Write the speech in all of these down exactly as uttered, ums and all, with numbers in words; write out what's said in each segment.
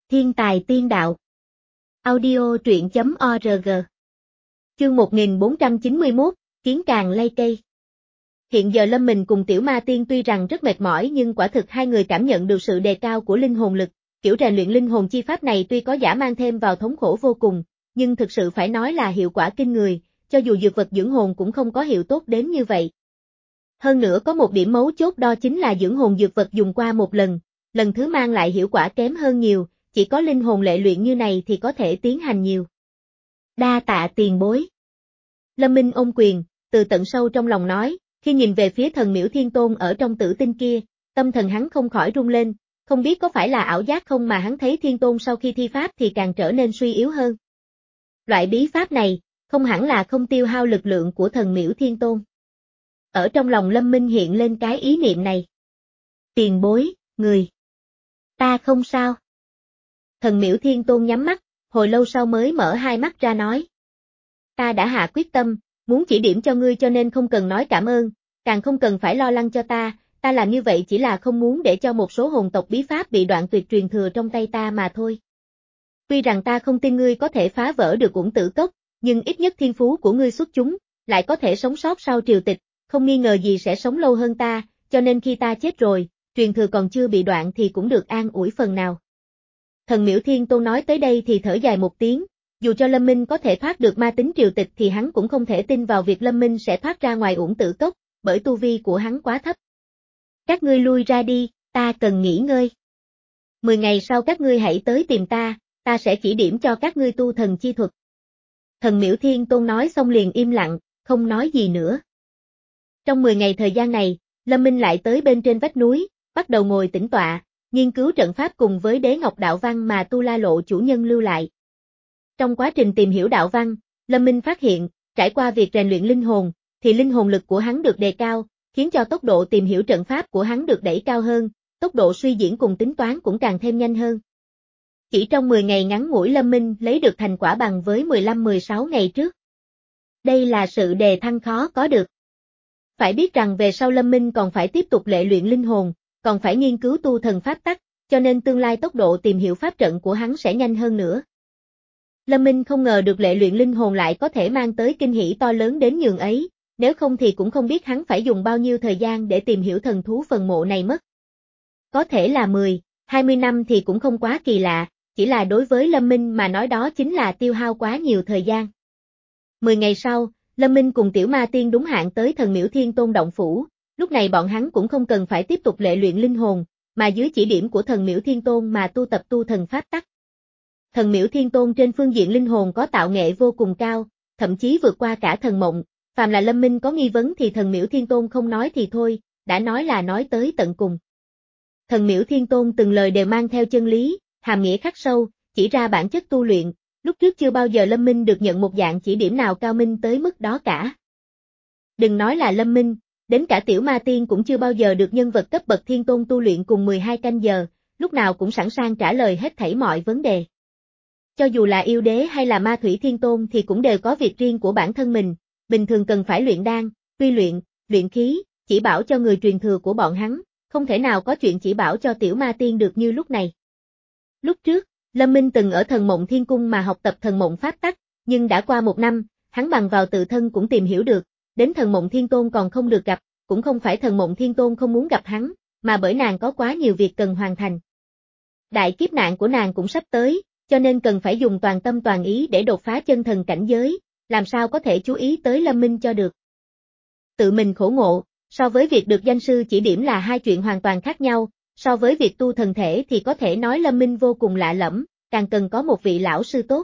Thiên tài tiên đạo. Audio truyện chấm org. Chương một nghìn bốn trăm chín mươi mốt, Kiến càng lay cây. Hiện giờ Lâm Mình cùng Tiểu Ma Tiên tuy rằng rất mệt mỏi nhưng quả thực hai người cảm nhận được sự đề cao của linh hồn lực, kiểu rèn luyện linh hồn chi pháp này tuy có giả mang thêm vào thống khổ vô cùng, nhưng thực sự phải nói là hiệu quả kinh người, cho dù dược vật dưỡng hồn cũng không có hiệu tốt đến như vậy. Hơn nữa có một điểm mấu chốt đó chính là dưỡng hồn dược vật dùng qua một lần, lần thứ mang lại hiệu quả kém hơn nhiều, chỉ có linh hồn lệ luyện như này thì có thể tiến hành nhiều. Đa tạ tiền bối. Lâm Minh ôm quyền, từ tận sâu trong lòng nói, khi nhìn về phía thần miễu thiên tôn ở trong tử tinh kia, tâm thần hắn không khỏi rung lên, không biết có phải là ảo giác không mà hắn thấy thiên tôn sau khi thi pháp thì càng trở nên suy yếu hơn. Loại bí pháp này, không hẳn là không tiêu hao lực lượng của thần miễu thiên tôn. Ở trong lòng Lâm Minh hiện lên cái ý niệm này. Tiền bối, người. Ta không sao. Thần miễu thiên tôn nhắm mắt, hồi lâu sau mới mở hai mắt ra nói. Ta đã hạ quyết tâm, muốn chỉ điểm cho ngươi cho nên không cần nói cảm ơn, càng không cần phải lo lắng cho ta, ta làm như vậy chỉ là không muốn để cho một số hồn tộc bí pháp bị đoạn tuyệt truyền thừa trong tay ta mà thôi. Tuy rằng ta không tin ngươi có thể phá vỡ được Uổng Tử Cốc, nhưng ít nhất thiên phú của ngươi xuất chúng, lại có thể sống sót sau triều tịch, không nghi ngờ gì sẽ sống lâu hơn ta, cho nên khi ta chết rồi, truyền thừa còn chưa bị đoạn thì cũng được an ủi phần nào. Thần miễu thiên tôn nói tới đây thì thở dài một tiếng, dù cho Lâm Minh có thể thoát được ma tính triều tịch thì hắn cũng không thể tin vào việc Lâm Minh sẽ thoát ra ngoài Uổng Tử Cốc, bởi tu vi của hắn quá thấp. Các ngươi lui ra đi, ta cần nghỉ ngơi. Mười ngày sau các ngươi hãy tới tìm ta, ta sẽ chỉ điểm cho các ngươi tu thần chi thuật. Thần miễu thiên tôn nói xong liền im lặng, không nói gì nữa. Trong mười ngày thời gian này, Lâm Minh lại tới bên trên vách núi, bắt đầu ngồi tĩnh tọa, nghiên cứu trận pháp cùng với đế ngọc đạo văn mà Tu La Lộ chủ nhân lưu lại. Trong quá trình tìm hiểu đạo văn, Lâm Minh phát hiện, trải qua việc rèn luyện linh hồn, thì linh hồn lực của hắn được đề cao, khiến cho tốc độ tìm hiểu trận pháp của hắn được đẩy cao hơn, tốc độ suy diễn cùng tính toán cũng càng thêm nhanh hơn. Chỉ trong mười ngày ngắn ngủi Lâm Minh lấy được thành quả bằng với mười lăm mười sáu ngày trước. Đây là sự đề thăng khó có được. Phải biết rằng về sau Lâm Minh còn phải tiếp tục lệ luyện linh hồn, còn phải nghiên cứu tu thần pháp tắc, cho nên tương lai tốc độ tìm hiểu pháp trận của hắn sẽ nhanh hơn nữa. Lâm Minh không ngờ được lệ luyện linh hồn lại có thể mang tới kinh hỉ to lớn đến nhường ấy, nếu không thì cũng không biết hắn phải dùng bao nhiêu thời gian để tìm hiểu thần thú phần mộ này mất. Có thể là mười, hai mươi năm thì cũng không quá kỳ lạ, chỉ là đối với Lâm Minh mà nói đó chính là tiêu hao quá nhiều thời gian. Mười ngày sau, Lâm Minh cùng Tiểu Ma Tiên đúng hạn tới thần miễu thiên tôn động phủ, lúc này bọn hắn cũng không cần phải tiếp tục lệ luyện linh hồn, mà dưới chỉ điểm của thần miễu thiên tôn mà tu tập tu thần pháp tắc. Thần miễu thiên tôn trên phương diện linh hồn có tạo nghệ vô cùng cao, thậm chí vượt qua cả thần mộng, phàm là Lâm Minh có nghi vấn thì thần miễu thiên tôn không nói thì thôi, đã nói là nói tới tận cùng. Thần miễu thiên tôn từng lời đều mang theo chân lý, hàm nghĩa khắc sâu, chỉ ra bản chất tu luyện, lúc trước chưa bao giờ Lâm Minh được nhận một dạng chỉ điểm nào cao minh tới mức đó cả. Đừng nói là Lâm Minh, đến cả Tiểu Ma Tiên cũng chưa bao giờ được nhân vật cấp bậc thiên tôn tu luyện cùng mười hai canh giờ, lúc nào cũng sẵn sàng trả lời hết thảy mọi vấn đề. Cho dù là yêu đế hay là ma thủy thiên tôn thì cũng đều có việc riêng của bản thân mình, bình thường cần phải luyện đan, tuy luyện, luyện khí, chỉ bảo cho người truyền thừa của bọn hắn, không thể nào có chuyện chỉ bảo cho Tiểu Ma Tiên được như lúc này. Lúc trước, Lâm Minh từng ở thần mộng thiên cung mà học tập thần mộng pháp tắc, nhưng đã qua một năm, hắn bằng vào tự thân cũng tìm hiểu được, đến thần mộng thiên tôn còn không được gặp, cũng không phải thần mộng thiên tôn không muốn gặp hắn, mà bởi nàng có quá nhiều việc cần hoàn thành. Đại kiếp nạn của nàng cũng sắp tới, cho nên cần phải dùng toàn tâm toàn ý để đột phá chân thần cảnh giới, làm sao có thể chú ý tới Lâm Minh cho được. Tự mình khổ ngộ, so với việc được danh sư chỉ điểm là hai chuyện hoàn toàn khác nhau, so với việc tu thần thể thì có thể nói Lâm Minh vô cùng lạ lẫm, càng cần có một vị lão sư tốt.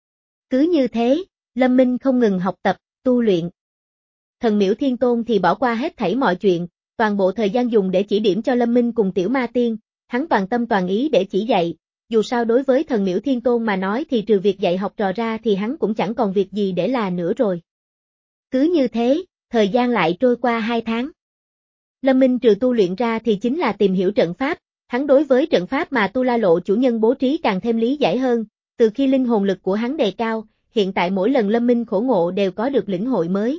Cứ như thế, Lâm Minh không ngừng học tập, tu luyện. Thần miễu thiên tôn thì bỏ qua hết thảy mọi chuyện, toàn bộ thời gian dùng để chỉ điểm cho Lâm Minh cùng Tiểu Ma Tiên, hắn toàn tâm toàn ý để chỉ dạy, dù sao đối với thần miễu thiên tôn mà nói thì trừ việc dạy học trò ra thì hắn cũng chẳng còn việc gì để là nữa rồi. Cứ như thế, thời gian lại trôi qua hai tháng. Lâm Minh trừ tu luyện ra thì chính là tìm hiểu trận pháp, hắn đối với trận pháp mà Tu La Lộ chủ nhân bố trí càng thêm lý giải hơn, từ khi linh hồn lực của hắn đề cao, hiện tại mỗi lần Lâm Minh khổ ngộ đều có được lĩnh hội mới.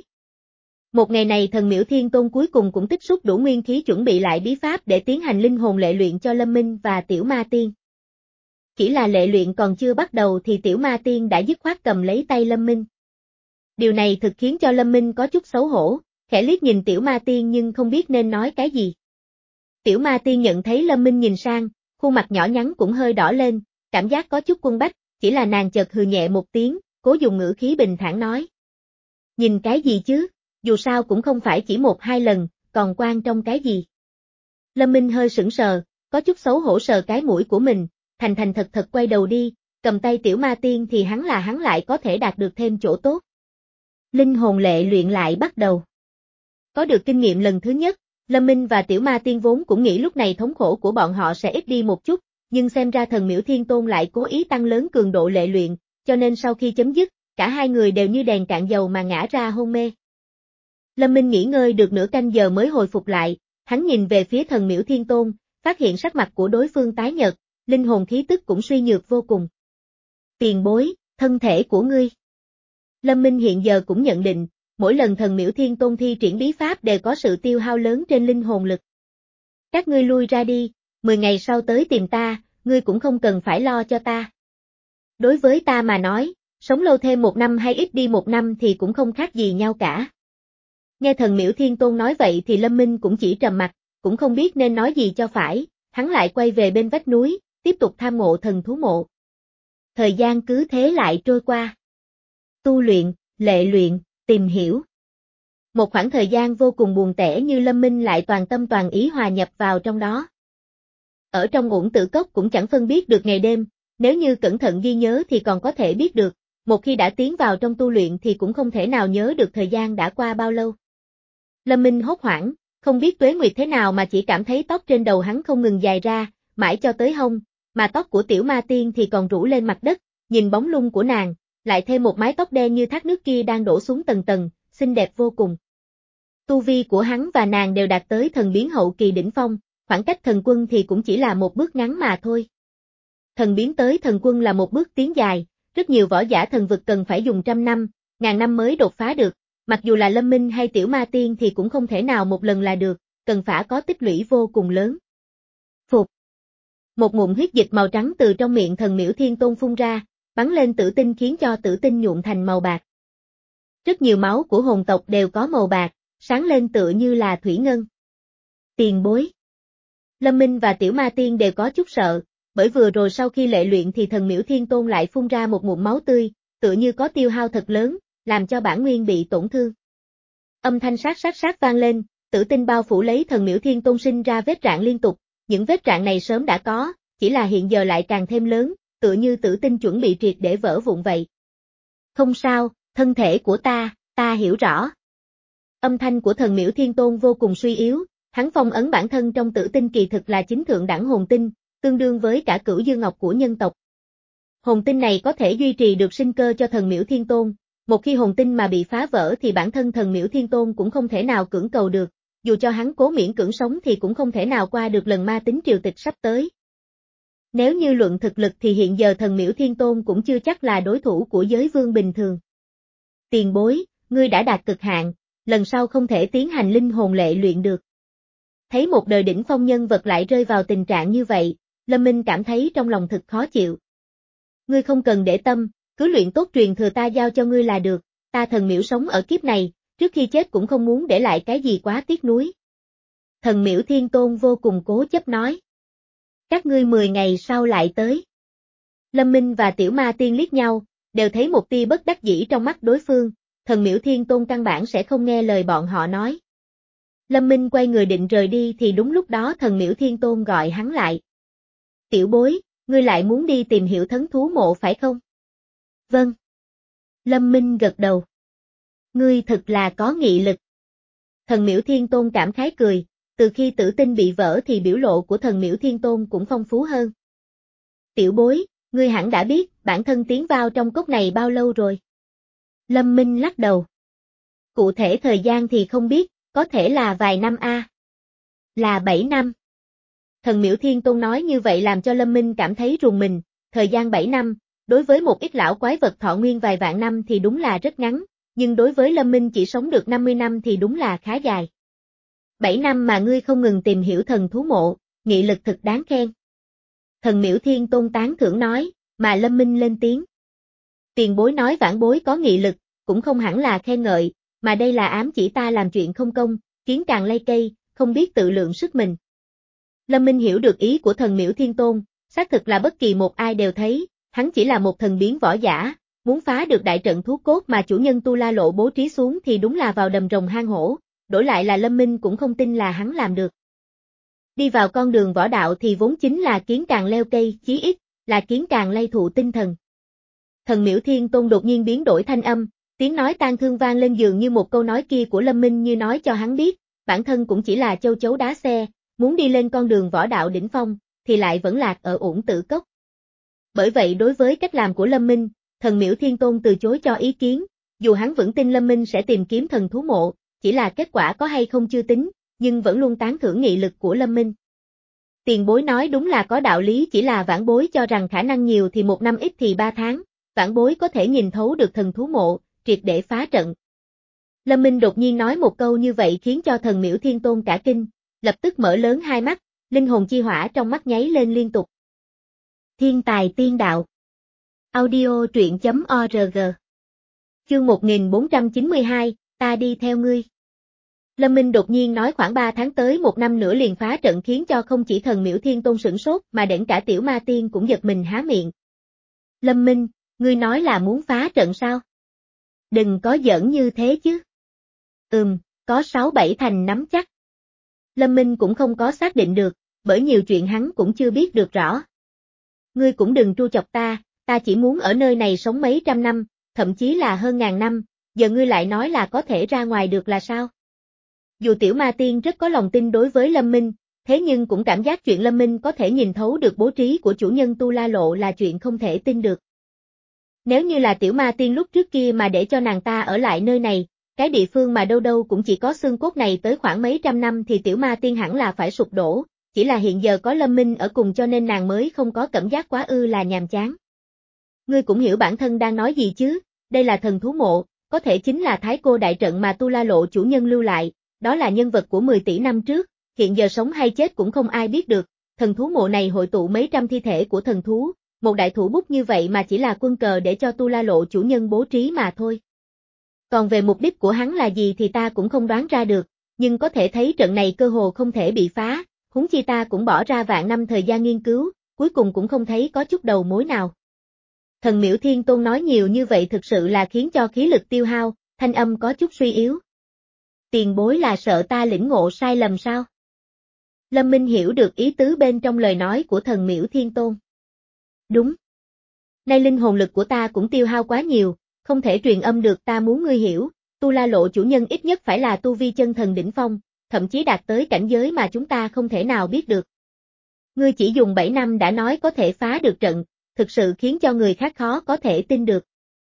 Một ngày này thần miễu thiên tôn cuối cùng cũng tích xúc đủ nguyên khí chuẩn bị lại bí pháp để tiến hành linh hồn lệ luyện cho Lâm Minh và Tiểu Ma Tiên. Chỉ là lệ luyện còn chưa bắt đầu thì tiểu ma tiên đã dứt khoát cầm lấy tay Lâm Minh. Điều này thực khiến cho Lâm Minh có chút xấu hổ, khẽ liếc nhìn tiểu ma tiên nhưng không biết nên nói cái gì. Tiểu ma tiên nhận thấy Lâm Minh nhìn sang, khuôn mặt nhỏ nhắn cũng hơi đỏ lên, cảm giác có chút quân bách, chỉ là nàng chợt hừ nhẹ một tiếng, cố dùng ngữ khí bình thản nói. Nhìn cái gì chứ, dù sao cũng không phải chỉ một hai lần, còn quan trong cái gì. Lâm Minh hơi sững sờ, có chút xấu hổ sờ cái mũi của mình, thành thành thật thật quay đầu đi, cầm tay tiểu ma tiên thì hắn là hắn lại có thể đạt được thêm chỗ tốt. Linh hồn lệ luyện lại bắt đầu. Có được kinh nghiệm lần thứ nhất, Lâm Minh và tiểu ma tiên vốn cũng nghĩ lúc này thống khổ của bọn họ sẽ ít đi một chút, nhưng xem ra thần miễu thiên tôn lại cố ý tăng lớn cường độ lệ luyện, cho nên sau khi chấm dứt, cả hai người đều như đèn cạn dầu mà ngã ra hôn mê. Lâm Minh nghỉ ngơi được nửa canh giờ mới hồi phục lại, hắn nhìn về phía thần miễu thiên tôn, phát hiện sắc mặt của đối phương tái nhợt, linh hồn khí tức cũng suy nhược vô cùng. Tiền bối, thân thể của ngươi. Lâm Minh hiện giờ cũng nhận định, mỗi lần thần miễu thiên tôn thi triển bí pháp đều có sự tiêu hao lớn trên linh hồn lực. Các ngươi lui ra đi, mười ngày sau tới tìm ta, ngươi cũng không cần phải lo cho ta. Đối với ta mà nói, sống lâu thêm một năm hay ít đi một năm thì cũng không khác gì nhau cả. Nghe thần miễu thiên tôn nói vậy thì Lâm Minh cũng chỉ trầm mặt, cũng không biết nên nói gì cho phải, hắn lại quay về bên vách núi, tiếp tục tham ngộ thần thú mộ. Thời gian cứ thế lại trôi qua. Tu luyện, lệ luyện, tìm hiểu. Một khoảng thời gian vô cùng buồn tẻ như Lâm Minh lại toàn tâm toàn ý hòa nhập vào trong đó. Ở trong uổng tử cốc cũng chẳng phân biết được ngày đêm, nếu như cẩn thận ghi nhớ thì còn có thể biết được, một khi đã tiến vào trong tu luyện thì cũng không thể nào nhớ được thời gian đã qua bao lâu. Lâm Minh hốt hoảng, không biết tuế nguyệt thế nào mà chỉ cảm thấy tóc trên đầu hắn không ngừng dài ra, mãi cho tới hông, mà tóc của tiểu ma tiên thì còn rủ lên mặt đất, nhìn bóng lưng của nàng, lại thêm một mái tóc đen như thác nước kia đang đổ xuống tầng tầng, xinh đẹp vô cùng. Tu vi của hắn và nàng đều đạt tới thần biến hậu kỳ đỉnh phong, khoảng cách thần quân thì cũng chỉ là một bước ngắn mà thôi. Thần biến tới thần quân là một bước tiến dài, rất nhiều võ giả thần vực cần phải dùng trăm năm, ngàn năm mới đột phá được, mặc dù là Lâm Minh hay tiểu ma tiên thì cũng không thể nào một lần là được, cần phải có tích lũy vô cùng lớn. Phục. Một ngụm huyết dịch màu trắng từ trong miệng thần miễu thiên tôn phun ra, bắn lên tử tinh khiến cho tử tinh nhuộm thành màu bạc. Rất nhiều máu của hồn tộc đều có màu bạc, sáng lên tựa như là thủy ngân. Tiền bối. Lâm Minh và tiểu ma tiên đều có chút sợ, bởi vừa rồi sau khi lệ luyện thì thần miễu thiên tôn lại phun ra một ngụm máu tươi, tựa như có tiêu hao thật lớn, làm cho bản nguyên bị tổn thương. Âm thanh sát sát sát vang lên, tử tinh bao phủ lấy thần miễu thiên tôn sinh ra vết rạn liên tục, những vết rạn này sớm đã có, chỉ là hiện giờ lại càng thêm lớn, tựa như tử tinh chuẩn bị triệt để vỡ vụn vậy. Không sao, thân thể của ta, ta hiểu rõ. Âm thanh của thần miễu thiên tôn vô cùng suy yếu, hắn phong ấn bản thân trong tử tinh kỳ thực là chính thượng đẳng hồn tinh, tương đương với cả cửu dương ngọc của nhân tộc. Hồn tinh này có thể duy trì được sinh cơ cho thần miễu thiên tôn, một khi hồn tinh mà bị phá vỡ thì bản thân thần miễu thiên tôn cũng không thể nào cưỡng cầu được, dù cho hắn cố miễn cưỡng sống thì cũng không thể nào qua được lần ma tính triều tịch sắp tới. Nếu như luận thực lực thì hiện giờ thần miễu thiên tôn cũng chưa chắc là đối thủ của giới vương bình thường. Tiền bối, ngươi đã đạt cực hạn, lần sau không thể tiến hành linh hồn lệ luyện được. Thấy một đời đỉnh phong nhân vật lại rơi vào tình trạng như vậy, Lâm Minh cảm thấy trong lòng thật khó chịu. Ngươi không cần để tâm, cứ luyện tốt truyền thừa ta giao cho ngươi là được, ta thần miễu sống ở kiếp này, trước khi chết cũng không muốn để lại cái gì quá tiếc nuối. Thần miễu thiên tôn vô cùng cố chấp nói. Các ngươi mười ngày sau lại tới. Lâm Minh và tiểu ma tiên liếc nhau, đều thấy một tia bất đắc dĩ trong mắt đối phương, thần miễu thiên tôn căn bản sẽ không nghe lời bọn họ nói. Lâm Minh quay người định rời đi thì đúng lúc đó thần miễu thiên tôn gọi hắn lại. Tiểu bối, ngươi lại muốn đi tìm hiểu thấn thú mộ phải không? Vâng. Lâm Minh gật đầu. Ngươi thật là có nghị lực. Thần miễu thiên tôn cảm khái cười, từ khi tử tinh bị vỡ thì biểu lộ của thần miễu thiên tôn cũng phong phú hơn. Tiểu bối, ngươi hẳn đã biết bản thân tiến vào trong cốc này bao lâu rồi? Lâm Minh lắc đầu. Cụ thể thời gian thì không biết, có thể là vài năm a. À. Là bảy năm. Thần miễu thiên tôn nói như vậy làm cho Lâm Minh cảm thấy rùng mình, thời gian bảy năm, đối với một ít lão quái vật thọ nguyên vài vạn năm thì đúng là rất ngắn, nhưng đối với Lâm Minh chỉ sống được năm mươi năm thì đúng là khá dài. bảy năm mà ngươi không ngừng tìm hiểu thần thú mộ, nghị lực thực đáng khen. Thần Miễu Thiên Tôn tán thưởng nói, mà Lâm Minh lên tiếng. Tiền bối nói vãn bối có nghị lực, cũng không hẳn là khen ngợi, mà đây là ám chỉ ta làm chuyện không công, kiến càng lay cây, không biết tự lượng sức mình. Lâm Minh hiểu được ý của thần Miễu Thiên Tôn, xác thực là bất kỳ một ai đều thấy, hắn chỉ là một thần biến võ giả, muốn phá được đại trận thú cốt mà chủ nhân Tu La Lộ bố trí xuống thì đúng là vào đầm rồng hang hổ, đổi lại là Lâm Minh cũng không tin là hắn làm được. Đi vào con đường võ đạo thì vốn chính là kiến càng leo cây, chí ít, là kiến càng lay thụ tinh thần. Thần Miễu Thiên Tôn đột nhiên biến đổi thanh âm, tiếng nói tan thương vang lên dường như một câu nói kia của Lâm Minh như nói cho hắn biết, bản thân cũng chỉ là châu chấu đá xe, muốn đi lên con đường võ đạo đỉnh phong, thì lại vẫn lạc ở uổng tử cốc. Bởi vậy đối với cách làm của Lâm Minh, thần Miễu Thiên Tôn từ chối cho ý kiến, dù hắn vẫn tin Lâm Minh sẽ tìm kiếm thần thú mộ, chỉ là kết quả có hay không chưa tính, nhưng vẫn luôn tán thưởng nghị lực của Lâm Minh. Tiền bối nói đúng là có đạo lý, chỉ là vãn bối cho rằng khả năng nhiều thì một năm ít thì ba tháng, vãn bối có thể nhìn thấu được thần thú mộ, triệt để phá trận. Lâm Minh đột nhiên nói một câu như vậy khiến cho thần Miễu Thiên Tôn cả kinh, lập tức mở lớn hai mắt, linh hồn chi hỏa trong mắt nháy lên liên tục. Thiên tài tiên đạo. Audio truyện chấm org. Chương một nghìn bốn trăm chín mươi hai, ta đi theo ngươi. Lâm Minh đột nhiên nói khoảng ba tháng tới một năm nữa liền phá trận khiến cho không chỉ thần Miễu Thiên Tôn sửng sốt mà đến cả tiểu ma tiên cũng giật mình há miệng. Lâm Minh, ngươi nói là muốn phá trận sao? Đừng có giỡn như thế chứ. Ừm, có sáu bảy thành nắm chắc. Lâm Minh cũng không có xác định được, bởi nhiều chuyện hắn cũng chưa biết được rõ. Ngươi cũng đừng tru chọc ta, ta chỉ muốn ở nơi này sống mấy trăm năm, thậm chí là hơn ngàn năm, giờ ngươi lại nói là có thể ra ngoài được là sao? Dù tiểu ma tiên rất có lòng tin đối với Lâm Minh, thế nhưng cũng cảm giác chuyện Lâm Minh có thể nhìn thấu được bố trí của chủ nhân Tu La Lộ là chuyện không thể tin được. Nếu như là tiểu ma tiên lúc trước kia mà để cho nàng ta ở lại nơi này, cái địa phương mà đâu đâu cũng chỉ có xương cốt này tới khoảng mấy trăm năm thì tiểu ma tiên hẳn là phải sụp đổ, chỉ là hiện giờ có Lâm Minh ở cùng cho nên nàng mới không có cảm giác quá ư là nhàm chán. Ngươi cũng hiểu bản thân đang nói gì chứ, đây là thần thú mộ, có thể chính là Thái Cô đại trận mà Tu La Lộ chủ nhân lưu lại, đó là nhân vật của mười tỷ năm trước, hiện giờ sống hay chết cũng không ai biết được, thần thú mộ này hội tụ mấy trăm thi thể của thần thú, một đại thủ bút như vậy mà chỉ là quân cờ để cho Tu La Lộ chủ nhân bố trí mà thôi. Còn về mục đích của hắn là gì thì ta cũng không đoán ra được, nhưng có thể thấy trận này cơ hồ không thể bị phá, huống chi ta cũng bỏ ra vạn năm thời gian nghiên cứu, cuối cùng cũng không thấy có chút đầu mối nào. Thần Miễu Thiên Tôn nói nhiều như vậy thực sự là khiến cho khí lực tiêu hao, thanh âm có chút suy yếu. Tiền bối là sợ ta lĩnh ngộ sai lầm sao? Lâm Minh hiểu được ý tứ bên trong lời nói của thần Miễu Thiên Tôn. Đúng. Nay linh hồn lực của ta cũng tiêu hao quá nhiều, không thể truyền âm được, ta muốn ngươi hiểu, Tu La Lộ chủ nhân ít nhất phải là tu vi chân thần đỉnh phong, thậm chí đạt tới cảnh giới mà chúng ta không thể nào biết được. Ngươi chỉ dùng bảy năm đã nói có thể phá được trận, thực sự khiến cho người khác khó có thể tin được.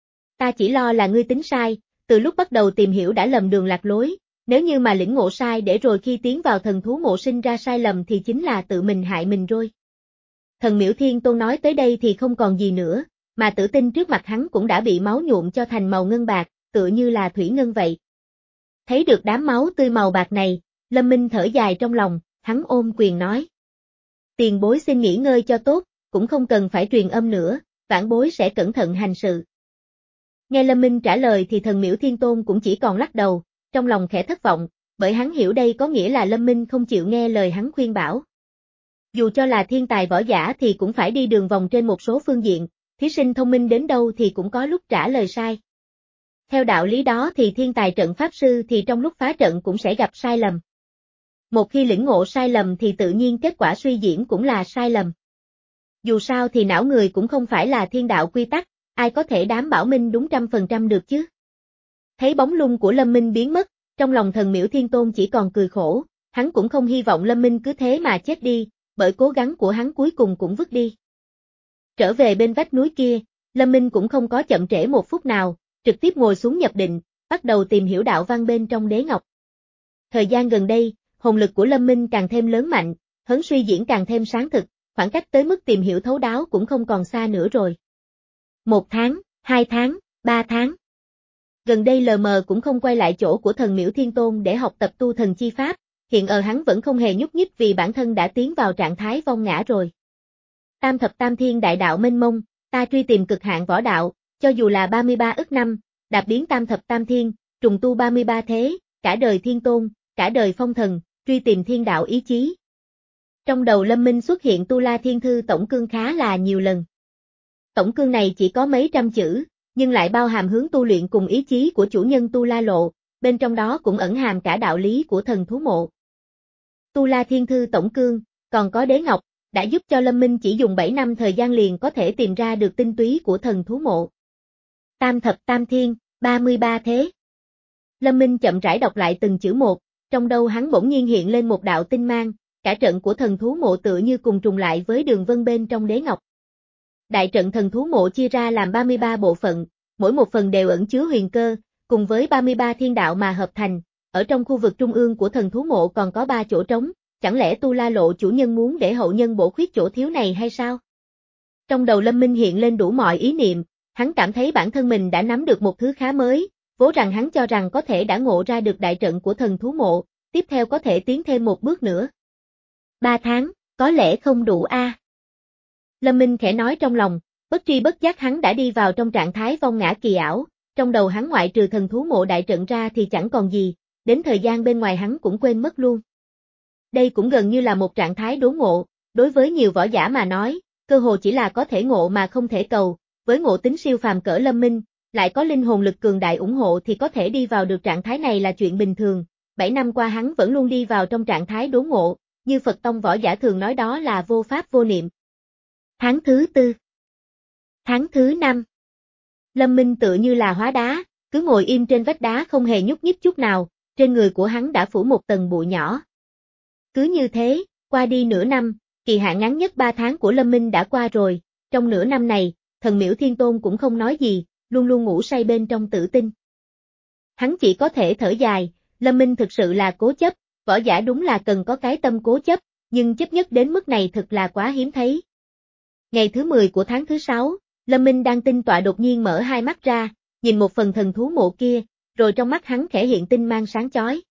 Ta chỉ lo là ngươi tính sai, từ lúc bắt đầu tìm hiểu đã lầm đường lạc lối, nếu như mà lĩnh ngộ sai để rồi khi tiến vào thần thú mộ sinh ra sai lầm thì chính là tự mình hại mình rồi. Thần Miễu Thiên Tôn nói tới đây thì không còn gì nữa, mà tử tinh trước mặt hắn cũng đã bị máu nhuộm cho thành màu ngân bạc, tựa như là thủy ngân vậy. Thấy được đám máu tươi màu bạc này, Lâm Minh thở dài trong lòng, hắn ôm quyền nói. Tiền bối xin nghỉ ngơi cho tốt, cũng không cần phải truyền âm nữa, vãn bối sẽ cẩn thận hành sự. Nghe Lâm Minh trả lời thì thần Miễu Thiên Tôn cũng chỉ còn lắc đầu, trong lòng khẽ thất vọng, bởi hắn hiểu đây có nghĩa là Lâm Minh không chịu nghe lời hắn khuyên bảo. Dù cho là thiên tài võ giả thì cũng phải đi đường vòng trên một số phương diện, thí sinh thông minh đến đâu thì cũng có lúc trả lời sai. Theo đạo lý đó thì thiên tài trận pháp sư thì trong lúc phá trận cũng sẽ gặp sai lầm. Một khi lĩnh ngộ sai lầm thì tự nhiên kết quả suy diễn cũng là sai lầm. Dù sao thì não người cũng không phải là thiên đạo quy tắc, ai có thể đảm bảo Minh đúng trăm phần trăm được chứ. Thấy bóng lưng của Lâm Minh biến mất, trong lòng thần Miễu Thiên Tôn chỉ còn cười khổ, hắn cũng không hy vọng Lâm Minh cứ thế mà chết đi, bởi cố gắng của hắn cuối cùng cũng vứt đi. Trở về bên vách núi kia, Lâm Minh cũng không có chậm trễ một phút nào, trực tiếp ngồi xuống nhập định, bắt đầu tìm hiểu đạo văn bên trong đế ngọc. Thời gian gần đây, hồn lực của Lâm Minh càng thêm lớn mạnh, hấn suy diễn càng thêm sáng thực, khoảng cách tới mức tìm hiểu thấu đáo cũng không còn xa nữa rồi. Một tháng, hai tháng, ba tháng. Gần đây lờ mờ cũng không quay lại chỗ của thần Miễu Thiên Tôn để học tập tu thần chi pháp, hiện ở hắn vẫn không hề nhúc nhích vì bản thân đã tiến vào trạng thái vong ngã rồi. Tam thập tam thiên đại đạo mênh mông, ta truy tìm cực hạn võ đạo, cho dù là ba mươi ba ức năm, đạp biến tam thập tam thiên, trùng tu ba mươi ba thế, cả đời thiên tôn, cả đời phong thần, truy tìm thiên đạo ý chí. Trong đầu Lâm Minh xuất hiện Tu La Thiên Thư tổng cương khá là nhiều lần. Tổng cương này chỉ có mấy trăm chữ, nhưng lại bao hàm hướng tu luyện cùng ý chí của chủ nhân Tu La Lộ, bên trong đó cũng ẩn hàm cả đạo lý của thần thú mộ. Tu La Thiên Thư tổng cương, còn có đế ngọc, đã giúp cho Lâm Minh chỉ dùng bảy năm thời gian liền có thể tìm ra được tinh túy của thần thú mộ. Tam thập tam thiên, ba mươi ba thế. Lâm Minh chậm rãi đọc lại từng chữ một, trong đầu hắn bỗng nhiên hiện lên một đạo tinh mang, cả trận của thần thú mộ tựa như cùng trùng lại với đường vân bên trong đế ngọc. Đại trận thần thú mộ chia ra làm ba mươi ba bộ phận, mỗi một phần đều ẩn chứa huyền cơ, cùng với ba mươi ba thiên đạo mà hợp thành, ở trong khu vực trung ương của thần thú mộ còn có ba chỗ trống, chẳng lẽ Tu La Lộ chủ nhân muốn để hậu nhân bổ khuyết chỗ thiếu này hay sao? Trong đầu Lâm Minh hiện lên đủ mọi ý niệm, hắn cảm thấy bản thân mình đã nắm được một thứ khá mới, vốn rằng hắn cho rằng có thể đã ngộ ra được đại trận của thần thú mộ, tiếp theo có thể tiến thêm một bước nữa. Ba tháng, có lẽ không đủ a. À. Lâm Minh khẽ nói trong lòng, bất tri bất giác hắn đã đi vào trong trạng thái vong ngã kỳ ảo, trong đầu hắn ngoại trừ thần thú mộ đại trận ra thì chẳng còn gì, đến thời gian bên ngoài hắn cũng quên mất luôn. Đây cũng gần như là một trạng thái đốn ngộ, đối với nhiều võ giả mà nói, cơ hồ chỉ là có thể ngộ mà không thể cầu, với ngộ tính siêu phàm cỡ Lâm Minh, lại có linh hồn lực cường đại ủng hộ thì có thể đi vào được trạng thái này là chuyện bình thường, bảy năm qua hắn vẫn luôn đi vào trong trạng thái đốn ngộ, như Phật tông võ giả thường nói đó là vô pháp vô niệm. Tháng thứ tư. Tháng thứ năm. Lâm Minh tựa như là hóa đá, cứ ngồi im trên vách đá không hề nhúc nhích chút nào, trên người của hắn đã phủ một tầng bụi nhỏ. Cứ như thế, qua đi nửa năm, kỳ hạn ngắn nhất ba tháng của Lâm Minh đã qua rồi, trong nửa năm này, thần miễu thiên tôn cũng không nói gì, luôn luôn ngủ say bên trong tự tinh. Hắn chỉ có thể thở dài, Lâm Minh thực sự là cố chấp, võ giả đúng là cần có cái tâm cố chấp, nhưng chấp nhất đến mức này thật là quá hiếm thấy. Ngày thứ mười của tháng thứ sáu, Lâm Minh đang tinh tọa đột nhiên mở hai mắt ra, nhìn một phần thần thú mộ kia, rồi trong mắt hắn khẽ hiện tinh mang sáng chói.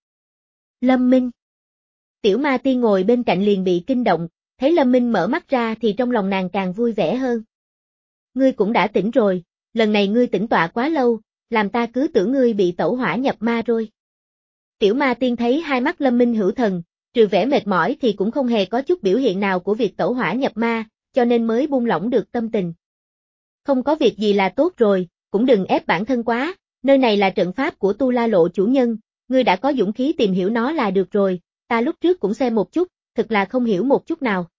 Lâm Minh. Tiểu Ma Tiên ngồi bên cạnh liền bị kinh động, thấy Lâm Minh mở mắt ra thì trong lòng nàng càng vui vẻ hơn. Ngươi cũng đã tỉnh rồi, lần này ngươi tĩnh tọa quá lâu, làm ta cứ tưởng ngươi bị tẩu hỏa nhập ma rồi. Tiểu Ma Tiên thấy hai mắt Lâm Minh hữu thần, trừ vẻ mệt mỏi thì cũng không hề có chút biểu hiện nào của việc tẩu hỏa nhập ma, cho nên mới buông lỏng được tâm tình. Không có việc gì là tốt rồi, cũng đừng ép bản thân quá, nơi này là trận pháp của Tu La Lộ chủ nhân, ngươi đã có dũng khí tìm hiểu nó là được rồi, ta lúc trước cũng xem một chút, thực là không hiểu một chút nào.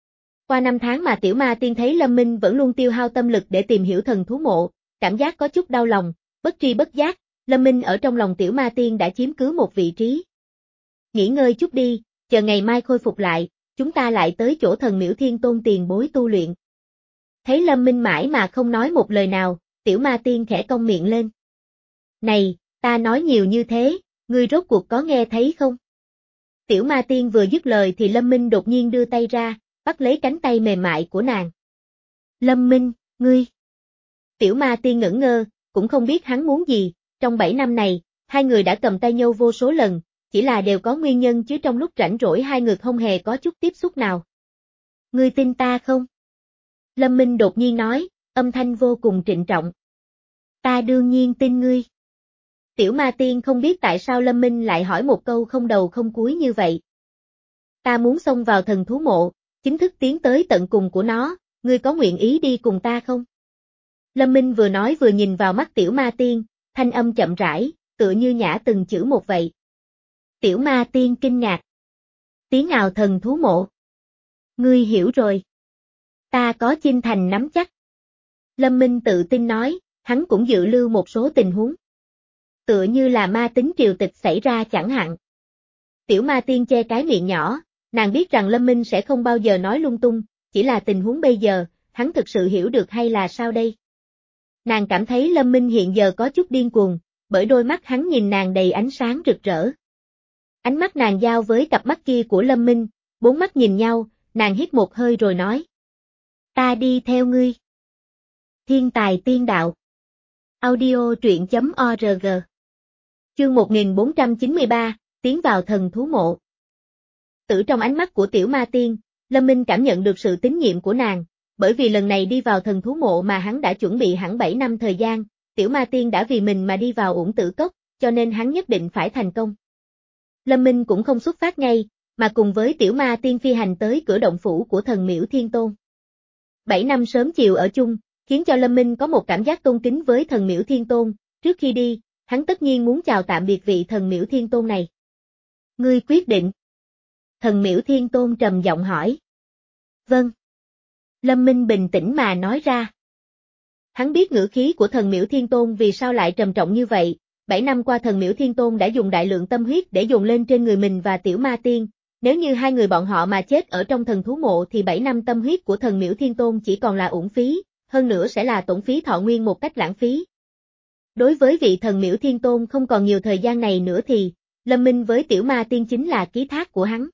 Qua năm tháng mà Tiểu Ma Tiên thấy Lâm Minh vẫn luôn tiêu hao tâm lực để tìm hiểu thần thú mộ, cảm giác có chút đau lòng, bất tri bất giác, Lâm Minh ở trong lòng Tiểu Ma Tiên đã chiếm cứ một vị trí. Nghỉ ngơi chút đi, chờ ngày mai khôi phục lại, chúng ta lại tới chỗ thần miễu thiên tôn tiền bối tu luyện. Thấy Lâm Minh mãi mà không nói một lời nào, Tiểu Ma Tiên khẽ cong miệng lên. Này, ta nói nhiều như thế, ngươi rốt cuộc có nghe thấy không? Tiểu Ma Tiên vừa dứt lời thì Lâm Minh đột nhiên đưa tay ra, bắt lấy cánh tay mềm mại của nàng. Lâm Minh, ngươi. Tiểu Ma Tiên ngẩn ngơ, cũng không biết hắn muốn gì, trong bảy năm này, hai người đã cầm tay nhau vô số lần, chỉ là đều có nguyên nhân chứ trong lúc rảnh rỗi hai người không hề có chút tiếp xúc nào. Ngươi tin ta không? Lâm Minh đột nhiên nói, âm thanh vô cùng trịnh trọng. Ta đương nhiên tin ngươi. Tiểu Ma Tiên không biết tại sao Lâm Minh lại hỏi một câu không đầu không cuối như vậy. Ta muốn xông vào thần thú mộ, chính thức tiến tới tận cùng của nó, ngươi có nguyện ý đi cùng ta không? Lâm Minh vừa nói vừa nhìn vào mắt Tiểu Ma Tiên, thanh âm chậm rãi, tựa như nhả từng chữ một vậy. Tiểu Ma Tiên kinh ngạc. Tiến nào thần thú mộ? Ngươi hiểu rồi. Ta có chinh thành nắm chắc. Lâm Minh tự tin nói, hắn cũng dự lưu một số tình huống. Tựa như là ma tính triều tịch xảy ra chẳng hạn. Tiểu Ma Tiên che cái miệng nhỏ, nàng biết rằng Lâm Minh sẽ không bao giờ nói lung tung, chỉ là tình huống bây giờ, hắn thực sự hiểu được hay là sao đây? Nàng cảm thấy Lâm Minh hiện giờ có chút điên cuồng, bởi đôi mắt hắn nhìn nàng đầy ánh sáng rực rỡ. Ánh mắt nàng giao với cặp mắt kia của Lâm Minh, bốn mắt nhìn nhau, nàng hít một hơi rồi nói. Ta đi theo ngươi. Thiên tài tiên đạo. Audio truyện chấm org. Chương một nghìn bốn trăm chín mươi ba, tiến vào thần thú mộ. Từ trong ánh mắt của Tiểu Ma Tiên, Lâm Minh cảm nhận được sự tín nhiệm của nàng, bởi vì lần này đi vào thần thú mộ mà hắn đã chuẩn bị hẳn bảy năm thời gian, tiểu ma tiên đã vì mình mà đi vào Uổng Tử Cốc, cho nên hắn nhất định phải thành công. Lâm Minh cũng không xuất phát ngay, mà cùng với tiểu ma tiên phi hành tới cửa động phủ của thần Miễu Thiên Tôn. Bảy năm sớm chiều ở chung, khiến cho Lâm Minh có một cảm giác tôn kính với thần Miễu Thiên Tôn, trước khi đi, hắn tất nhiên muốn chào tạm biệt vị thần Miễu Thiên Tôn này. Ngươi quyết định. Thần Miễu Thiên Tôn trầm giọng hỏi. Vâng. Lâm Minh bình tĩnh mà nói ra. Hắn biết ngữ khí của thần Miễu Thiên Tôn vì sao lại trầm trọng như vậy, bảy năm qua thần Miễu Thiên Tôn đã dùng đại lượng tâm huyết để dồn lên trên người mình và tiểu ma tiên, nếu như hai người bọn họ mà chết ở trong thần thú mộ thì bảy năm tâm huyết của thần Miễu Thiên Tôn chỉ còn là uổng phí, hơn nữa sẽ là tổn phí thọ nguyên một cách lãng phí. Đối với vị thần Miễu Thiên Tôn không còn nhiều thời gian này nữa thì, Lâm Minh với tiểu ma tiên chính là ký thác của hắn.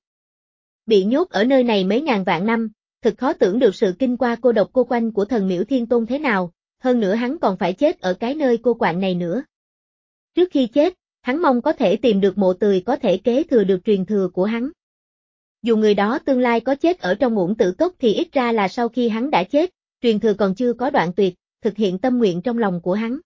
Bị nhốt ở nơi này mấy ngàn vạn năm, thực khó tưởng được sự kinh qua cô độc cô quạnh của thần Miễu Thiên Tôn thế nào, hơn nữa hắn còn phải chết ở cái nơi cô quạnh này nữa. Trước khi chết, hắn mong có thể tìm được mộ tươi có thể kế thừa được truyền thừa của hắn. Dù người đó tương lai có chết ở trong Uổng Tử Cốc thì ít ra là sau khi hắn đã chết, truyền thừa còn chưa có đoạn tuyệt, thực hiện tâm nguyện trong lòng của hắn.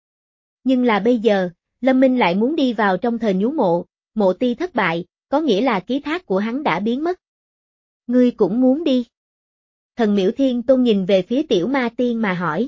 Nhưng là bây giờ, Lâm Minh lại muốn đi vào trong thời nhú mộ, mộ ti thất bại, có nghĩa là ký thác của hắn đã biến mất. Ngươi cũng muốn đi. Thần Miễu Thiên Tôn nhìn về phía tiểu ma tiên mà hỏi.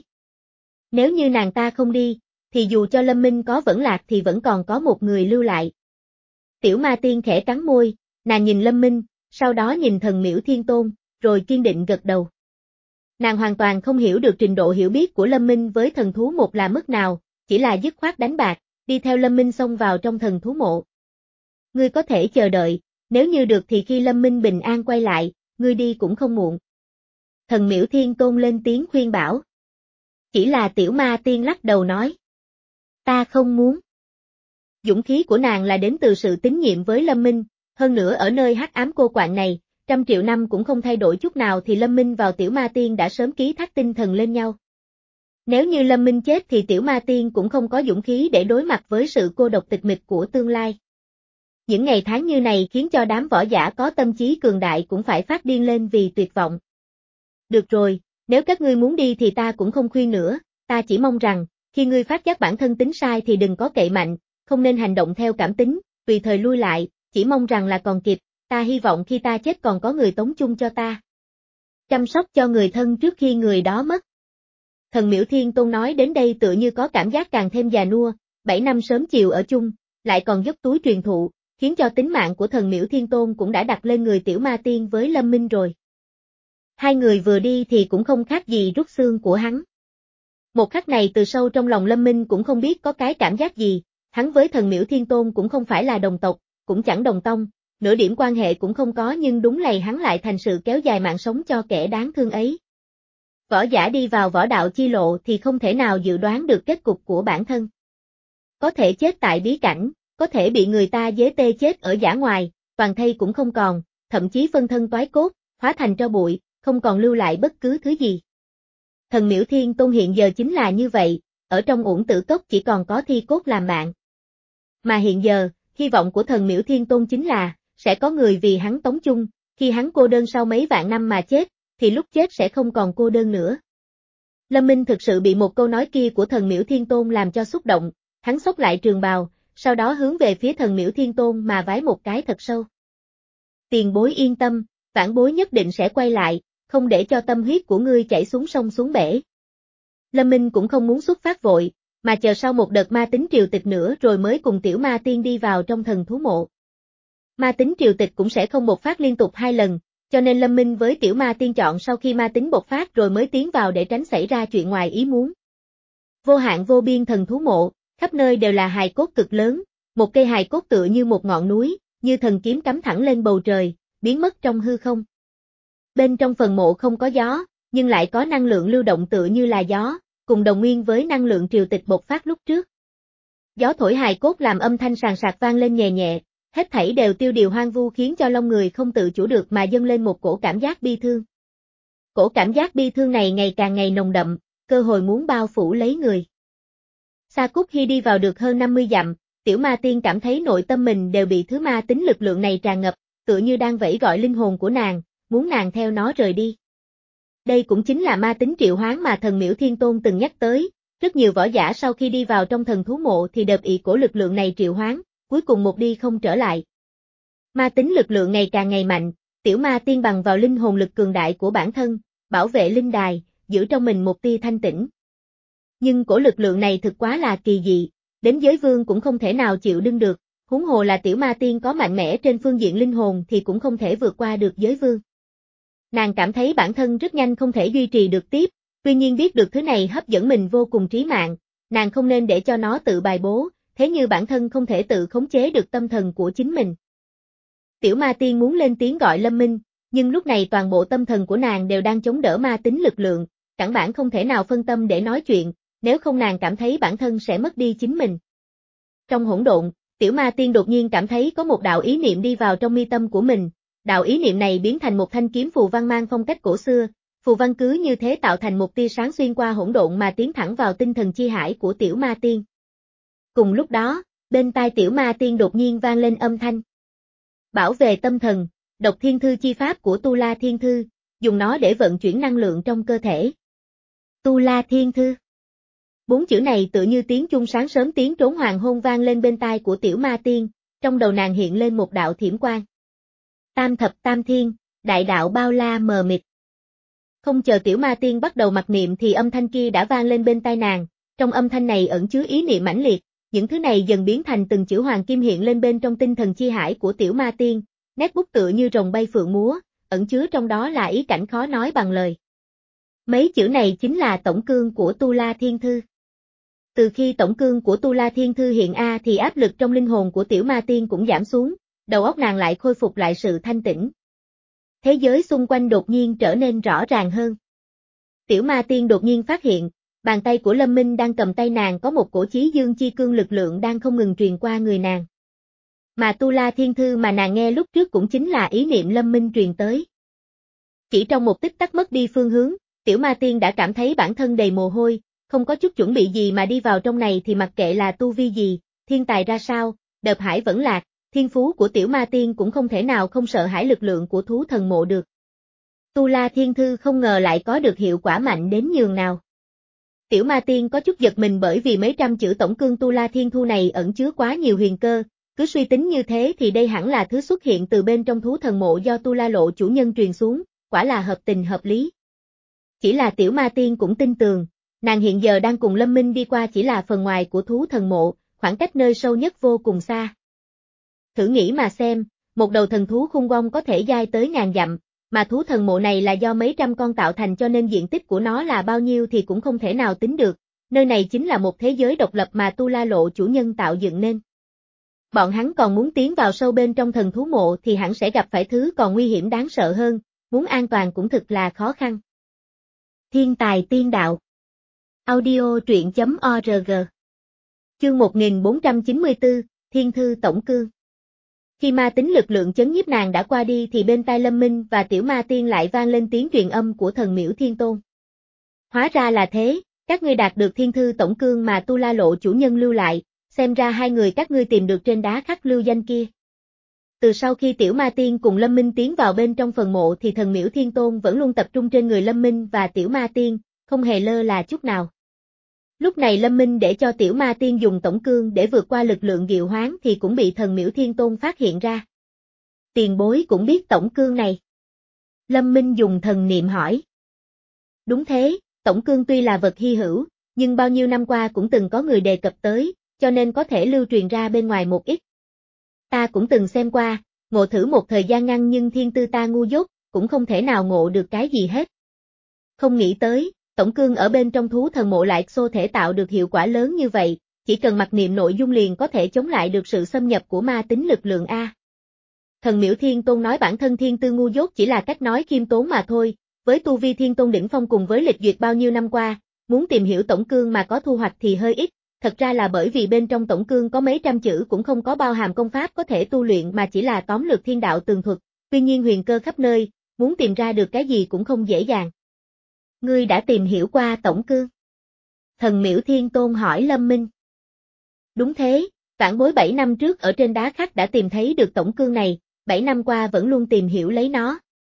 Nếu như nàng ta không đi, thì dù cho Lâm Minh có vẫn lạc thì vẫn còn có một người lưu lại. Tiểu ma tiên khẽ cắn môi, nàng nhìn Lâm Minh, sau đó nhìn thần Miễu Thiên Tôn, rồi kiên định gật đầu. Nàng hoàn toàn không hiểu được trình độ hiểu biết của Lâm Minh với thần thú một là mức nào, chỉ là dứt khoát đánh bạc, đi theo Lâm Minh xông vào trong thần thú mộ. Ngươi có thể chờ đợi, nếu như được thì khi Lâm Minh bình an quay lại, ngươi đi cũng không muộn. Thần Miễu Thiên Tôn lên tiếng khuyên bảo. Chỉ là tiểu ma tiên lắc đầu nói. Ta không muốn. Dũng khí của nàng là đến từ sự tín nhiệm với Lâm Minh, hơn nữa ở nơi hắc ám cô quạnh này, trăm triệu năm cũng không thay đổi chút nào thì Lâm Minh vào tiểu ma tiên đã sớm ký thác tinh thần lên nhau. Nếu như Lâm Minh chết thì tiểu ma tiên cũng không có dũng khí để đối mặt với sự cô độc tịch mịch của tương lai. Những ngày tháng như này khiến cho đám võ giả có tâm trí cường đại cũng phải phát điên lên vì tuyệt vọng. Được rồi, nếu các ngươi muốn đi thì ta cũng không khuyên nữa, ta chỉ mong rằng, khi ngươi phát giác bản thân tính sai thì đừng có cậy mạnh, không nên hành động theo cảm tính, tùy thời lui lại, chỉ mong rằng là còn kịp, ta hy vọng khi ta chết còn có người tống chung cho ta. Chăm sóc cho người thân trước khi người đó mất. Thần Miễu Thiên Tôn nói đến đây tựa như có cảm giác càng thêm già nua, bảy năm sớm chiều ở chung, lại còn dốc túi truyền thụ, khiến cho tính mạng của thần Miễu Thiên Tôn cũng đã đặt lên người tiểu ma tiên với Lâm Minh rồi. Hai người vừa đi thì cũng không khác gì rút xương của hắn. Một khắc này từ sâu trong lòng Lâm Minh cũng không biết có cái cảm giác gì, hắn với thần Miễu Thiên Tôn cũng không phải là đồng tộc, cũng chẳng đồng tông, nửa điểm quan hệ cũng không có nhưng đúng lầy hắn lại thành sự kéo dài mạng sống cho kẻ đáng thương ấy. Võ giả đi vào võ đạo chi lộ thì không thể nào dự đoán được kết cục của bản thân. Có thể chết tại bí cảnh, có thể bị người ta dế tê chết ở dã ngoài, toàn thây cũng không còn, thậm chí phân thân toái cốt, hóa thành tro bụi, không còn lưu lại bất cứ thứ gì. Thần Miễu Thiên Tôn hiện giờ chính là như vậy, ở trong Uổng Tử Cốc chỉ còn có thi cốt làm bạn. Mà hiện giờ, hy vọng của thần Miễu Thiên Tôn chính là, sẽ có người vì hắn tống chung, khi hắn cô đơn sau mấy vạn năm mà chết, thì lúc chết sẽ không còn cô đơn nữa. Lâm Minh thực sự bị một câu nói kia của thần Miễu Thiên Tôn làm cho xúc động, hắn xốc lại trường bào, sau đó hướng về phía thần Miễu Thiên Tôn mà vái một cái thật sâu. Tiền bối yên tâm, vãn bối nhất định sẽ quay lại, không để cho tâm huyết của ngươi chảy xuống sông xuống bể. Lâm Minh cũng không muốn xuất phát vội, mà chờ sau một đợt ma tính triều tịch nữa rồi mới cùng tiểu ma tiên đi vào trong thần thú mộ. Ma tính triều tịch cũng sẽ không bộc phát liên tục hai lần, cho nên Lâm Minh với tiểu ma tiên chọn sau khi ma tính bộc phát rồi mới tiến vào để tránh xảy ra chuyện ngoài ý muốn. Vô hạn vô biên thần thú mộ, khắp nơi đều là hài cốt cực lớn, một cây hài cốt tựa như một ngọn núi, như thần kiếm cắm thẳng lên bầu trời, biến mất trong hư không. Bên trong phần mộ không có gió, nhưng lại có năng lượng lưu động tựa như là gió, cùng đồng nguyên với năng lượng triều tịch bộc phát lúc trước. Gió thổi hài cốt làm âm thanh sàn sạc vang lên nhẹ nhẹ, hết thảy đều tiêu điều hoang vu khiến cho lông người không tự chủ được mà dâng lên một cổ cảm giác bi thương. Cổ cảm giác bi thương này ngày càng ngày nồng đậm, cơ hội muốn bao phủ lấy người. Sa Cút Hy đi vào được hơn năm mươi dặm, tiểu ma tiên cảm thấy nội tâm mình đều bị thứ ma tính lực lượng này tràn ngập, tựa như đang vẫy gọi linh hồn của nàng, muốn nàng theo nó rời đi. Đây cũng chính là ma tính triệu hoán mà thần Miễu Thiên Tôn từng nhắc tới, rất nhiều võ giả sau khi đi vào trong thần thú mộ thì đợt ị cổ lực lượng này triệu hoán, cuối cùng một đi không trở lại. Ma tính lực lượng ngày càng ngày mạnh, tiểu ma tiên bằng vào linh hồn lực cường đại của bản thân, bảo vệ linh đài, giữ trong mình một tia thanh tĩnh. Nhưng cổ lực lượng này thực quá là kỳ dị, đến giới vương cũng không thể nào chịu đựng được, huống hồ là tiểu ma tiên có mạnh mẽ trên phương diện linh hồn thì cũng không thể vượt qua được giới vương. Nàng cảm thấy bản thân rất nhanh không thể duy trì được tiếp, tuy nhiên biết được thứ này hấp dẫn mình vô cùng trí mạng, nàng không nên để cho nó tự bài bố, thế như bản thân không thể tự khống chế được tâm thần của chính mình. Tiểu ma tiên muốn lên tiếng gọi Lâm Minh, nhưng lúc này toàn bộ tâm thần của nàng đều đang chống đỡ ma tính lực lượng, căn bản không thể nào phân tâm để nói chuyện, nếu không nàng cảm thấy bản thân sẽ mất đi chính mình. Trong hỗn độn, tiểu ma tiên đột nhiên cảm thấy có một đạo ý niệm đi vào trong mi tâm của mình, đạo ý niệm này biến thành một thanh kiếm phù văn mang phong cách cổ xưa, phù văn cứ như thế tạo thành một tia sáng xuyên qua hỗn độn mà tiến thẳng vào tinh thần chi hải của tiểu ma tiên. Cùng lúc đó, bên tai tiểu ma tiên đột nhiên vang lên âm thanh. Bảo vệ tâm thần, độc thiên thư chi pháp của Tu La Thiên Thư, dùng nó để vận chuyển năng lượng trong cơ thể. Tu La Thiên Thư. Bốn chữ này tự như tiếng chuông sáng sớm tiếng trốn hoàng hôn vang lên bên tai của tiểu ma tiên, trong đầu nàng hiện lên một đạo thiểm quang. Tam thập tam thiên, đại đạo bao la mờ mịt. Không chờ tiểu ma tiên bắt đầu mặc niệm thì âm thanh kia đã vang lên bên tai nàng, trong âm thanh này ẩn chứa ý niệm mãnh liệt, những thứ này dần biến thành từng chữ hoàng kim hiện lên bên trong tinh thần chi hải của tiểu ma tiên, nét bút tựa như rồng bay phượng múa, ẩn chứa trong đó là ý cảnh khó nói bằng lời. Mấy chữ này chính là tổng cương của Tu La Thiên Thư. Từ khi tổng cương của Tu La Thiên Thư hiện A thì áp lực trong linh hồn của tiểu ma tiên cũng giảm xuống, đầu óc nàng lại khôi phục lại sự thanh tĩnh. Thế giới xung quanh đột nhiên trở nên rõ ràng hơn. Tiểu ma tiên đột nhiên phát hiện, bàn tay của Lâm Minh đang cầm tay nàng có một cổ chí dương chi cương lực lượng đang không ngừng truyền qua người nàng. Mà Tu La Thiên Thư mà nàng nghe lúc trước cũng chính là ý niệm Lâm Minh truyền tới. Chỉ trong một tích tắc mất đi phương hướng, tiểu ma tiên đã cảm thấy bản thân đầy mồ hôi, không có chút chuẩn bị gì mà đi vào trong này thì mặc kệ là tu vi gì, thiên tài ra sao, đợp hải vẫn lạc, thiên phú của tiểu ma tiên cũng không thể nào không sợ hãi lực lượng của thú thần mộ được. Tu La Thiên Thư không ngờ lại có được hiệu quả mạnh đến nhường nào. Tiểu ma tiên có chút giật mình bởi vì mấy trăm chữ tổng cương Tu La Thiên Thu này ẩn chứa quá nhiều huyền cơ, cứ suy tính như thế thì đây hẳn là thứ xuất hiện từ bên trong thú thần mộ do Tu La Lộ chủ nhân truyền xuống, quả là hợp tình hợp lý. Chỉ là tiểu ma tiên cũng tin tường, nàng hiện giờ đang cùng Lâm Minh đi qua chỉ là phần ngoài của thú thần mộ, khoảng cách nơi sâu nhất vô cùng xa. Thử nghĩ mà xem, một đầu thần thú khung vong có thể dai tới ngàn dặm, mà thú thần mộ này là do mấy trăm con tạo thành cho nên diện tích của nó là bao nhiêu thì cũng không thể nào tính được, nơi này chính là một thế giới độc lập mà Tu La Lộ chủ nhân tạo dựng nên. Bọn hắn còn muốn tiến vào sâu bên trong thần thú mộ thì hẳn sẽ gặp phải thứ còn nguy hiểm đáng sợ hơn, muốn an toàn cũng thực là khó khăn. Thiên tài tiên đạo. Audio truyện chấm org. Chương một nghìn bốn trăm chín mươi tư, Thiên Thư Tổng Cương. Khi ma tính lực lượng chấn nhiếp nàng đã qua đi thì bên tai Lâm Minh và tiểu ma tiên lại vang lên tiếng truyền âm của thần Miễu Thiên Tôn. Hóa ra là thế, các ngươi đạt được Thiên Thư Tổng Cương mà Tu La Lộ chủ nhân lưu lại, xem ra hai người các ngươi tìm được trên đá khắc lưu danh kia. Từ sau khi tiểu ma tiên cùng Lâm Minh tiến vào bên trong phần mộ thì thần Miễu Thiên Tôn vẫn luôn tập trung trên người Lâm Minh và tiểu ma tiên, không hề lơ là chút nào. Lúc này Lâm Minh để cho tiểu ma tiên dùng tổng cương để vượt qua lực lượng diệu hoán thì cũng bị thần Miễu Thiên Tôn phát hiện ra. Tiền bối cũng biết tổng cương này. Lâm Minh dùng thần niệm hỏi. Đúng thế, tổng cương tuy là vật hy hữu, nhưng bao nhiêu năm qua cũng từng có người đề cập tới, cho nên có thể lưu truyền ra bên ngoài một ít. Ta cũng từng xem qua, ngộ thử một thời gian ngắn nhưng thiên tư ta ngu dốt, cũng không thể nào ngộ được cái gì hết. Không nghĩ tới, tổng cương ở bên trong thú thần mộ lại xô thể tạo được hiệu quả lớn như vậy, chỉ cần mặc niệm nội dung liền có thể chống lại được sự xâm nhập của ma tính lực lượng A. Thần Miễu Thiên Tôn nói bản thân thiên tư ngu dốt chỉ là cách nói khiêm tốn mà thôi, với tu vi thiên tôn đỉnh phong cùng với lịch duyệt bao nhiêu năm qua, muốn tìm hiểu tổng cương mà có thu hoạch thì hơi ít, thật ra là bởi vì bên trong tổng cương có mấy trăm chữ cũng không có bao hàm công pháp có thể tu luyện mà chỉ là tóm lược thiên đạo tường thuật, tuy nhiên huyền cơ khắp nơi, muốn tìm ra được cái gì cũng không dễ dàng. Ngươi đã tìm hiểu qua tổng cương? Thần Miễu Thiên Tôn hỏi Lâm Minh. Đúng thế, vãn bối bảy năm trước ở trên đá khắc đã tìm thấy được tổng cương này, bảy năm qua vẫn luôn tìm hiểu lấy nó.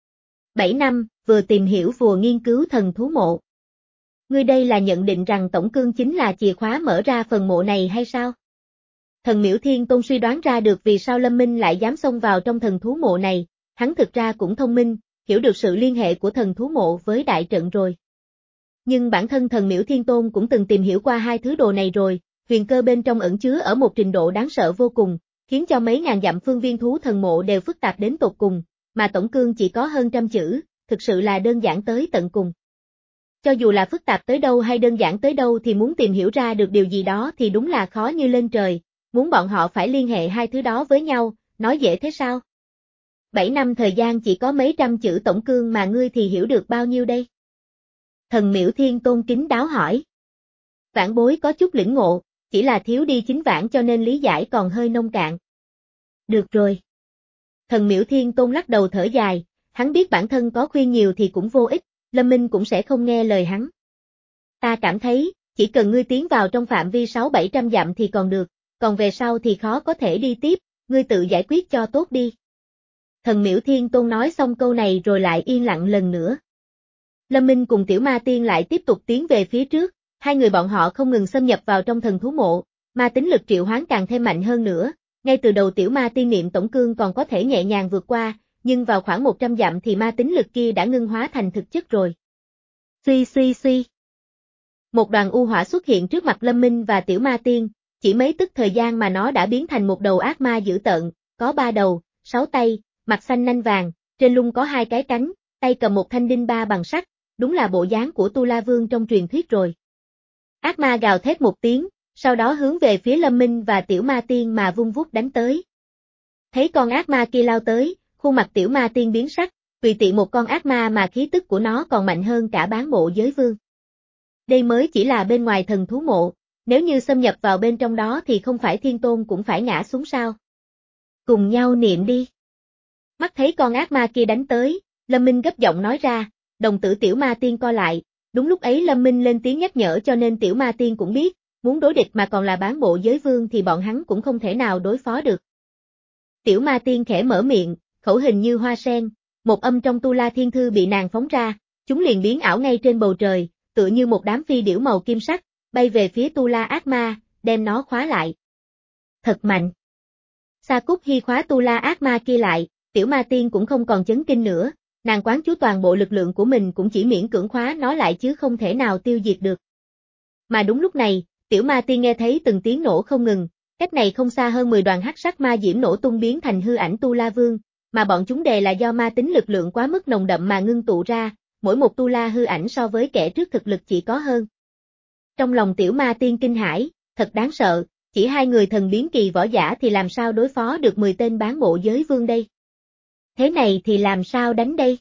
bảy năm, vừa tìm hiểu vừa nghiên cứu thần thú mộ. Ngươi đây là nhận định rằng Tổng Cương chính là chìa khóa mở ra phần mộ này hay sao? Thần Miễu Thiên Tôn suy đoán ra được vì sao Lâm Minh lại dám xông vào trong thần thú mộ này, hắn thực ra cũng thông minh, hiểu được sự liên hệ của thần thú mộ với đại trận rồi. Nhưng bản thân thần Miễu Thiên Tôn cũng từng tìm hiểu qua hai thứ đồ này rồi, huyền cơ bên trong ẩn chứa ở một trình độ đáng sợ vô cùng, khiến cho mấy ngàn dặm phương viên thú thần mộ đều phức tạp đến tột cùng, mà Tổng Cương chỉ có hơn trăm chữ, thực sự là đơn giản tới tận cùng. Cho dù là phức tạp tới đâu hay đơn giản tới đâu thì muốn tìm hiểu ra được điều gì đó thì đúng là khó như lên trời, muốn bọn họ phải liên hệ hai thứ đó với nhau, nói dễ thế sao? Bảy năm thời gian chỉ có mấy trăm chữ Tổng Cương mà ngươi thì hiểu được bao nhiêu đây? Thần Miễu Thiên Tôn kính đáo hỏi. Vãn bối có chút lĩnh ngộ, chỉ là thiếu đi chính vãn cho nên lý giải còn hơi nông cạn. Được rồi. Thần Miễu Thiên Tôn lắc đầu thở dài, hắn biết bản thân có khuyên nhiều thì cũng vô ích, Lâm Minh cũng sẽ không nghe lời hắn. Ta cảm thấy, chỉ cần ngươi tiến vào trong phạm vi sáu bảy trăm dặm thì còn được, còn về sau thì khó có thể đi tiếp, ngươi tự giải quyết cho tốt đi. Thần Miễu Thiên Tôn nói xong câu này rồi lại yên lặng lần nữa. Lâm Minh cùng Tiểu Ma Tiên lại tiếp tục tiến về phía trước, hai người bọn họ không ngừng xâm nhập vào trong thần thú mộ, ma tính lực triệu hoán càng thêm mạnh hơn nữa, ngay từ đầu Tiểu Ma Tiên niệm Tổng Cương còn có thể nhẹ nhàng vượt qua, nhưng vào khoảng một trăm dặm thì ma tính lực kia đã ngưng hóa thành thực chất rồi. Suy suy suy. Một đoàn u hỏa xuất hiện trước mặt Lâm Minh và Tiểu Ma Tiên, chỉ mấy tức thời gian mà nó đã biến thành một đầu ác ma dữ tợn, có ba đầu, sáu tay, mặt xanh nanh vàng, trên lưng có hai cái cánh, tay cầm một thanh đinh ba bằng sắt, đúng là bộ dáng của Tu La Vương trong truyền thuyết rồi. Ác ma gào thét một tiếng, sau đó hướng về phía Lâm Minh và Tiểu Ma Tiên mà vung vút đánh tới. Thấy con ác ma kia lao tới, khuôn mặt Tiểu Ma Tiên biến sắc, tùy tiện một con ác ma mà khí tức của nó còn mạnh hơn cả bán bộ giới vương. Đây mới chỉ là bên ngoài thần thú mộ, nếu như xâm nhập vào bên trong đó thì không phải Thiên Tôn cũng phải ngã xuống sao. Cùng nhau niệm đi. Mắt thấy con ác ma kia đánh tới, Lâm Minh gấp giọng nói ra, đồng tử Tiểu Ma Tiên co lại, đúng lúc ấy Lâm Minh lên tiếng nhắc nhở cho nên Tiểu Ma Tiên cũng biết, muốn đối địch mà còn là bán bộ giới vương thì bọn hắn cũng không thể nào đối phó được. Tiểu Ma Tiên khẽ mở miệng, khẩu hình như hoa sen, một âm trong Tu La Thiên Thư bị nàng phóng ra, chúng liền biến ảo ngay trên bầu trời, tựa như một đám phi điểu màu kim sắc, bay về phía Tu La ác ma, đem nó khóa lại. Thật mạnh. Sa Cúc Hy khóa Tu La ác ma kia lại, Tiểu Ma Tiên cũng không còn chấn kinh nữa, nàng quán chú toàn bộ lực lượng của mình cũng chỉ miễn cưỡng khóa nó lại chứ không thể nào tiêu diệt được. Mà đúng lúc này, Tiểu Ma Tiên nghe thấy từng tiếng nổ không ngừng, cách này không xa hơn mười đoàn hắc sắc ma diễm nổ tung biến thành hư ảnh Tu La Vương, mà bọn chúng đều là do ma tính lực lượng quá mức nồng đậm mà ngưng tụ ra, mỗi một Tu La hư ảnh so với kẻ trước thực lực chỉ có hơn. Trong lòng Tiểu Ma Tiên kinh hãi, thật đáng sợ, chỉ hai người thần biến kỳ võ giả thì làm sao đối phó được mười tên bán bộ giới vương đây? Thế này thì làm sao đánh đây?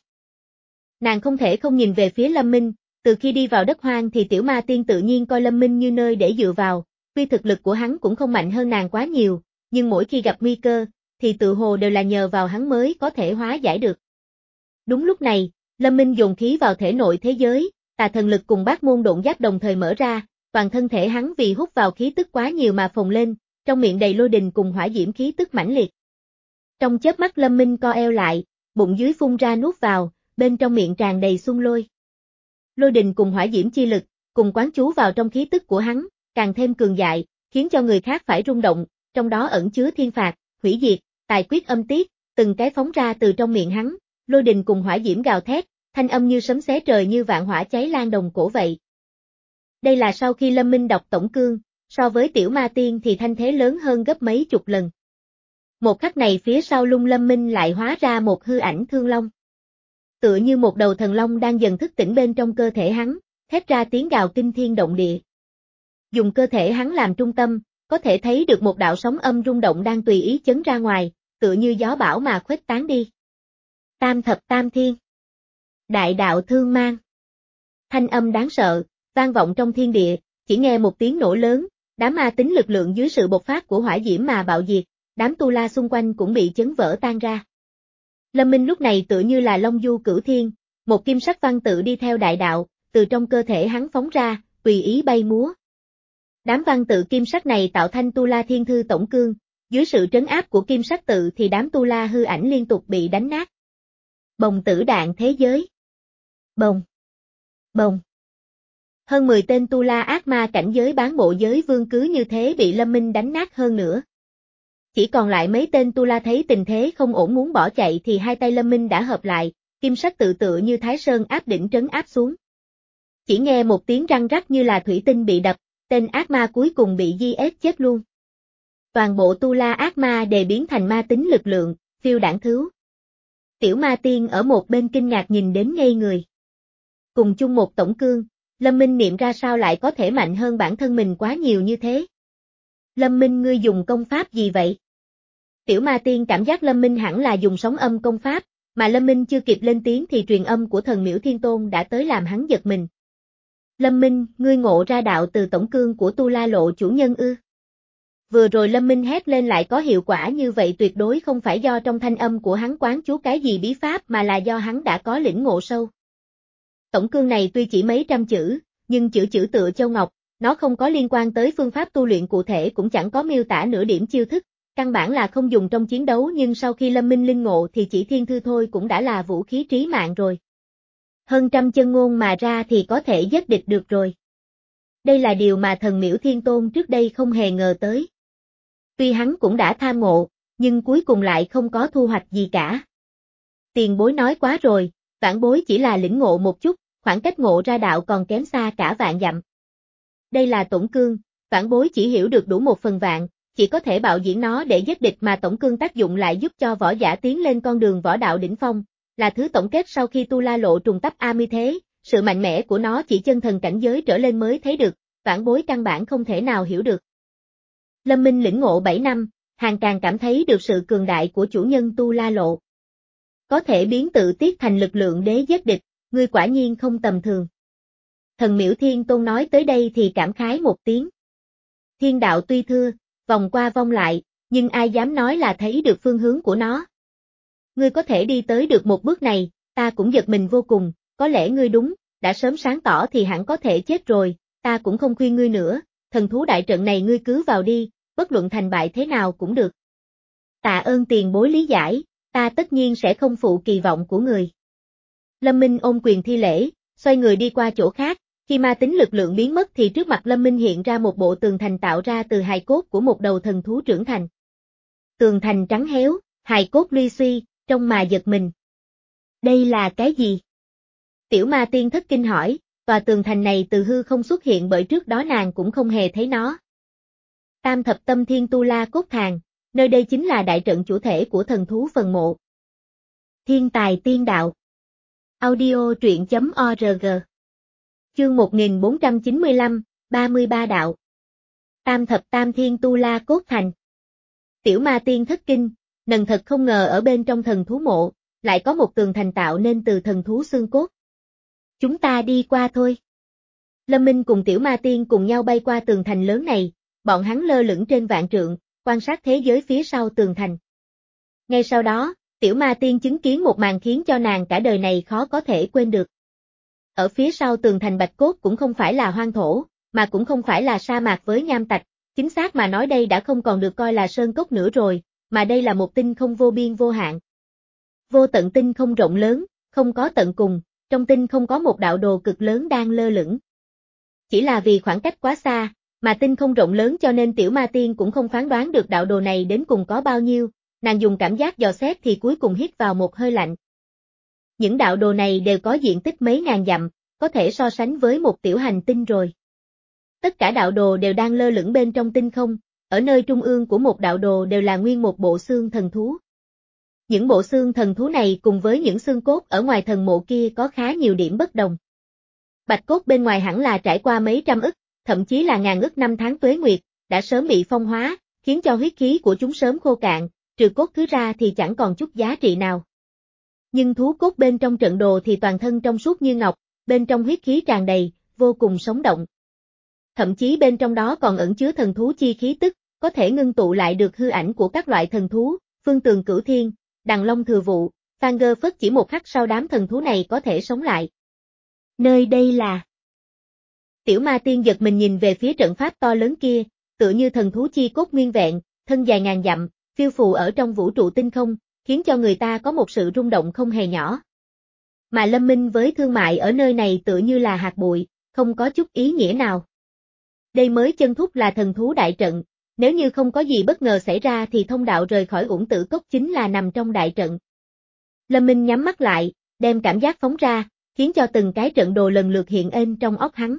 Nàng không thể không nhìn về phía Lâm Minh, từ khi đi vào đất hoang thì Tiểu Ma Tiên tự nhiên coi Lâm Minh như nơi để dựa vào, tuy thực lực của hắn cũng không mạnh hơn nàng quá nhiều, nhưng mỗi khi gặp nguy cơ, thì tự hồ đều là nhờ vào hắn mới có thể hóa giải được. Đúng lúc này, Lâm Minh dồn khí vào thể nội thế giới, tà thần lực cùng bát môn độn giáp đồng thời mở ra, toàn thân thể hắn vì hút vào khí tức quá nhiều mà phồng lên, trong miệng đầy lôi đình cùng hỏa diễm khí tức mãnh liệt. Trong chớp mắt Lâm Minh co eo lại, bụng dưới phun ra nuốt vào, bên trong miệng tràn đầy xung lôi. Lôi đình cùng hỏa diễm chi lực, cùng quán chú vào trong khí tức của hắn, càng thêm cường đại, khiến cho người khác phải rung động, trong đó ẩn chứa thiên phạt, hủy diệt, tài quyết âm tiết, từng cái phóng ra từ trong miệng hắn, lôi đình cùng hỏa diễm gào thét, thanh âm như sấm sét trời như vạn hỏa cháy lan đồng cổ vậy. Đây là sau khi Lâm Minh đọc Tổng Cương, so với Tiểu Ma Tiên thì thanh thế lớn hơn gấp mấy chục lần. Một khắc này phía sau lưng Lâm Minh lại hóa ra một hư ảnh thương long. Tựa như một đầu thần long đang dần thức tỉnh bên trong cơ thể hắn, thét ra tiếng gào kinh thiên động địa. Dùng cơ thể hắn làm trung tâm, có thể thấy được một đạo sóng âm rung động đang tùy ý chấn ra ngoài, tựa như gió bão mà khuếch tán đi. Tam thập tam thiên. Đại đạo thương mang. Thanh âm đáng sợ, vang vọng trong thiên địa, chỉ nghe một tiếng nổ lớn, đám ma tính lực lượng dưới sự bộc phát của hỏa diễm mà bạo diệt, đám tu la xung quanh cũng bị chấn vỡ tan ra. Lâm Minh lúc này tựa như là long du cửu thiên, một kim sắc văn tự đi theo đại đạo, từ trong cơ thể hắn phóng ra, tùy ý bay múa. Đám văn tự kim sắc này tạo thành Tu La Thiên Thư Tổng Cương, dưới sự trấn áp của kim sắc tự thì đám tu la hư ảnh liên tục bị đánh nát. Bồng tử đạn thế giới. Bồng. Bồng. Hơn mười tên tu la ác ma cảnh giới bán bộ giới vương cứ như thế bị Lâm Minh đánh nát hơn nữa. Chỉ còn lại mấy tên tu la thấy tình thế không ổn muốn bỏ chạy thì hai tay Lâm Minh đã hợp lại, kim sắc tự tự như Thái Sơn áp đỉnh trấn áp xuống. Chỉ nghe một tiếng răng rắc như là thủy tinh bị đập, tên ác ma cuối cùng bị gi ét chết luôn. Toàn bộ tu la ác ma đều biến thành ma tính lực lượng, phiêu đảng thứ. Tiểu ma tiên ở một bên kinh ngạc nhìn đến ngây người. Cùng chung một tổng cương, Lâm Minh niệm ra sao lại có thể mạnh hơn bản thân mình quá nhiều như thế. Lâm Minh ngươi dùng công pháp gì vậy? Tiểu ma tiên cảm giác Lâm Minh hẳn là dùng sóng âm công pháp, mà Lâm Minh chưa kịp lên tiếng thì truyền âm của thần Miễu Thiên Tôn đã tới làm hắn giật mình. Lâm Minh, ngươi ngộ ra đạo từ tổng cương của Tu La Lộ chủ nhân ư? Vừa rồi Lâm Minh hét lên lại có hiệu quả như vậy tuyệt đối không phải do trong thanh âm của hắn quán chú cái gì bí pháp mà là do hắn đã có lĩnh ngộ sâu. Tổng cương này tuy chỉ mấy trăm chữ, nhưng chữ chữ tựa châu ngọc, nó không có liên quan tới phương pháp tu luyện cụ thể cũng chẳng có miêu tả nửa điểm chiêu thức, căn bản là không dùng trong chiến đấu nhưng sau khi Lâm Minh linh ngộ thì chỉ thiên thư thôi cũng đã là vũ khí trí mạng rồi. Hơn trăm chân ngôn mà ra thì có thể giết địch được rồi. Đây là điều mà thần Miễu Thiên Tôn trước đây không hề ngờ tới. Tuy hắn cũng đã tham ngộ, nhưng cuối cùng lại không có thu hoạch gì cả. Tiền bối nói quá rồi, vãn bối chỉ là lĩnh ngộ một chút, khoảng cách ngộ ra đạo còn kém xa cả vạn dặm. Đây là tổng cương, vãn bối chỉ hiểu được đủ một phần vạn, chỉ có thể bạo diễn nó để giết địch mà tổng cương tác dụng lại giúp cho võ giả tiến lên con đường võ đạo đỉnh phong, là thứ tổng kết sau khi Tu La Lộ trùng tắp A Mi thế, sự mạnh mẽ của nó chỉ chân thần cảnh giới trở lên mới thấy được, vãn bối căn bản không thể nào hiểu được. Lâm Minh lĩnh ngộ bảy năm, hàng càng cảm thấy được sự cường đại của chủ nhân Tu La Lộ. Có thể biến tự tiết thành lực lượng đế giết địch, ngươi quả nhiên không tầm thường. Thần Miễu Thiên Tôn nói tới đây thì cảm khái một tiếng. Thiên đạo tuy thưa, vòng qua vòng lại, nhưng ai dám nói là thấy được phương hướng của nó. Ngươi có thể đi tới được một bước này, ta cũng giật mình vô cùng, có lẽ ngươi đúng, đã sớm sáng tỏ thì hẳn có thể chết rồi, ta cũng không khuyên ngươi nữa, thần thú đại trận này ngươi cứ vào đi, bất luận thành bại thế nào cũng được. Tạ ơn tiền bối lý giải, ta tất nhiên sẽ không phụ kỳ vọng của người. Lâm Minh ôm quyền thi lễ, xoay người đi qua chỗ khác, khi ma tính lực lượng biến mất thì trước mặt Lâm Minh hiện ra một bộ tường thành tạo ra từ hài cốt của một đầu thần thú trưởng thành. Tường thành trắng héo, hài cốt luy suy, trông mà giật mình. Đây là cái gì? Tiểu ma tiên thất kinh hỏi, tòa tường thành này từ hư không xuất hiện bởi trước đó nàng cũng không hề thấy nó. Tam thập tâm thiên tu la cốt thàn, nơi đây chính là đại trận chủ thể của thần thú phần mộ. Thiên tài tiên đạo. Audio truyện chấm org. Chương một nghìn bốn trăm chín mươi lăm, ba mươi ba đạo. Tam thập tam thiên tu la cốt thành. Tiểu ma tiên thất kinh, nần thật không ngờ ở bên trong thần thú mộ, lại có một tường thành tạo nên từ thần thú xương cốt. Chúng ta đi qua thôi. Lâm Minh cùng tiểu ma tiên cùng nhau bay qua tường thành lớn này, bọn hắn lơ lửng trên vạn trượng, quan sát thế giới phía sau tường thành. Ngay sau đó, tiểu ma tiên chứng kiến một màn khiến cho nàng cả đời này khó có thể quên được. Ở phía sau tường thành bạch cốt cũng không phải là hoang thổ, mà cũng không phải là sa mạc với nham thạch, chính xác mà nói đây đã không còn được coi là sơn cốc nữa rồi, mà đây là một tinh không vô biên vô hạn. Vô tận tinh không rộng lớn, không có tận cùng, trong tinh không có một đạo đồ cực lớn đang lơ lửng. Chỉ là vì khoảng cách quá xa, mà tinh không rộng lớn cho nên tiểu ma tiên cũng không phán đoán được đạo đồ này đến cùng có bao nhiêu, nàng dùng cảm giác dò xét thì cuối cùng hít vào một hơi lạnh. Những đạo đồ này đều có diện tích mấy ngàn dặm, có thể so sánh với một tiểu hành tinh rồi. Tất cả đạo đồ đều đang lơ lửng bên trong tinh không, ở nơi trung ương của một đạo đồ đều là nguyên một bộ xương thần thú. Những bộ xương thần thú này cùng với những xương cốt ở ngoài thần mộ kia có khá nhiều điểm bất đồng. Bạch cốt bên ngoài hẳn là trải qua mấy trăm ức, thậm chí là ngàn ức năm tháng tuế nguyệt, đã sớm bị phong hóa, khiến cho huyết khí của chúng sớm khô cạn, trừ cốt thứ ra thì chẳng còn chút giá trị nào. Nhưng thú cốt bên trong trận đồ thì toàn thân trong suốt như ngọc, bên trong huyết khí tràn đầy, vô cùng sống động. Thậm chí bên trong đó còn ẩn chứa thần thú chi khí tức, có thể ngưng tụ lại được hư ảnh của các loại thần thú, Phương Tường Cửu Thiên, Đằng Long Thừa Vụ, Phan Gơ Phất chỉ một khắc sau đám thần thú này có thể sống lại. Nơi đây là... Tiểu ma tiên giật mình nhìn về phía trận pháp to lớn kia, tựa như thần thú chi cốt nguyên vẹn, thân dài ngàn dặm, phiêu phù ở trong vũ trụ tinh không, khiến cho người ta có một sự rung động không hề nhỏ. Mà Lâm Minh với thương mại ở nơi này tựa như là hạt bụi, không có chút ý nghĩa nào. Đây mới chân thúc là thần thú đại trận, nếu như không có gì bất ngờ xảy ra thì thông đạo rời khỏi Uổng Tử Cốc chính là nằm trong đại trận. Lâm Minh nhắm mắt lại, đem cảm giác phóng ra, khiến cho từng cái trận đồ lần lượt hiện lên trong óc hắn.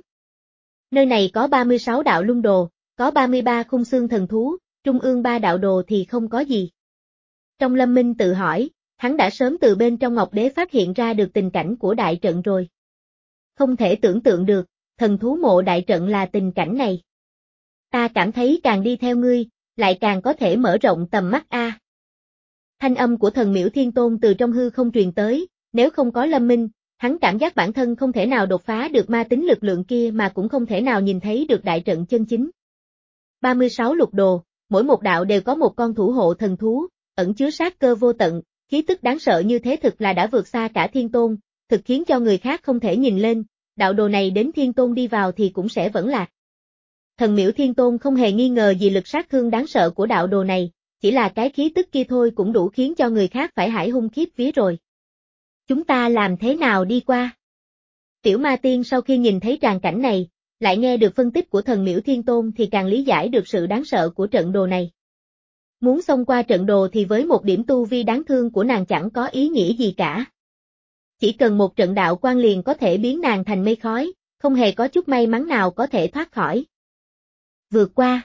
Nơi này có ba mươi sáu đạo luân đồ, có ba mươi ba khung xương thần thú, trung ương ba đạo đồ thì không có gì. Trong Lâm Minh tự hỏi, hắn đã sớm từ bên trong Ngọc Đế phát hiện ra được tình cảnh của đại trận rồi. Không thể tưởng tượng được, thần thú mộ đại trận là tình cảnh này. Ta cảm thấy càng đi theo ngươi, lại càng có thể mở rộng tầm mắt a. Thanh âm của thần Miễu Thiên Tôn từ trong hư không truyền tới, nếu không có Lâm Minh, hắn cảm giác bản thân không thể nào đột phá được ma tính lực lượng kia mà cũng không thể nào nhìn thấy được đại trận chân chính. ba mươi sáu lục đồ, mỗi một đạo đều có một con thủ hộ thần thú, ẩn chứa sát cơ vô tận, khí tức đáng sợ như thế thực là đã vượt xa cả Thiên Tôn, thực khiến cho người khác không thể nhìn lên, đạo đồ này đến Thiên Tôn đi vào thì cũng sẽ vẫn lạc. Thần Miễu Thiên Tôn không hề nghi ngờ gì lực sát thương đáng sợ của đạo đồ này, chỉ là cái khí tức kia thôi cũng đủ khiến cho người khác phải hãi hung khiếp vía rồi. Chúng ta làm thế nào đi qua? Tiểu Ma Tiên sau khi nhìn thấy tràng cảnh này, lại nghe được phân tích của thần Miễu Thiên Tôn thì càng lý giải được sự đáng sợ của trận đồ này. Muốn xông qua trận đồ thì với một điểm tu vi đáng thương của nàng chẳng có ý nghĩa gì cả. Chỉ cần một trận đạo quan liền có thể biến nàng thành mây khói, không hề có chút may mắn nào có thể thoát khỏi. Vượt qua.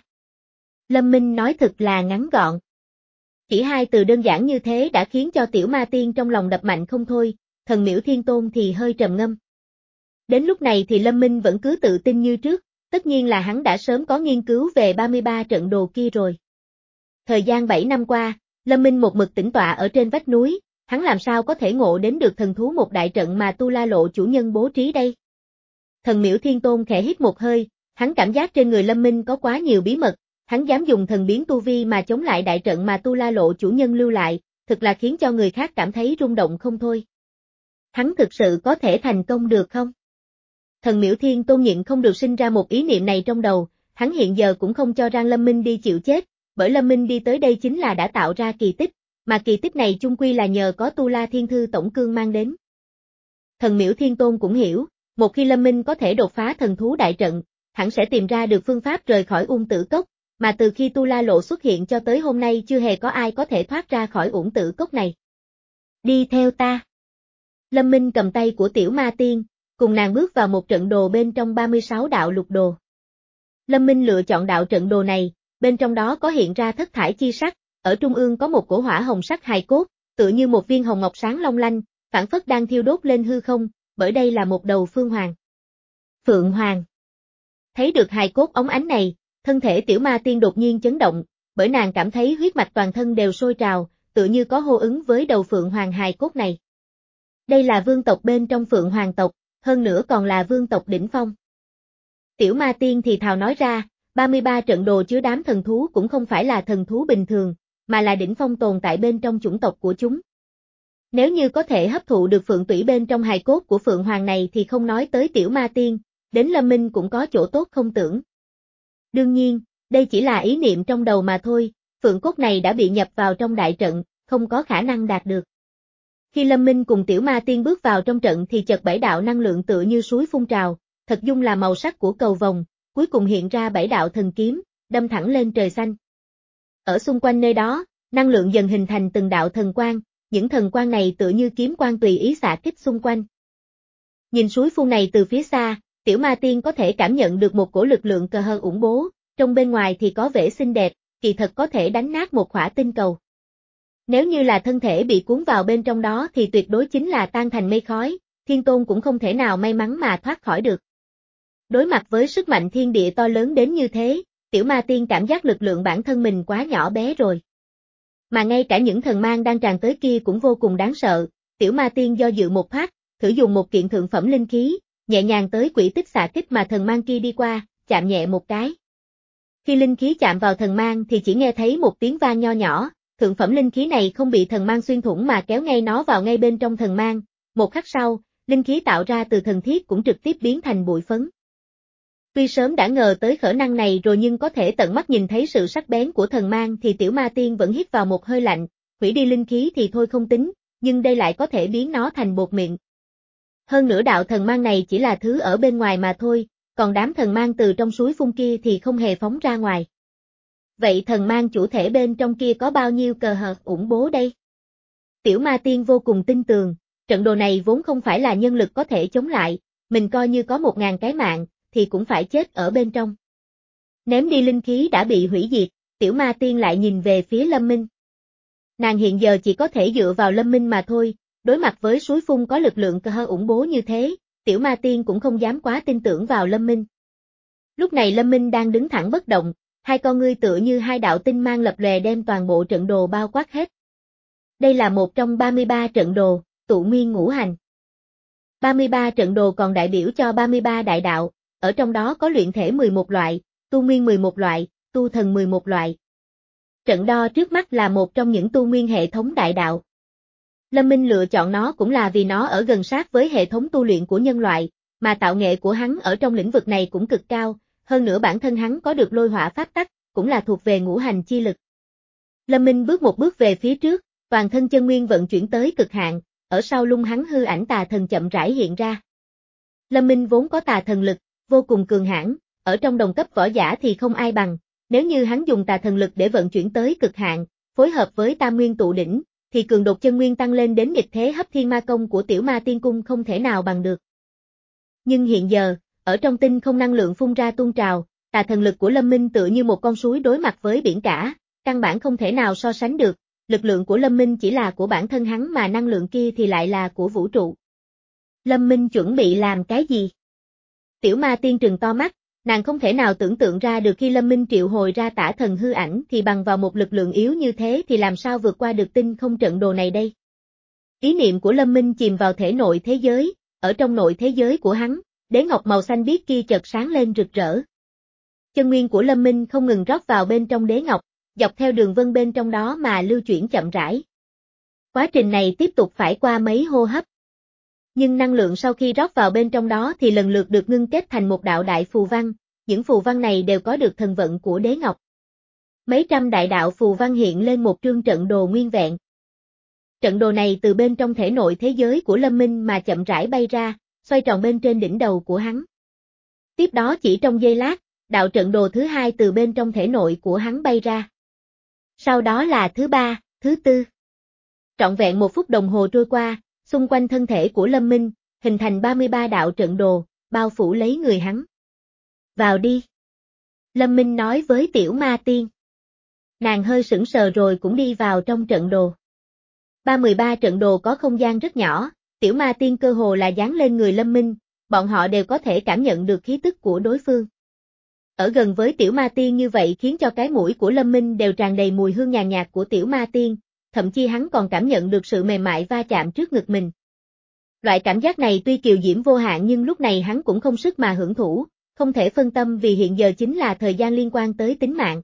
Lâm Minh nói thật là ngắn gọn. Chỉ hai từ đơn giản như thế đã khiến cho Tiểu Ma Tiên trong lòng đập mạnh không thôi, thần Miễu Thiên Tôn thì hơi trầm ngâm. Đến lúc này thì Lâm Minh vẫn cứ tự tin như trước, tất nhiên là hắn đã sớm có nghiên cứu về ba mươi ba trận đồ kia rồi. Thời gian bảy năm qua, Lâm Minh một mực tĩnh tọa ở trên vách núi, hắn làm sao có thể ngộ đến được thần thú một đại trận mà Tu La Lộ chủ nhân bố trí đây? Thần Miễu Thiên Tôn khẽ hít một hơi, hắn cảm giác trên người Lâm Minh có quá nhiều bí mật, hắn dám dùng thần biến tu vi mà chống lại đại trận mà Tu La Lộ chủ nhân lưu lại, thực là khiến cho người khác cảm thấy rung động không thôi. Hắn thực sự có thể thành công được không? Thần Miễu Thiên Tôn nhịn không được sinh ra một ý niệm này trong đầu, hắn hiện giờ cũng không cho rằng Lâm Minh đi chịu chết, bởi Lâm Minh đi tới đây chính là đã tạo ra kỳ tích, mà kỳ tích này chung quy là nhờ có Tu La Thiên Thư Tổng Cương mang đến. Thần Miễu Thiên Tôn cũng hiểu, một khi Lâm Minh có thể đột phá thần thú đại trận, hắn sẽ tìm ra được phương pháp rời khỏi Uổng Tử Cốc, mà từ khi Tu La Lộ xuất hiện cho tới hôm nay chưa hề có ai có thể thoát ra khỏi Uổng Tử Cốc này. Đi theo ta. Lâm Minh cầm tay của Tiểu Ma Tiên, cùng nàng bước vào một trận đồ bên trong ba mươi sáu đạo lục đồ. Lâm Minh lựa chọn đạo trận đồ này, bên trong đó có hiện ra thất thải chi sắc, ở trung ương có một cổ hỏa hồng sắc hài cốt, tựa như một viên hồng ngọc sáng long lanh, phảng phất đang thiêu đốt lên hư không, bởi đây là một đầu phương hoàng. Phượng Hoàng. Thấy được hài cốt óng ánh này, thân thể Tiểu Ma Tiên đột nhiên chấn động, bởi nàng cảm thấy huyết mạch toàn thân đều sôi trào, tựa như có hô ứng với đầu Phượng Hoàng hài cốt này. Đây là vương tộc bên trong Phượng Hoàng tộc, hơn nữa còn là vương tộc đỉnh phong. Tiểu Ma Tiên thì thào nói ra, ba mươi ba trận đồ chứa đám thần thú cũng không phải là thần thú bình thường, mà là đỉnh phong tồn tại bên trong chủng tộc của chúng. Nếu như có thể hấp thụ được phượng tủy bên trong hài cốt của Phượng Hoàng này thì không nói tới Tiểu Ma Tiên, đến Lâm Minh cũng có chỗ tốt không tưởng. Đương nhiên, đây chỉ là ý niệm trong đầu mà thôi, phượng cốt này đã bị nhập vào trong đại trận, không có khả năng đạt được. Khi Lâm Minh cùng Tiểu Ma Tiên bước vào trong trận thì chợt bảy đạo năng lượng tựa như suối phun trào, thật dung là màu sắc của cầu vồng, cuối cùng hiện ra bảy đạo thần kiếm, đâm thẳng lên trời xanh. Ở xung quanh nơi đó, năng lượng dần hình thành từng đạo thần quang, những thần quang này tựa như kiếm quang tùy ý xạ kích xung quanh. Nhìn suối phun này từ phía xa, Tiểu Ma Tiên có thể cảm nhận được một cổ lực lượng cờ hờ ủng bố, trong bên ngoài thì có vẻ xinh đẹp, kỳ thật có thể đánh nát một khỏa tinh cầu. Nếu như là thân thể bị cuốn vào bên trong đó thì tuyệt đối chính là tan thành mây khói, Thiên Tôn cũng không thể nào may mắn mà thoát khỏi được. Đối mặt với sức mạnh thiên địa to lớn đến như thế, Tiểu Ma Tiên cảm giác lực lượng bản thân mình quá nhỏ bé rồi. Mà ngay cả những thần mang đang tràn tới kia cũng vô cùng đáng sợ, Tiểu Ma Tiên do dự một phát, thử dùng một kiện thượng phẩm linh khí, nhẹ nhàng tới quỹ tích xạ kích mà thần mang kia đi qua, chạm nhẹ một cái. Khi linh khí chạm vào thần mang thì chỉ nghe thấy một tiếng vang nho nhỏ, thượng phẩm linh khí này không bị thần mang xuyên thủng mà kéo ngay nó vào ngay bên trong thần mang, một khắc sau, linh khí tạo ra từ thần thiết cũng trực tiếp biến thành bụi phấn. Tuy sớm đã ngờ tới khả năng này rồi nhưng có thể tận mắt nhìn thấy sự sắc bén của thần mang thì Tiểu Ma Tiên vẫn hít vào một hơi lạnh, hủy đi linh khí thì thôi không tính, nhưng đây lại có thể biến nó thành bột mịn. Hơn nữa đạo thần mang này chỉ là thứ ở bên ngoài mà thôi, còn đám thần mang từ trong suối phun kia thì không hề phóng ra ngoài. Vậy thần mang chủ thể bên trong kia có bao nhiêu cờ hờ ủng bố đây? Tiểu Ma Tiên vô cùng tin tường, trận đồ này vốn không phải là nhân lực có thể chống lại, mình coi như có một ngàn cái mạng, thì cũng phải chết ở bên trong. Ném đi linh khí đã bị hủy diệt, Tiểu Ma Tiên lại nhìn về phía Lâm Minh. Nàng hiện giờ chỉ có thể dựa vào Lâm Minh mà thôi, đối mặt với suối phun có lực lượng cờ hơ ủng bố như thế, Tiểu Ma Tiên cũng không dám quá tin tưởng vào Lâm Minh. Lúc này Lâm Minh đang đứng thẳng bất động, hai con ngươi tựa như hai đạo tinh mang lập lòe đem toàn bộ trận đồ bao quát hết. Đây là một trong ba mươi ba trận đồ, tụ nguyên ngũ hành. ba mươi ba trận đồ còn đại biểu cho ba mươi ba đại đạo, ở trong đó có luyện thể mười một loại, tu nguyên mười một loại, tu thần mười một loại. Trận đo trước mắt là một trong những tu nguyên hệ thống đại đạo. Lâm Minh lựa chọn nó cũng là vì nó ở gần sát với hệ thống tu luyện của nhân loại, mà tạo nghệ của hắn ở trong lĩnh vực này cũng cực cao, hơn nữa bản thân hắn có được lôi hỏa pháp tắc, cũng là thuộc về ngũ hành chi lực. Lâm Minh bước một bước về phía trước, toàn thân chân nguyên vận chuyển tới cực hạn, ở sau lưng hắn hư ảnh tà thần chậm rãi hiện ra. Lâm Minh vốn có tà thần lực, vô cùng cường hãn, ở trong đồng cấp võ giả thì không ai bằng, nếu như hắn dùng tà thần lực để vận chuyển tới cực hạn, phối hợp với tam nguyên tụ đỉnh, thì cường đột chân nguyên tăng lên đến nghịch thế hấp thiên ma công của Tiểu Ma Tiên Cung không thể nào bằng được. Nhưng hiện giờ, ở trong tinh không năng lượng phun ra tuôn trào, tà thần lực của Lâm Minh tựa như một con suối đối mặt với biển cả, căn bản không thể nào so sánh được, lực lượng của Lâm Minh chỉ là của bản thân hắn mà năng lượng kia thì lại là của vũ trụ. Lâm Minh chuẩn bị làm cái gì? Tiểu Ma Tiên trừng to mắt, nàng không thể nào tưởng tượng ra được khi Lâm Minh triệu hồi ra tả thần hư ảnh thì bằng vào một lực lượng yếu như thế thì làm sao vượt qua được tinh không trận đồ này đây. Ý niệm của Lâm Minh chìm vào thể nội thế giới, ở trong nội thế giới của hắn, đế ngọc màu xanh biếc kia chợt sáng lên rực rỡ. Chân nguyên của Lâm Minh không ngừng rót vào bên trong đế ngọc, dọc theo đường vân bên trong đó mà lưu chuyển chậm rãi. Quá trình này tiếp tục phải qua mấy hô hấp. Nhưng năng lượng sau khi rót vào bên trong đó thì lần lượt được ngưng kết thành một đạo đại phù văn, những phù văn này đều có được thần vận của đế ngọc. Mấy trăm đại đạo phù văn hiện lên một trương trận đồ nguyên vẹn. Trận đồ này từ bên trong thể nội thế giới của Lâm Minh mà chậm rãi bay ra, xoay tròn bên trên đỉnh đầu của hắn. Tiếp đó chỉ trong giây lát, đạo trận đồ thứ hai từ bên trong thể nội của hắn bay ra. Sau đó là thứ ba, thứ tư. Trọn vẹn một phút đồng hồ trôi qua, xung quanh thân thể của Lâm Minh, hình thành ba mươi ba đạo trận đồ, bao phủ lấy người hắn. Vào đi. Lâm Minh nói với Tiểu Ma Tiên. Nàng hơi sững sờ rồi cũng đi vào trong trận đồ. ba mươi ba trận đồ có không gian rất nhỏ, Tiểu Ma Tiên cơ hồ là dán lên người Lâm Minh, bọn họ đều có thể cảm nhận được khí tức của đối phương. Ở gần với Tiểu Ma Tiên như vậy khiến cho cái mũi của Lâm Minh đều tràn đầy mùi hương nhàn nhạt của Tiểu Ma Tiên, thậm chí hắn còn cảm nhận được sự mềm mại va chạm trước ngực mình. Loại cảm giác này tuy kiều diễm vô hạn nhưng lúc này hắn cũng không sức mà hưởng thụ, không thể phân tâm vì hiện giờ chính là thời gian liên quan tới tính mạng.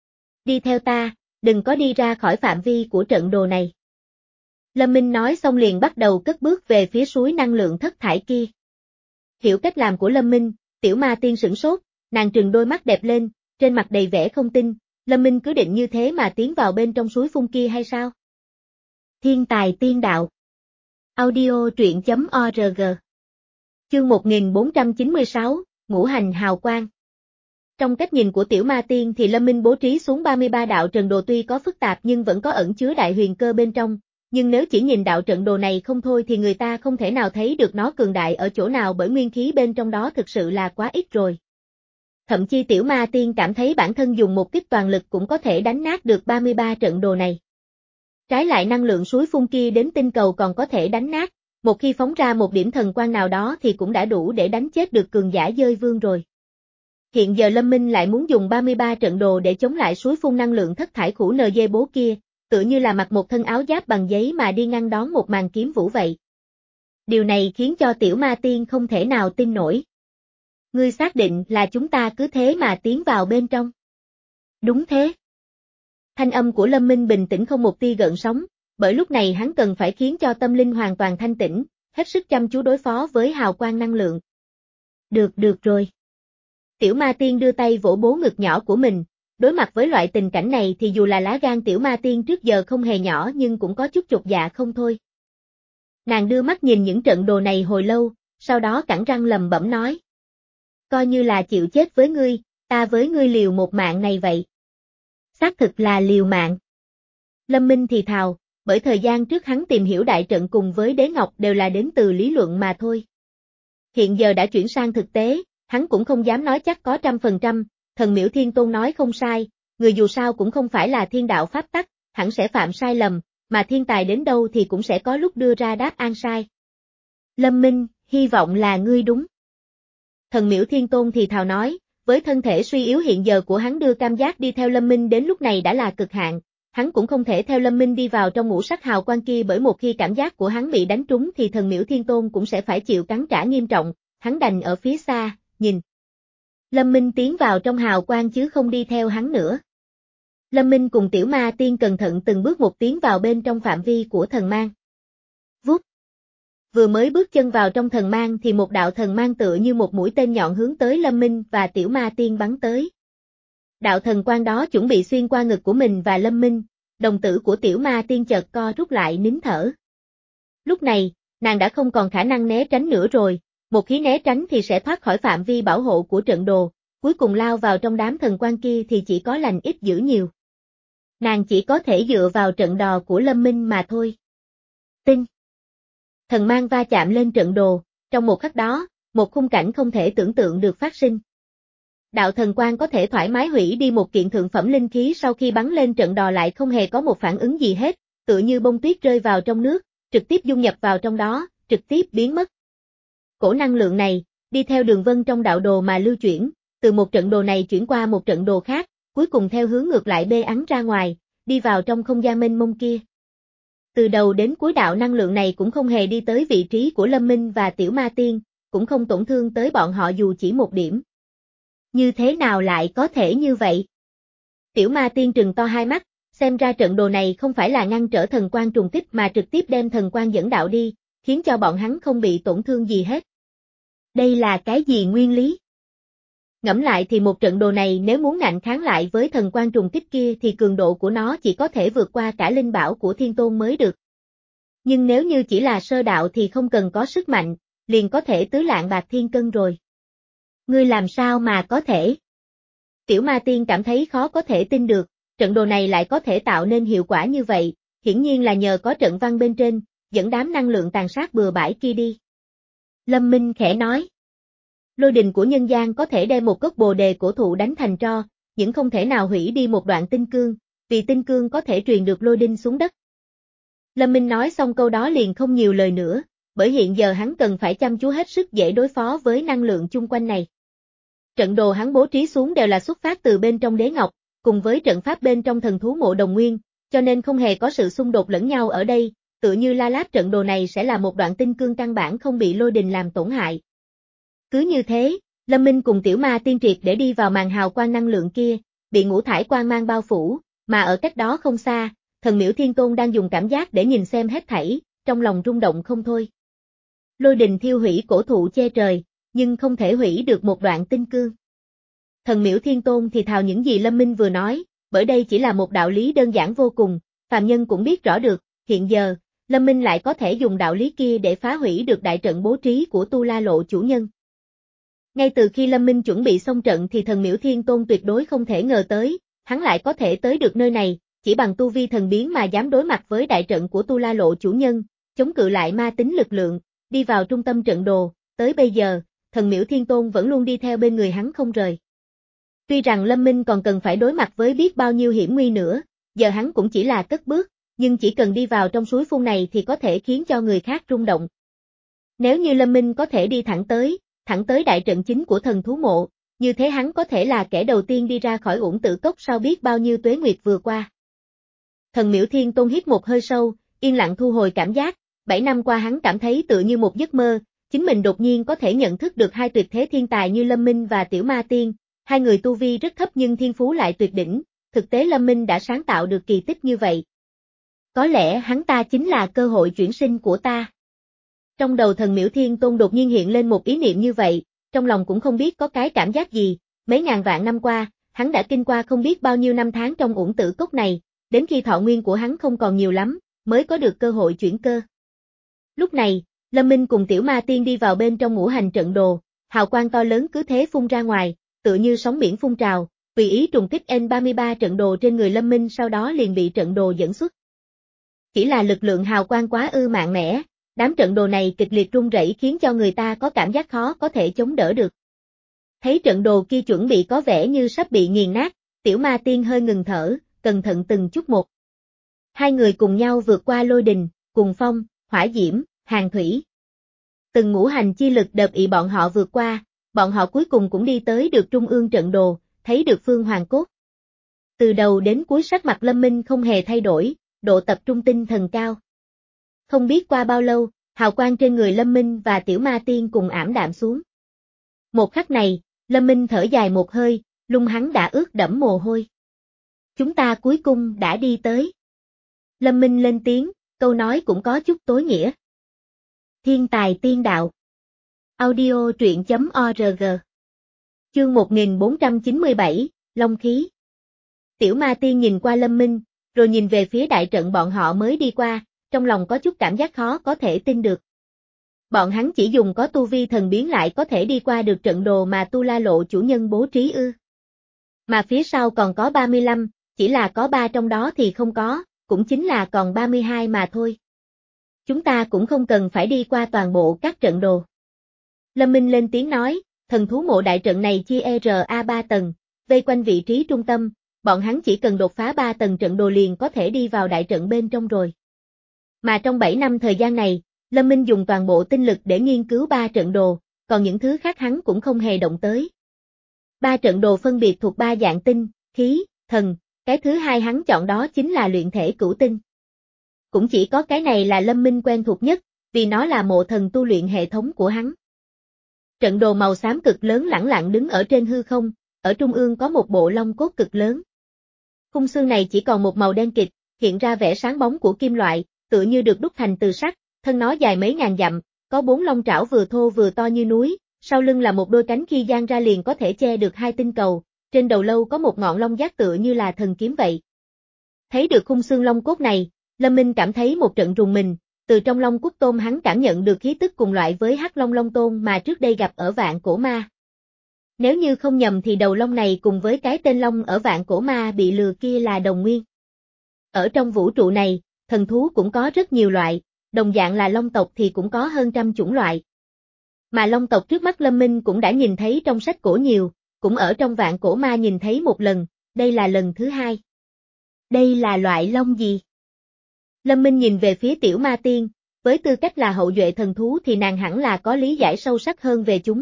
Đi theo ta, đừng có đi ra khỏi phạm vi của trận đồ này. Lâm Minh nói xong liền bắt đầu cất bước về phía suối năng lượng thất thải kia. Hiểu cách làm của Lâm Minh, Tiểu Ma Tiên sửng sốt, nàng trừng đôi mắt đẹp lên, trên mặt đầy vẻ không tin, Lâm Minh cứ định như thế mà tiến vào bên trong suối phun kia hay sao? Thiên tài tiên đạo. Audio truyện chấm org. Chương một nghìn bốn trăm chín mươi sáu, Ngũ hành hào quang. Trong cách nhìn của Tiểu Ma Tiên thì Lâm Minh bố trí xuống ba mươi ba đạo trận đồ tuy có phức tạp nhưng vẫn có ẩn chứa đại huyền cơ bên trong, nhưng nếu chỉ nhìn đạo trận đồ này không thôi thì người ta không thể nào thấy được nó cường đại ở chỗ nào bởi nguyên khí bên trong đó thực sự là quá ít rồi. Thậm chí Tiểu Ma Tiên cảm thấy bản thân dùng một kích toàn lực cũng có thể đánh nát được ba mươi ba trận đồ này. Trái lại năng lượng suối phun kia đến tinh cầu còn có thể đánh nát, một khi phóng ra một điểm thần quang nào đó thì cũng đã đủ để đánh chết được cường giả dơi vương rồi. Hiện giờ Lâm Minh lại muốn dùng ba mươi ba trận đồ để chống lại suối phun năng lượng thất thải khủ en giê bố kia, tựa như là mặc một thân áo giáp bằng giấy mà đi ngăn đón một màn kiếm vũ vậy. Điều này khiến cho Tiểu Ma Tiên không thể nào tin nổi. Ngươi xác định là chúng ta cứ thế mà tiến vào bên trong. Đúng thế. Thanh âm của Lâm Minh bình tĩnh không một tia gợn sóng, bởi lúc này hắn cần phải khiến cho tâm linh hoàn toàn thanh tĩnh, hết sức chăm chú đối phó với hào quang năng lượng. Được được rồi. Tiểu Ma Tiên đưa tay vỗ bố ngực nhỏ của mình, đối mặt với loại tình cảnh này thì dù là lá gan Tiểu Ma Tiên trước giờ không hề nhỏ nhưng cũng có chút chột dạ không thôi. Nàng đưa mắt nhìn những trận đồ này hồi lâu, sau đó cắn răng lầm bẩm nói. Coi như là chịu chết với ngươi, ta với ngươi liều một mạng này vậy. Xác thực là liều mạng. Lâm Minh thì thào, bởi thời gian trước hắn tìm hiểu đại trận cùng với Đế Ngọc đều là đến từ lý luận mà thôi. Hiện giờ đã chuyển sang thực tế, hắn cũng không dám nói chắc có trăm phần trăm, thần miễu thiên tôn nói không sai, người dù sao cũng không phải là thiên đạo pháp tắc, hẳn sẽ phạm sai lầm, mà thiên tài đến đâu thì cũng sẽ có lúc đưa ra đáp án sai. Lâm Minh, hy vọng là ngươi đúng. Thần miễu thiên tôn thì thào nói, với thân thể suy yếu hiện giờ của hắn đưa cảm giác đi theo Lâm Minh đến lúc này đã là cực hạn, hắn cũng không thể theo Lâm Minh đi vào trong ngũ sắc hào quang kia bởi một khi cảm giác của hắn bị đánh trúng thì thần miễu thiên tôn cũng sẽ phải chịu cắn trả nghiêm trọng, hắn đành ở phía xa, nhìn. Lâm Minh tiến vào trong hào quang chứ không đi theo hắn nữa. Lâm Minh cùng tiểu ma tiên cẩn thận từng bước một tiến vào bên trong phạm vi của thần mang. Vút. Vừa mới bước chân vào trong thần mang thì một đạo thần mang tựa như một mũi tên nhọn hướng tới Lâm Minh và tiểu ma tiên bắn tới. Đạo thần quang đó chuẩn bị xuyên qua ngực của mình và Lâm Minh, đồng tử của tiểu ma tiên chợt co rút lại nín thở. Lúc này, nàng đã không còn khả năng né tránh nữa rồi, một khi né tránh thì sẽ thoát khỏi phạm vi bảo hộ của trận đồ, cuối cùng lao vào trong đám thần quang kia thì chỉ có lành ít dữ nhiều. Nàng chỉ có thể dựa vào trận đò của Lâm Minh mà thôi. Tinh. Thần mang va chạm lên trận đồ, trong một khắc đó, một khung cảnh không thể tưởng tượng được phát sinh. Đạo thần quang có thể thoải mái hủy đi một kiện thượng phẩm linh khí sau khi bắn lên trận đò lại không hề có một phản ứng gì hết, tựa như bông tuyết rơi vào trong nước, trực tiếp dung nhập vào trong đó, trực tiếp biến mất. Cổ năng lượng này, đi theo đường vân trong đạo đồ mà lưu chuyển, từ một trận đồ này chuyển qua một trận đồ khác, cuối cùng theo hướng ngược lại bê ắn ra ngoài, đi vào trong không gian mênh mông kia. Từ đầu đến cuối đạo năng lượng này cũng không hề đi tới vị trí của Lâm Minh và Tiểu Ma Tiên, cũng không tổn thương tới bọn họ dù chỉ một điểm. Như thế nào lại có thể như vậy? Tiểu Ma Tiên trừng to hai mắt, xem ra trận đồ này không phải là ngăn trở thần quang trùng kích mà trực tiếp đem thần quang dẫn đạo đi, khiến cho bọn hắn không bị tổn thương gì hết. Đây là cái gì nguyên lý? Ngẫm lại thì một trận đồ này nếu muốn ngạnh kháng lại với thần quang trùng kích kia thì cường độ của nó chỉ có thể vượt qua cả linh bảo của thiên tôn mới được. Nhưng nếu như chỉ là sơ đạo thì không cần có sức mạnh, liền có thể tứ lạng bạc thiên cân rồi. Ngươi làm sao mà có thể? Tiểu Ma Tiên cảm thấy khó có thể tin được, trận đồ này lại có thể tạo nên hiệu quả như vậy, hiển nhiên là nhờ có trận văn bên trên, dẫn đám năng lượng tàn sát bừa bãi kia đi. Lâm Minh khẽ nói. Lôi đình của nhân gian có thể đem một gốc bồ đề cổ thụ đánh thành tro, nhưng không thể nào hủy đi một đoạn tinh cương, vì tinh cương có thể truyền được lôi đinh xuống đất. Lâm Minh nói xong câu đó liền không nhiều lời nữa, bởi hiện giờ hắn cần phải chăm chú hết sức dễ đối phó với năng lượng chung quanh này. Trận đồ hắn bố trí xuống đều là xuất phát từ bên trong Đế Ngọc, cùng với trận pháp bên trong thần thú mộ đồng nguyên, cho nên không hề có sự xung đột lẫn nhau ở đây, tựa như la láp trận đồ này sẽ là một đoạn tinh cương căn bản không bị lôi đình làm tổn hại. Cứ như thế, Lâm Minh cùng Tiểu Ma Tiên triệt để đi vào màn hào quang năng lượng kia, bị ngũ thải quang mang bao phủ, mà ở cách đó không xa, thần miễu thiên tôn đang dùng cảm giác để nhìn xem hết thảy, trong lòng rung động không thôi. Lôi đình thiêu hủy cổ thụ che trời, nhưng không thể hủy được một đoạn tinh cương. Thần miễu thiên tôn thì thào những gì Lâm Minh vừa nói, bởi đây chỉ là một đạo lý đơn giản vô cùng, phàm nhân cũng biết rõ được, hiện giờ, Lâm Minh lại có thể dùng đạo lý kia để phá hủy được đại trận bố trí của Tu La Lộ chủ nhân. Ngay từ khi Lâm Minh chuẩn bị xông trận thì thần miễu thiên tôn tuyệt đối không thể ngờ tới, hắn lại có thể tới được nơi này, chỉ bằng tu vi thần biến mà dám đối mặt với đại trận của Tu La Lộ chủ nhân, chống cự lại ma tính lực lượng, đi vào trung tâm trận đồ, tới bây giờ, thần miễu thiên tôn vẫn luôn đi theo bên người hắn không rời. Tuy rằng Lâm Minh còn cần phải đối mặt với biết bao nhiêu hiểm nguy nữa, giờ hắn cũng chỉ là cất bước, nhưng chỉ cần đi vào trong suối phun này thì có thể khiến cho người khác rung động. Nếu như Lâm Minh có thể đi thẳng tới, thẳng tới đại trận chính của thần thú mộ, như thế hắn có thể là kẻ đầu tiên đi ra khỏi Uổng Tử Cốc sau biết bao nhiêu tuế nguyệt vừa qua. Thần miễu thiên tôn hít một hơi sâu, yên lặng thu hồi cảm giác, bảy năm qua hắn cảm thấy tựa như một giấc mơ, chính mình đột nhiên có thể nhận thức được hai tuyệt thế thiên tài như Lâm Minh và Tiểu Ma Tiên, hai người tu vi rất thấp nhưng thiên phú lại tuyệt đỉnh, thực tế Lâm Minh đã sáng tạo được kỳ tích như vậy. Có lẽ hắn ta chính là cơ hội chuyển sinh của ta. Trong đầu thần miễu thiên tôn đột nhiên hiện lên một ý niệm như vậy, trong lòng cũng không biết có cái cảm giác gì, mấy ngàn vạn năm qua, hắn đã kinh qua không biết bao nhiêu năm tháng trong Uổng Tử Cốc này, đến khi thọ nguyên của hắn không còn nhiều lắm, mới có được cơ hội chuyển cơ. Lúc này, Lâm Minh cùng Tiểu Ma Tiên đi vào bên trong ngũ hành trận đồ, hào quang to lớn cứ thế phun ra ngoài, tựa như sóng biển phun trào, tùy ý trùng kích N ba mươi ba trận đồ trên người Lâm Minh sau đó liền bị trận đồ dẫn xuất. Chỉ là lực lượng hào quang quá ư mạnh mẽ, đám trận đồ này kịch liệt rung rẩy khiến cho người ta có cảm giác khó có thể chống đỡ được. Thấy trận đồ kia chuẩn bị có vẻ như sắp bị nghiền nát, Tiểu Ma Tiên hơi ngừng thở, cẩn thận từng chút một. Hai người cùng nhau vượt qua lôi đình, cùng phong, hỏa diễm, hàng thủy. Từng ngũ hành chi lực đợp ị bọn họ vượt qua, bọn họ cuối cùng cũng đi tới được trung ương trận đồ, thấy được Phương Hoàng Cốt. Từ đầu đến cuối sắc mặt Lâm Minh không hề thay đổi, độ tập trung tinh thần cao. Không biết qua bao lâu, hào quang trên người Lâm Minh và Tiểu Ma Tiên cùng ảm đạm xuống. Một khắc này, Lâm Minh thở dài một hơi, lưng hắn đã ướt đẫm mồ hôi. Chúng ta cuối cùng đã đi tới. Lâm Minh lên tiếng, câu nói cũng có chút tối nghĩa. Thiên tài tiên đạo. Audio truyện chấm org. Chương một nghìn bốn trăm chín mươi bảy, Long khí. Tiểu Ma Tiên nhìn qua Lâm Minh, rồi nhìn về phía đại trận bọn họ mới đi qua, trong lòng có chút cảm giác khó có thể tin được. Bọn hắn chỉ dùng có tu vi thần biến lại có thể đi qua được trận đồ mà Tu La Lộ chủ nhân bố trí ư. Mà phía sau còn có ba mươi lăm, chỉ là có ba trong đó thì không có, cũng chính là còn ba mươi hai mà thôi. Chúng ta cũng không cần phải đi qua toàn bộ các trận đồ. Lâm Minh lên tiếng nói, thần thú mộ đại trận này chia ra ba tầng, vây quanh vị trí trung tâm, bọn hắn chỉ cần đột phá ba tầng trận đồ liền có thể đi vào đại trận bên trong rồi. Mà trong bảy năm thời gian này, Lâm Minh dùng toàn bộ tinh lực để nghiên cứu ba trận đồ, còn những thứ khác hắn cũng không hề động tới. Ba trận đồ phân biệt thuộc ba dạng tinh, khí, thần, cái thứ hai hắn chọn đó chính là luyện thể cửu tinh. Cũng chỉ có cái này là Lâm Minh quen thuộc nhất, vì nó là mộ thần tu luyện hệ thống của hắn. Trận đồ màu xám cực lớn lẳng lặng đứng ở trên hư không, ở trung ương có một bộ long cốt cực lớn. Khung xương này chỉ còn một màu đen kịt, hiện ra vẻ sáng bóng của kim loại, tựa như được đúc thành từ sắt, thân nó dài mấy ngàn dặm, có bốn lông trảo vừa thô vừa to như núi, sau lưng là một đôi cánh khi dang ra liền có thể che được hai tinh cầu, trên đầu lâu có một ngọn long giác tựa như là thần kiếm vậy. Thấy được khung xương long cốt này, Lâm Minh cảm thấy một trận rùng mình, từ trong long cốt tôn hắn cảm nhận được khí tức cùng loại với hắc long long tôn mà trước đây gặp ở Vạn Cổ Ma. Nếu như không nhầm thì đầu long này cùng với cái tên long ở Vạn Cổ Ma bị lừa kia là đồng nguyên. Ở trong vũ trụ này, thần thú cũng có rất nhiều loại, đồng dạng là long tộc thì cũng có hơn trăm chủng loại. Mà long tộc trước mắt Lâm Minh cũng đã nhìn thấy trong sách cổ nhiều, cũng ở trong Vạn Cổ Ma nhìn thấy một lần, đây là lần thứ hai. Đây là loại long gì? Lâm Minh nhìn về phía Tiểu Ma Tiên, với tư cách là hậu duệ thần thú thì nàng hẳn là có lý giải sâu sắc hơn về chúng.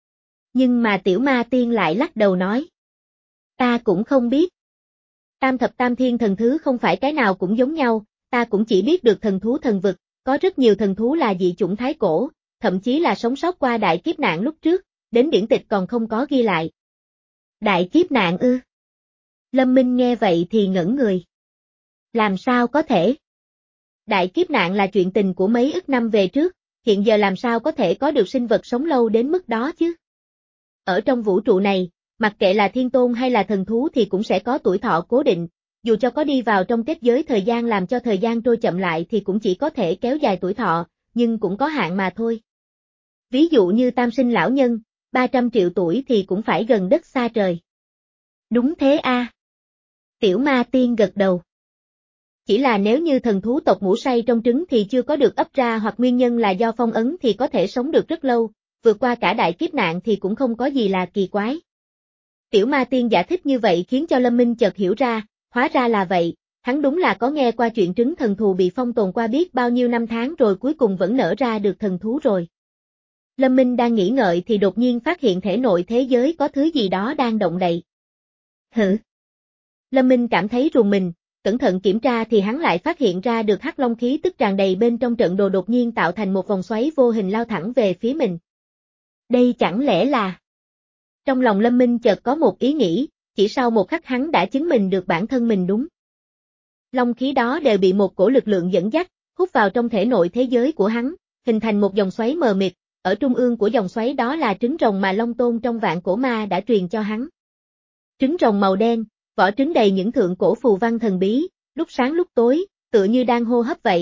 Nhưng mà Tiểu Ma Tiên lại lắc đầu nói. Ta cũng không biết. Tam thập tam thiên thần thứ không phải cái nào cũng giống nhau, ta cũng chỉ biết được thần thú thần vực, có rất nhiều thần thú là dị chủng thái cổ, thậm chí là sống sót qua đại kiếp nạn lúc trước, đến điển tịch còn không có ghi lại. Đại kiếp nạn ư? Lâm Minh nghe vậy thì ngẩn người. Làm sao có thể? Đại kiếp nạn là chuyện tình của mấy ức năm về trước, hiện giờ làm sao có thể có được sinh vật sống lâu đến mức đó chứ? Ở trong vũ trụ này, mặc kệ là thiên tôn hay là thần thú thì cũng sẽ có tuổi thọ cố định, dù cho có đi vào trong kết giới thời gian làm cho thời gian trôi chậm lại thì cũng chỉ có thể kéo dài tuổi thọ, nhưng cũng có hạn mà thôi. Ví dụ như tam sinh lão nhân, ba trăm triệu tuổi thì cũng phải gần đất xa trời. Đúng thế a. À. Tiểu Ma Tiên gật đầu. Chỉ là nếu như thần thú tộc ngủ say trong trứng thì chưa có được ấp ra hoặc nguyên nhân là do phong ấn thì có thể sống được rất lâu, vượt qua cả đại kiếp nạn thì cũng không có gì là kỳ quái. Tiểu Ma Tiên giải thích như vậy khiến cho Lâm Minh chợt hiểu ra, hóa ra là vậy, hắn đúng là có nghe qua chuyện trứng thần thù bị phong tồn qua biết bao nhiêu năm tháng rồi cuối cùng vẫn nở ra được thần thú rồi. Lâm Minh đang nghĩ ngợi thì đột nhiên phát hiện thể nội thế giới có thứ gì đó đang động đậy. Hử? Lâm Minh cảm thấy rùng mình, cẩn thận kiểm tra thì hắn lại phát hiện ra được hắc long khí tức tràn đầy bên trong trận đồ đột nhiên tạo thành một vòng xoáy vô hình lao thẳng về phía mình. Đây chẳng lẽ là... Trong lòng Lâm Minh chợt có một ý nghĩ, chỉ sau một khắc hắn đã chứng minh được bản thân mình đúng. Long khí đó đều bị một cổ lực lượng dẫn dắt, hút vào trong thể nội thế giới của hắn, hình thành một dòng xoáy mờ mịt, ở trung ương của dòng xoáy đó là trứng rồng mà Long Tôn trong Vạn Cổ Ma đã truyền cho hắn. Trứng rồng màu đen, vỏ trứng đầy những thượng cổ phù văn thần bí, lúc sáng lúc tối, tựa như đang hô hấp vậy,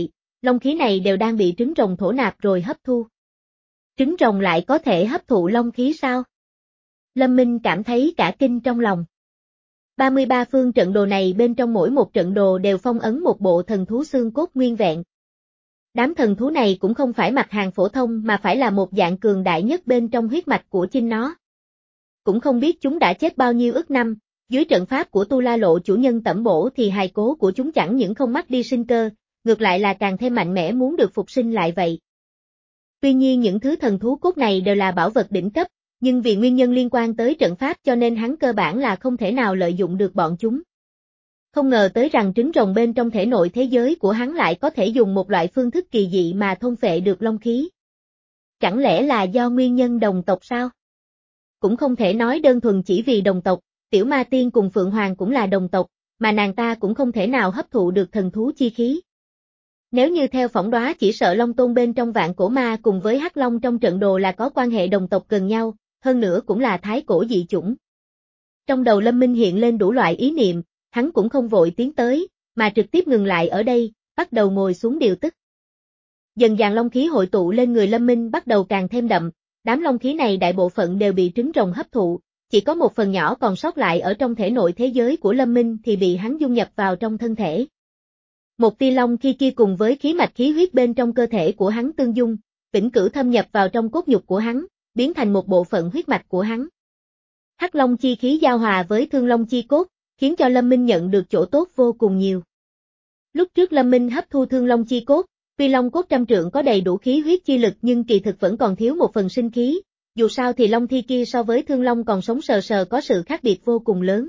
long khí này đều đang bị trứng rồng thổ nạp rồi hấp thu. Trứng rồng lại có thể hấp thụ long khí sao? Lâm Minh cảm thấy cả kinh trong lòng. ba mươi ba phương trận đồ này bên trong mỗi một trận đồ đều phong ấn một bộ thần thú xương cốt nguyên vẹn. Đám thần thú này cũng không phải mặt hàng phổ thông mà phải là một dạng cường đại nhất bên trong huyết mạch của chính nó. Cũng không biết chúng đã chết bao nhiêu ức năm, dưới trận pháp của Tu La Lộ chủ nhân tẩm bổ thì hài cốt của chúng chẳng những không mất đi sinh cơ, ngược lại là càng thêm mạnh mẽ muốn được phục sinh lại vậy. Tuy nhiên những thứ thần thú cốt này đều là bảo vật đỉnh cấp, nhưng vì nguyên nhân liên quan tới trận pháp cho nên hắn cơ bản là không thể nào lợi dụng được bọn chúng. Không ngờ tới rằng trứng rồng bên trong thể nội thế giới của hắn lại có thể dùng một loại phương thức kỳ dị mà thôn phệ được long khí. Chẳng lẽ là do nguyên nhân đồng tộc sao? Cũng không thể nói đơn thuần chỉ vì đồng tộc, Tiểu Ma Tiên cùng Phượng Hoàng cũng là đồng tộc, mà nàng ta cũng không thể nào hấp thụ được thần thú chi khí. Nếu như theo phỏng đoán chỉ sợ Long Tôn bên trong Vạn Cổ Ma cùng với Hắc Long trong trận đồ là có quan hệ đồng tộc gần nhau, hơn nữa cũng là thái cổ dị chủng. Trong đầu Lâm Minh hiện lên đủ loại ý niệm, hắn cũng không vội tiến tới, mà trực tiếp ngừng lại ở đây, bắt đầu ngồi xuống điều tức. Dần dàng long khí hội tụ lên người Lâm Minh bắt đầu càng thêm đậm, đám long khí này đại bộ phận đều bị trứng rồng hấp thụ, chỉ có một phần nhỏ còn sót lại ở trong thể nội thế giới của Lâm Minh thì bị hắn dung nhập vào trong thân thể. Một tia long khi kia cùng với khí mạch khí huyết bên trong cơ thể của hắn tương dung, vĩnh cửu thâm nhập vào trong cốt nhục của hắn, biến thành một bộ phận huyết mạch của hắn. Hắc long chi khí giao hòa với thương long chi cốt, khiến cho Lâm Minh nhận được chỗ tốt vô cùng nhiều. Lúc trước Lâm Minh hấp thu thương long chi cốt, tuy long cốt trăm trượng có đầy đủ khí huyết chi lực nhưng kỳ thực vẫn còn thiếu một phần sinh khí, dù sao thì long thi kia so với thương long còn sống sờ sờ có sự khác biệt vô cùng lớn.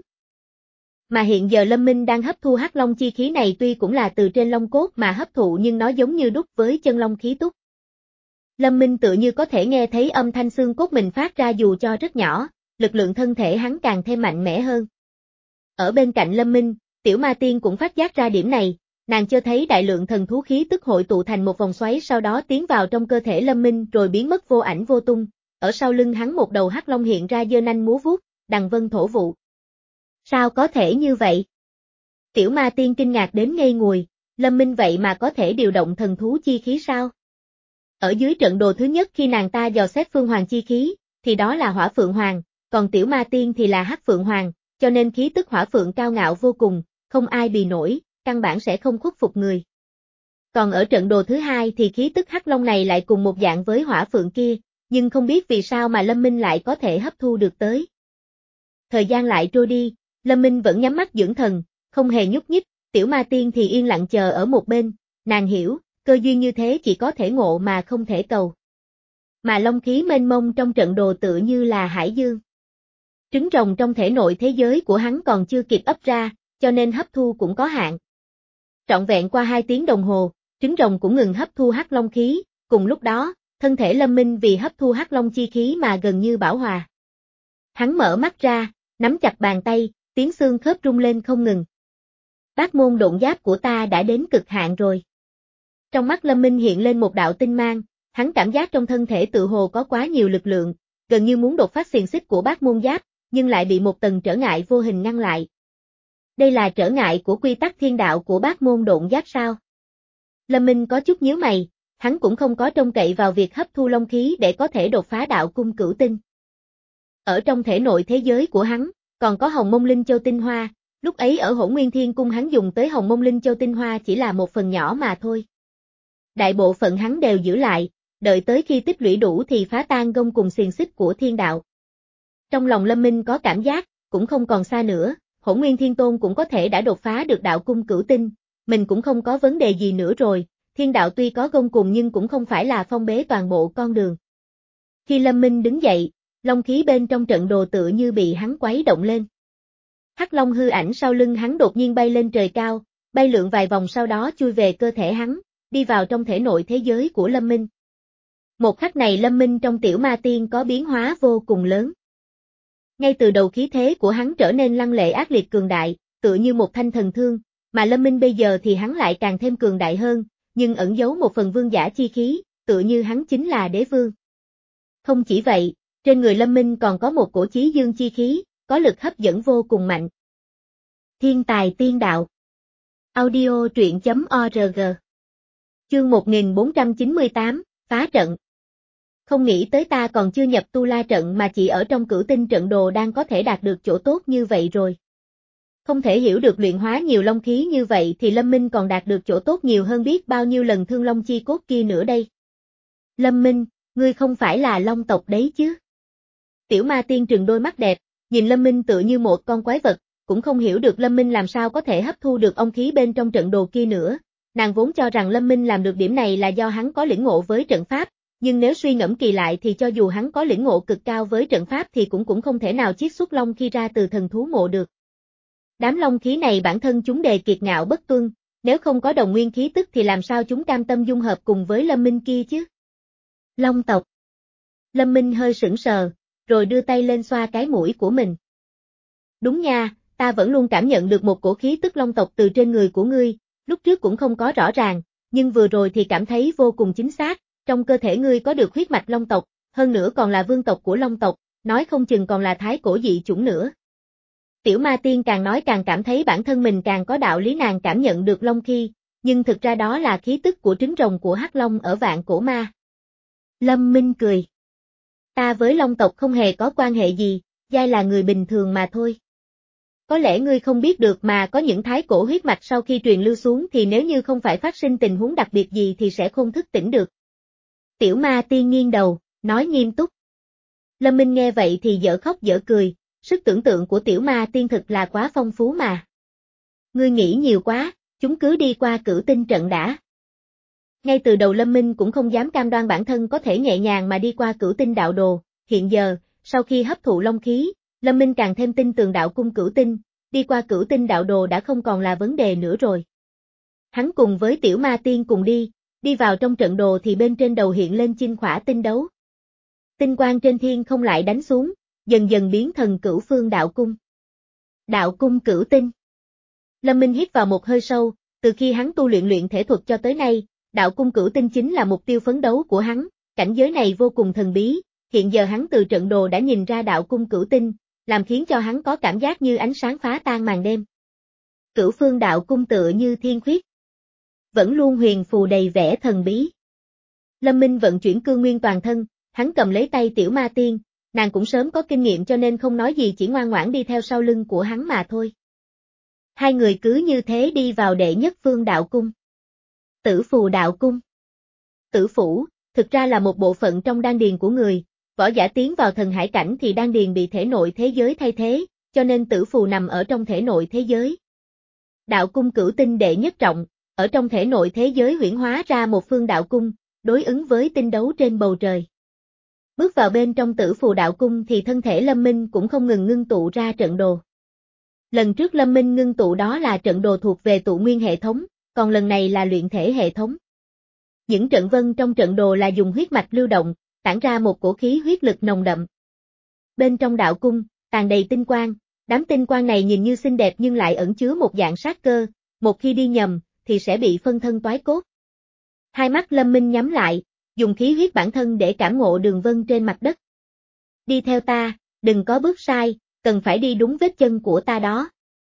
Mà hiện giờ Lâm Minh đang hấp thu hắc long chi khí này tuy cũng là từ trên long cốt mà hấp thụ nhưng nó giống như đúc với chân long khí túc. Lâm Minh tự như có thể nghe thấy âm thanh xương cốt mình phát ra dù cho rất nhỏ, lực lượng thân thể hắn càng thêm mạnh mẽ hơn. Ở bên cạnh Lâm Minh, Tiểu Ma Tiên cũng phát giác ra điểm này, nàng cho thấy đại lượng thần thú khí tức hội tụ thành một vòng xoáy sau đó tiến vào trong cơ thể Lâm Minh rồi biến mất vô ảnh vô tung, ở sau lưng hắn một đầu hắc long hiện ra giơ nanh múa vuốt, đằng vân thổ vụ. Sao có thể như vậy? Tiểu Ma Tiên kinh ngạc đến ngây người, Lâm Minh vậy mà có thể điều động thần thú chi khí sao? Ở dưới trận đồ thứ nhất khi nàng ta dò xét Phương Hoàng chi khí, thì đó là Hỏa Phượng Hoàng, còn Tiểu Ma Tiên thì là Hắc Phượng Hoàng, cho nên khí tức Hỏa Phượng cao ngạo vô cùng, không ai bì nổi, căn bản sẽ không khuất phục người. Còn ở trận đồ thứ hai thì khí tức Hắc Long này lại cùng một dạng với Hỏa Phượng kia, nhưng không biết vì sao mà Lâm Minh lại có thể hấp thu được tới. Thời gian lại trôi đi, Lâm Minh vẫn nhắm mắt dưỡng thần, không hề nhúc nhích, Tiểu Ma Tiên thì yên lặng chờ ở một bên, nàng hiểu, cơ duyên như thế chỉ có thể ngộ mà không thể cầu. Mà long khí mênh mông trong trận đồ tựa như là hải dương. Trứng rồng trong thể nội thế giới của hắn còn chưa kịp ấp ra, cho nên hấp thu cũng có hạn. Trọn vẹn qua hai tiếng đồng hồ, trứng rồng cũng ngừng hấp thu hắc long khí, cùng lúc đó, thân thể Lâm Minh vì hấp thu hắc long chi khí mà gần như bảo hòa. Hắn mở mắt ra, nắm chặt bàn tay, tiếng xương khớp rung lên không ngừng. Bát môn độn giáp của ta đã đến cực hạn rồi. Trong mắt Lâm Minh hiện lên một đạo tinh mang, hắn cảm giác trong thân thể tự hồ có quá nhiều lực lượng, gần như muốn đột phá xiềng xích của bát môn giáp, nhưng lại bị một tầng trở ngại vô hình ngăn lại. Đây là trở ngại của quy tắc thiên đạo của bát môn độn giáp sao? Lâm Minh có chút nhíu mày, hắn cũng không có trông cậy vào việc hấp thu long khí để có thể đột phá đạo cung cửu tinh. Ở trong thể nội thế giới của hắn, còn có Hồng Mông Linh Châu tinh hoa, lúc ấy ở Hỗn Nguyên Thiên Cung hắn dùng tới Hồng Mông Linh Châu tinh hoa chỉ là một phần nhỏ mà thôi. Đại bộ phận hắn đều giữ lại, đợi tới khi tích lũy đủ thì phá tan gông cùng xiềng xích của thiên đạo. Trong lòng Lâm Minh có cảm giác, cũng không còn xa nữa, Hỗn Nguyên Thiên Tôn cũng có thể đã đột phá được đạo cung cửu tinh, mình cũng không có vấn đề gì nữa rồi, thiên đạo tuy có gông cùng nhưng cũng không phải là phong bế toàn bộ con đường. Khi Lâm Minh đứng dậy, long khí bên trong trận đồ tựa như bị hắn quấy động lên. Hắc long hư ảnh sau lưng hắn đột nhiên bay lên trời cao, bay lượn vài vòng sau đó chui về cơ thể hắn, đi vào trong thể nội thế giới của Lâm Minh. Một khắc này Lâm Minh trong Tiểu Ma Tiên có biến hóa vô cùng lớn. Ngay từ đầu khí thế của hắn trở nên lăng lệ ác liệt cường đại, tựa như một thanh thần thương, mà Lâm Minh bây giờ thì hắn lại càng thêm cường đại hơn, nhưng ẩn giấu một phần vương giả chi khí, tựa như hắn chính là đế vương. Không chỉ vậy, trên người Lâm Minh còn có một cổ chí dương chi khí, có lực hấp dẫn vô cùng mạnh. Thiên tài tiên đạo. Audio truyện chấm org Chương một nghìn bốn trăm chín mươi tám, phá trận. Không nghĩ tới ta còn chưa nhập tu la trận mà chỉ ở trong cửu tinh trận đồ đang có thể đạt được chỗ tốt như vậy rồi. Không thể hiểu được luyện hóa nhiều long khí như vậy thì Lâm Minh còn đạt được chỗ tốt nhiều hơn biết bao nhiêu lần thương long chi cốt kia nữa đây. Lâm Minh, ngươi không phải là long tộc đấy chứ? Tiểu ma tiên trừng đôi mắt đẹp, nhìn Lâm Minh tựa như một con quái vật, cũng không hiểu được Lâm Minh làm sao có thể hấp thu được ông khí bên trong trận đồ kia nữa. Nàng vốn cho rằng Lâm Minh làm được điểm này là do hắn có lĩnh ngộ với trận pháp, nhưng nếu suy ngẫm kỳ lại thì cho dù hắn có lĩnh ngộ cực cao với trận pháp thì cũng cũng không thể nào chiết xuất long khí ra từ thần thú mộ được. Đám long khí này bản thân chúng đề kiệt ngạo bất tuân, nếu không có đồng nguyên khí tức thì làm sao chúng cam tâm dung hợp cùng với Lâm Minh kia chứ? Long tộc. Lâm Minh hơi sững sờ, rồi đưa tay lên xoa cái mũi của mình. Đúng nha, ta vẫn luôn cảm nhận được một cổ khí tức long tộc từ trên người của ngươi, lúc trước cũng không có rõ ràng, nhưng vừa rồi thì cảm thấy vô cùng chính xác, trong cơ thể ngươi có được huyết mạch long tộc, hơn nữa còn là vương tộc của long tộc, nói không chừng còn là thái cổ dị chủng nữa. Tiểu ma tiên càng nói càng cảm thấy bản thân mình càng có đạo lý, nàng cảm nhận được long khí, nhưng thực ra đó là khí tức của trứng rồng của hắc long ở vạn cổ ma. Lâm Minh cười. Ta với long tộc không hề có quan hệ gì, giai là người bình thường mà thôi. Có lẽ ngươi không biết được mà có những thái cổ huyết mạch sau khi truyền lưu xuống thì nếu như không phải phát sinh tình huống đặc biệt gì thì sẽ không thức tỉnh được. Tiểu ma tiên nghiêng đầu, nói nghiêm túc. Lâm Minh nghe vậy thì dở khóc dở cười, sức tưởng tượng của tiểu ma tiên thực là quá phong phú mà. Ngươi nghĩ nhiều quá, chúng cứ đi qua cửu tinh trận đã. Ngay từ đầu Lâm Minh cũng không dám cam đoan bản thân có thể nhẹ nhàng mà đi qua cửu tinh đạo đồ, hiện giờ, sau khi hấp thụ long khí, Lâm Minh càng thêm tin tường đạo cung cửu tinh, đi qua cửu tinh đạo đồ đã không còn là vấn đề nữa rồi. Hắn cùng với tiểu ma tiên cùng đi, đi vào trong trận đồ thì bên trên đầu hiện lên chinh khỏa tinh đấu. Tinh quang trên thiên không lại đánh xuống, dần dần biến thần cửu phương đạo cung. Đạo cung cửu tinh. Lâm Minh hít vào một hơi sâu, từ khi hắn tu luyện luyện thể thuật cho tới nay, đạo cung cửu tinh chính là mục tiêu phấn đấu của hắn, cảnh giới này vô cùng thần bí, hiện giờ hắn từ trận đồ đã nhìn ra đạo cung cửu tinh, làm khiến cho hắn có cảm giác như ánh sáng phá tan màn đêm. Cửu phương đạo cung tựa như thiên khuyết, vẫn luôn huyền phù đầy vẻ thần bí. Lâm Minh vận chuyển cương nguyên toàn thân, hắn cầm lấy tay tiểu ma tiên, nàng cũng sớm có kinh nghiệm cho nên không nói gì, chỉ ngoan ngoãn đi theo sau lưng của hắn mà thôi. Hai người cứ như thế đi vào đệ nhất phương đạo cung. Tử phù đạo cung. Tử phủ, thực ra là một bộ phận trong đan điền của người, võ giả tiến vào thần hải cảnh thì đan điền bị thể nội thế giới thay thế, cho nên tử phù nằm ở trong thể nội thế giới. Đạo cung cửu tinh đệ nhất trọng, ở trong thể nội thế giới huyễn hóa ra một phương đạo cung, đối ứng với tinh đấu trên bầu trời. Bước vào bên trong tử phù đạo cung thì thân thể Lâm Minh cũng không ngừng ngưng tụ ra trận đồ. Lần trước Lâm Minh ngưng tụ đó là trận đồ thuộc về tụ nguyên hệ thống, còn lần này là luyện thể hệ thống. Những trận vân trong trận đồ là dùng huyết mạch lưu động, tản ra một cổ khí huyết lực nồng đậm. Bên trong đạo cung, tàn đầy tinh quang, đám tinh quang này nhìn như xinh đẹp nhưng lại ẩn chứa một dạng sát cơ, một khi đi nhầm, thì sẽ bị phân thân toái cốt. Hai mắt Lâm Minh nhắm lại, dùng khí huyết bản thân để cảm ngộ đường vân trên mặt đất. Đi theo ta, đừng có bước sai, cần phải đi đúng vết chân của ta đó.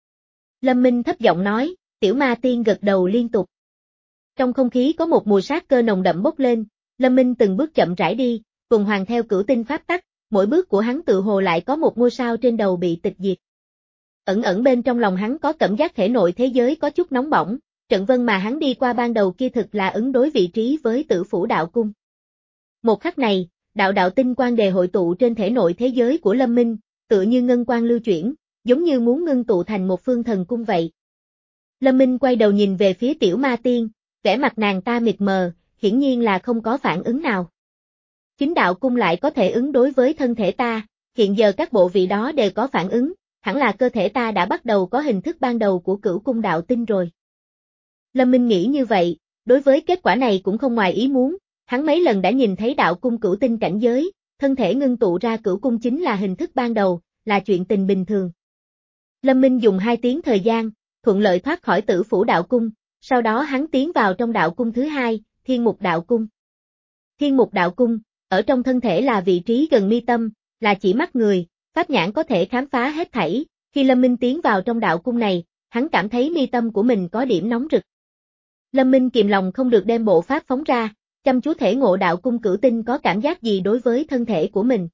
Lâm Minh thấp giọng nói, tiểu ma tiên gật đầu liên tục. Trong không khí có một mùi sát cơ nồng đậm bốc lên, Lâm Minh từng bước chậm rãi đi, tuần hoàn theo cửu tinh pháp tắc, mỗi bước của hắn tự hồ lại có một ngôi sao trên đầu bị tịch diệt. Ẩn ẩn bên trong lòng hắn có cảm giác thể nội thế giới có chút nóng bỏng, trận vân mà hắn đi qua ban đầu kia thực là ứng đối vị trí với tử phủ đạo cung. Một khắc này, đạo đạo tinh quang đề hội tụ trên thể nội thế giới của Lâm Minh, tựa như ngân quang lưu chuyển, giống như muốn ngưng tụ thành một phương thần cung vậy. Lâm Minh quay đầu nhìn về phía tiểu ma tiên, vẻ mặt nàng ta mịt mờ, hiển nhiên là không có phản ứng nào. Chính đạo cung lại có thể ứng đối với thân thể ta, hiện giờ các bộ vị đó đều có phản ứng, hẳn là cơ thể ta đã bắt đầu có hình thức ban đầu của cửu cung đạo tinh rồi. Lâm Minh nghĩ như vậy, đối với kết quả này cũng không ngoài ý muốn, hắn mấy lần đã nhìn thấy đạo cung cửu tinh cảnh giới, thân thể ngưng tụ ra cửu cung chính là hình thức ban đầu, là chuyện tình bình thường. Lâm Minh dùng hai tiếng thời gian, thuận lợi thoát khỏi tử phủ đạo cung, sau đó hắn tiến vào trong đạo cung thứ hai, thiên mục đạo cung. Thiên mục đạo cung, ở trong thân thể là vị trí gần mi tâm, là chỉ mắt người, pháp nhãn có thể khám phá hết thảy, khi Lâm Minh tiến vào trong đạo cung này, hắn cảm thấy mi tâm của mình có điểm nóng rực. Lâm Minh kìm lòng không được đem bộ pháp phóng ra, chăm chú thể ngộ đạo cung cửu tinh có cảm giác gì đối với thân thể của mình.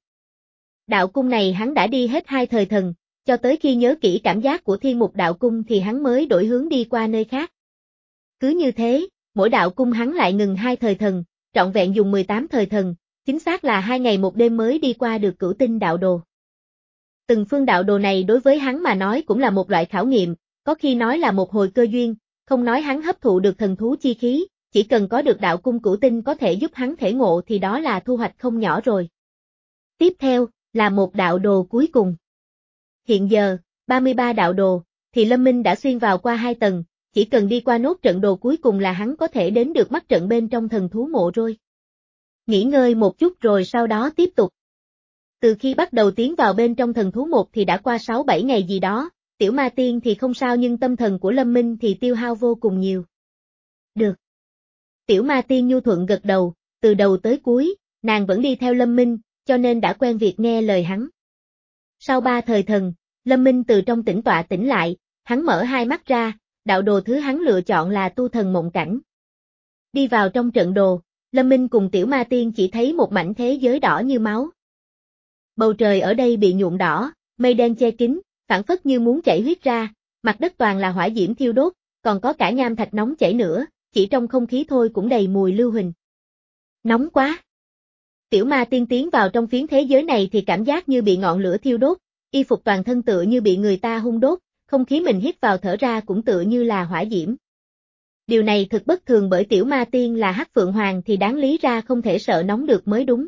Đạo cung này hắn đã đi hết hai thời thần, cho tới khi nhớ kỹ cảm giác của thiên mục đạo cung thì hắn mới đổi hướng đi qua nơi khác. Cứ như thế, mỗi đạo cung hắn lại ngừng hai thời thần, trọn vẹn dùng mười tám thời thần, chính xác là hai ngày một đêm mới đi qua được cửu tinh đạo đồ. Từng phương đạo đồ này đối với hắn mà nói cũng là một loại khảo nghiệm, có khi nói là một hồi cơ duyên, không nói hắn hấp thụ được thần thú chi khí, chỉ cần có được đạo cung cửu tinh có thể giúp hắn thể ngộ thì đó là thu hoạch không nhỏ rồi. Tiếp theo, là một đạo đồ cuối cùng. Hiện giờ, ba mươi ba đạo đồ, thì Lâm Minh đã xuyên vào qua hai tầng, chỉ cần đi qua nốt trận đồ cuối cùng là hắn có thể đến được mắt trận bên trong thần thú mộ rồi. Nghỉ ngơi một chút rồi sau đó tiếp tục. Từ khi bắt đầu tiến vào bên trong thần thú một thì đã qua sáu bảy ngày gì đó, tiểu ma tiên thì không sao nhưng tâm thần của Lâm Minh thì tiêu hao vô cùng nhiều. Được. Tiểu ma tiên nhu thuận gật đầu, từ đầu tới cuối, nàng vẫn đi theo Lâm Minh, cho nên đã quen việc nghe lời hắn. Sau ba thời thần, Lâm Minh từ trong tĩnh tọa tỉnh lại, hắn mở hai mắt ra, đạo đồ thứ hắn lựa chọn là tu thần mộng cảnh. Đi vào trong trận đồ, Lâm Minh cùng tiểu ma tiên chỉ thấy một mảnh thế giới đỏ như máu. Bầu trời ở đây bị nhuộm đỏ, mây đen che kín, phảng phất như muốn chảy huyết ra, mặt đất toàn là hỏa diễm thiêu đốt, còn có cả nham thạch nóng chảy nữa, chỉ trong không khí thôi cũng đầy mùi lưu huỳnh. Nóng quá! Tiểu ma tiên tiến vào trong phiến thế giới này thì cảm giác như bị ngọn lửa thiêu đốt, y phục toàn thân tựa như bị người ta hun đốt, không khí mình hít vào thở ra cũng tựa như là hỏa diễm. Điều này thực bất thường bởi tiểu ma tiên là Hắc Phượng Hoàng thì đáng lý ra không thể sợ nóng được mới đúng.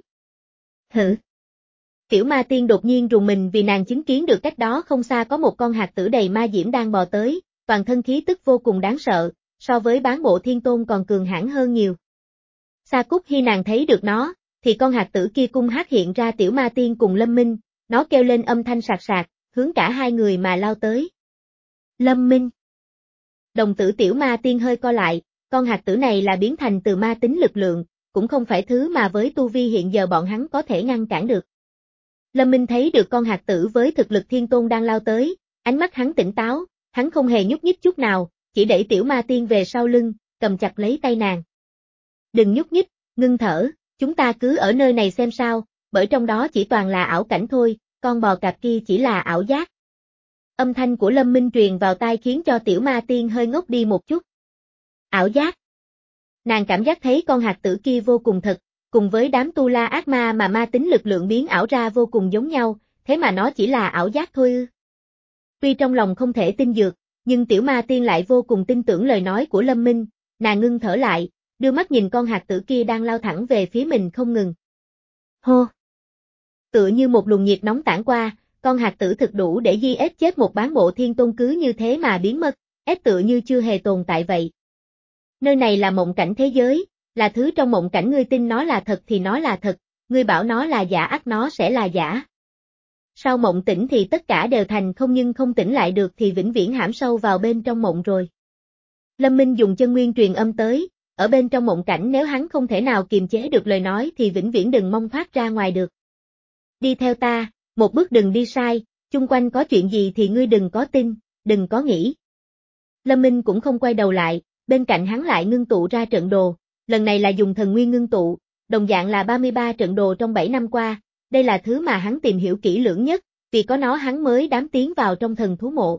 Hử? Tiểu ma tiên đột nhiên rùng mình vì nàng chứng kiến được cách đó không xa có một con hạt tử đầy ma diễm đang bò tới, toàn thân khí tức vô cùng đáng sợ, so với bán bộ thiên tôn còn cường hãn hơn nhiều. Sa Cúc khi nàng thấy được nó, thì con hạt tử kia cung hát hiện ra tiểu ma tiên cùng Lâm Minh, nó kêu lên âm thanh sạc sạc, hướng cả hai người mà lao tới. Lâm Minh. Đồng tử tiểu ma tiên hơi co lại, con hạt tử này là biến thành từ ma tính lực lượng, cũng không phải thứ mà với tu vi hiện giờ bọn hắn có thể ngăn cản được. Lâm Minh thấy được con hạt tử với thực lực thiên tôn đang lao tới, ánh mắt hắn tỉnh táo, hắn không hề nhúc nhích chút nào, chỉ đẩy tiểu ma tiên về sau lưng, cầm chặt lấy tay nàng. Đừng nhúc nhích, ngưng thở, chúng ta cứ ở nơi này xem sao, bởi trong đó chỉ toàn là ảo cảnh thôi, con bò cạp kia chỉ là ảo giác. Âm thanh của Lâm Minh truyền vào tai khiến cho tiểu ma tiên hơi ngốc đi một chút. Ảo giác. Nàng cảm giác thấy con hạt tử kia vô cùng thật, cùng với đám tu la ác ma mà ma tính lực lượng biến ảo ra vô cùng giống nhau, thế mà nó chỉ là ảo giác thôi ư. Tuy trong lòng không thể tin dược, nhưng tiểu ma tiên lại vô cùng tin tưởng lời nói của Lâm Minh, nàng ngưng thở lại, đưa mắt nhìn con hạt tử kia đang lao thẳng về phía mình không ngừng. Hô! Tựa như một luồng nhiệt nóng tản qua, con hạt tử thực đủ để di ép chết một bán bộ thiên tôn cứ như thế mà biến mất, ép tựa như chưa hề tồn tại vậy. Nơi này là mộng cảnh thế giới, là thứ trong mộng cảnh ngươi tin nó là thật thì nó là thật, ngươi bảo nó là giả ắt nó sẽ là giả. Sau mộng tỉnh thì tất cả đều thành không nhưng không tỉnh lại được thì vĩnh viễn hãm sâu vào bên trong mộng rồi. Lâm Minh dùng chân nguyên truyền âm tới, ở bên trong mộng cảnh nếu hắn không thể nào kiềm chế được lời nói thì vĩnh viễn đừng mong thoát ra ngoài được. Đi theo ta, một bước đừng đi sai, chung quanh có chuyện gì thì ngươi đừng có tin, đừng có nghĩ. Lâm Minh cũng không quay đầu lại, bên cạnh hắn lại ngưng tụ ra trận đồ, lần này là dùng thần nguyên ngưng tụ, đồng dạng là ba mươi ba trận đồ trong bảy năm qua, đây là thứ mà hắn tìm hiểu kỹ lưỡng nhất, vì có nó hắn mới dám tiến vào trong thần thú mộ.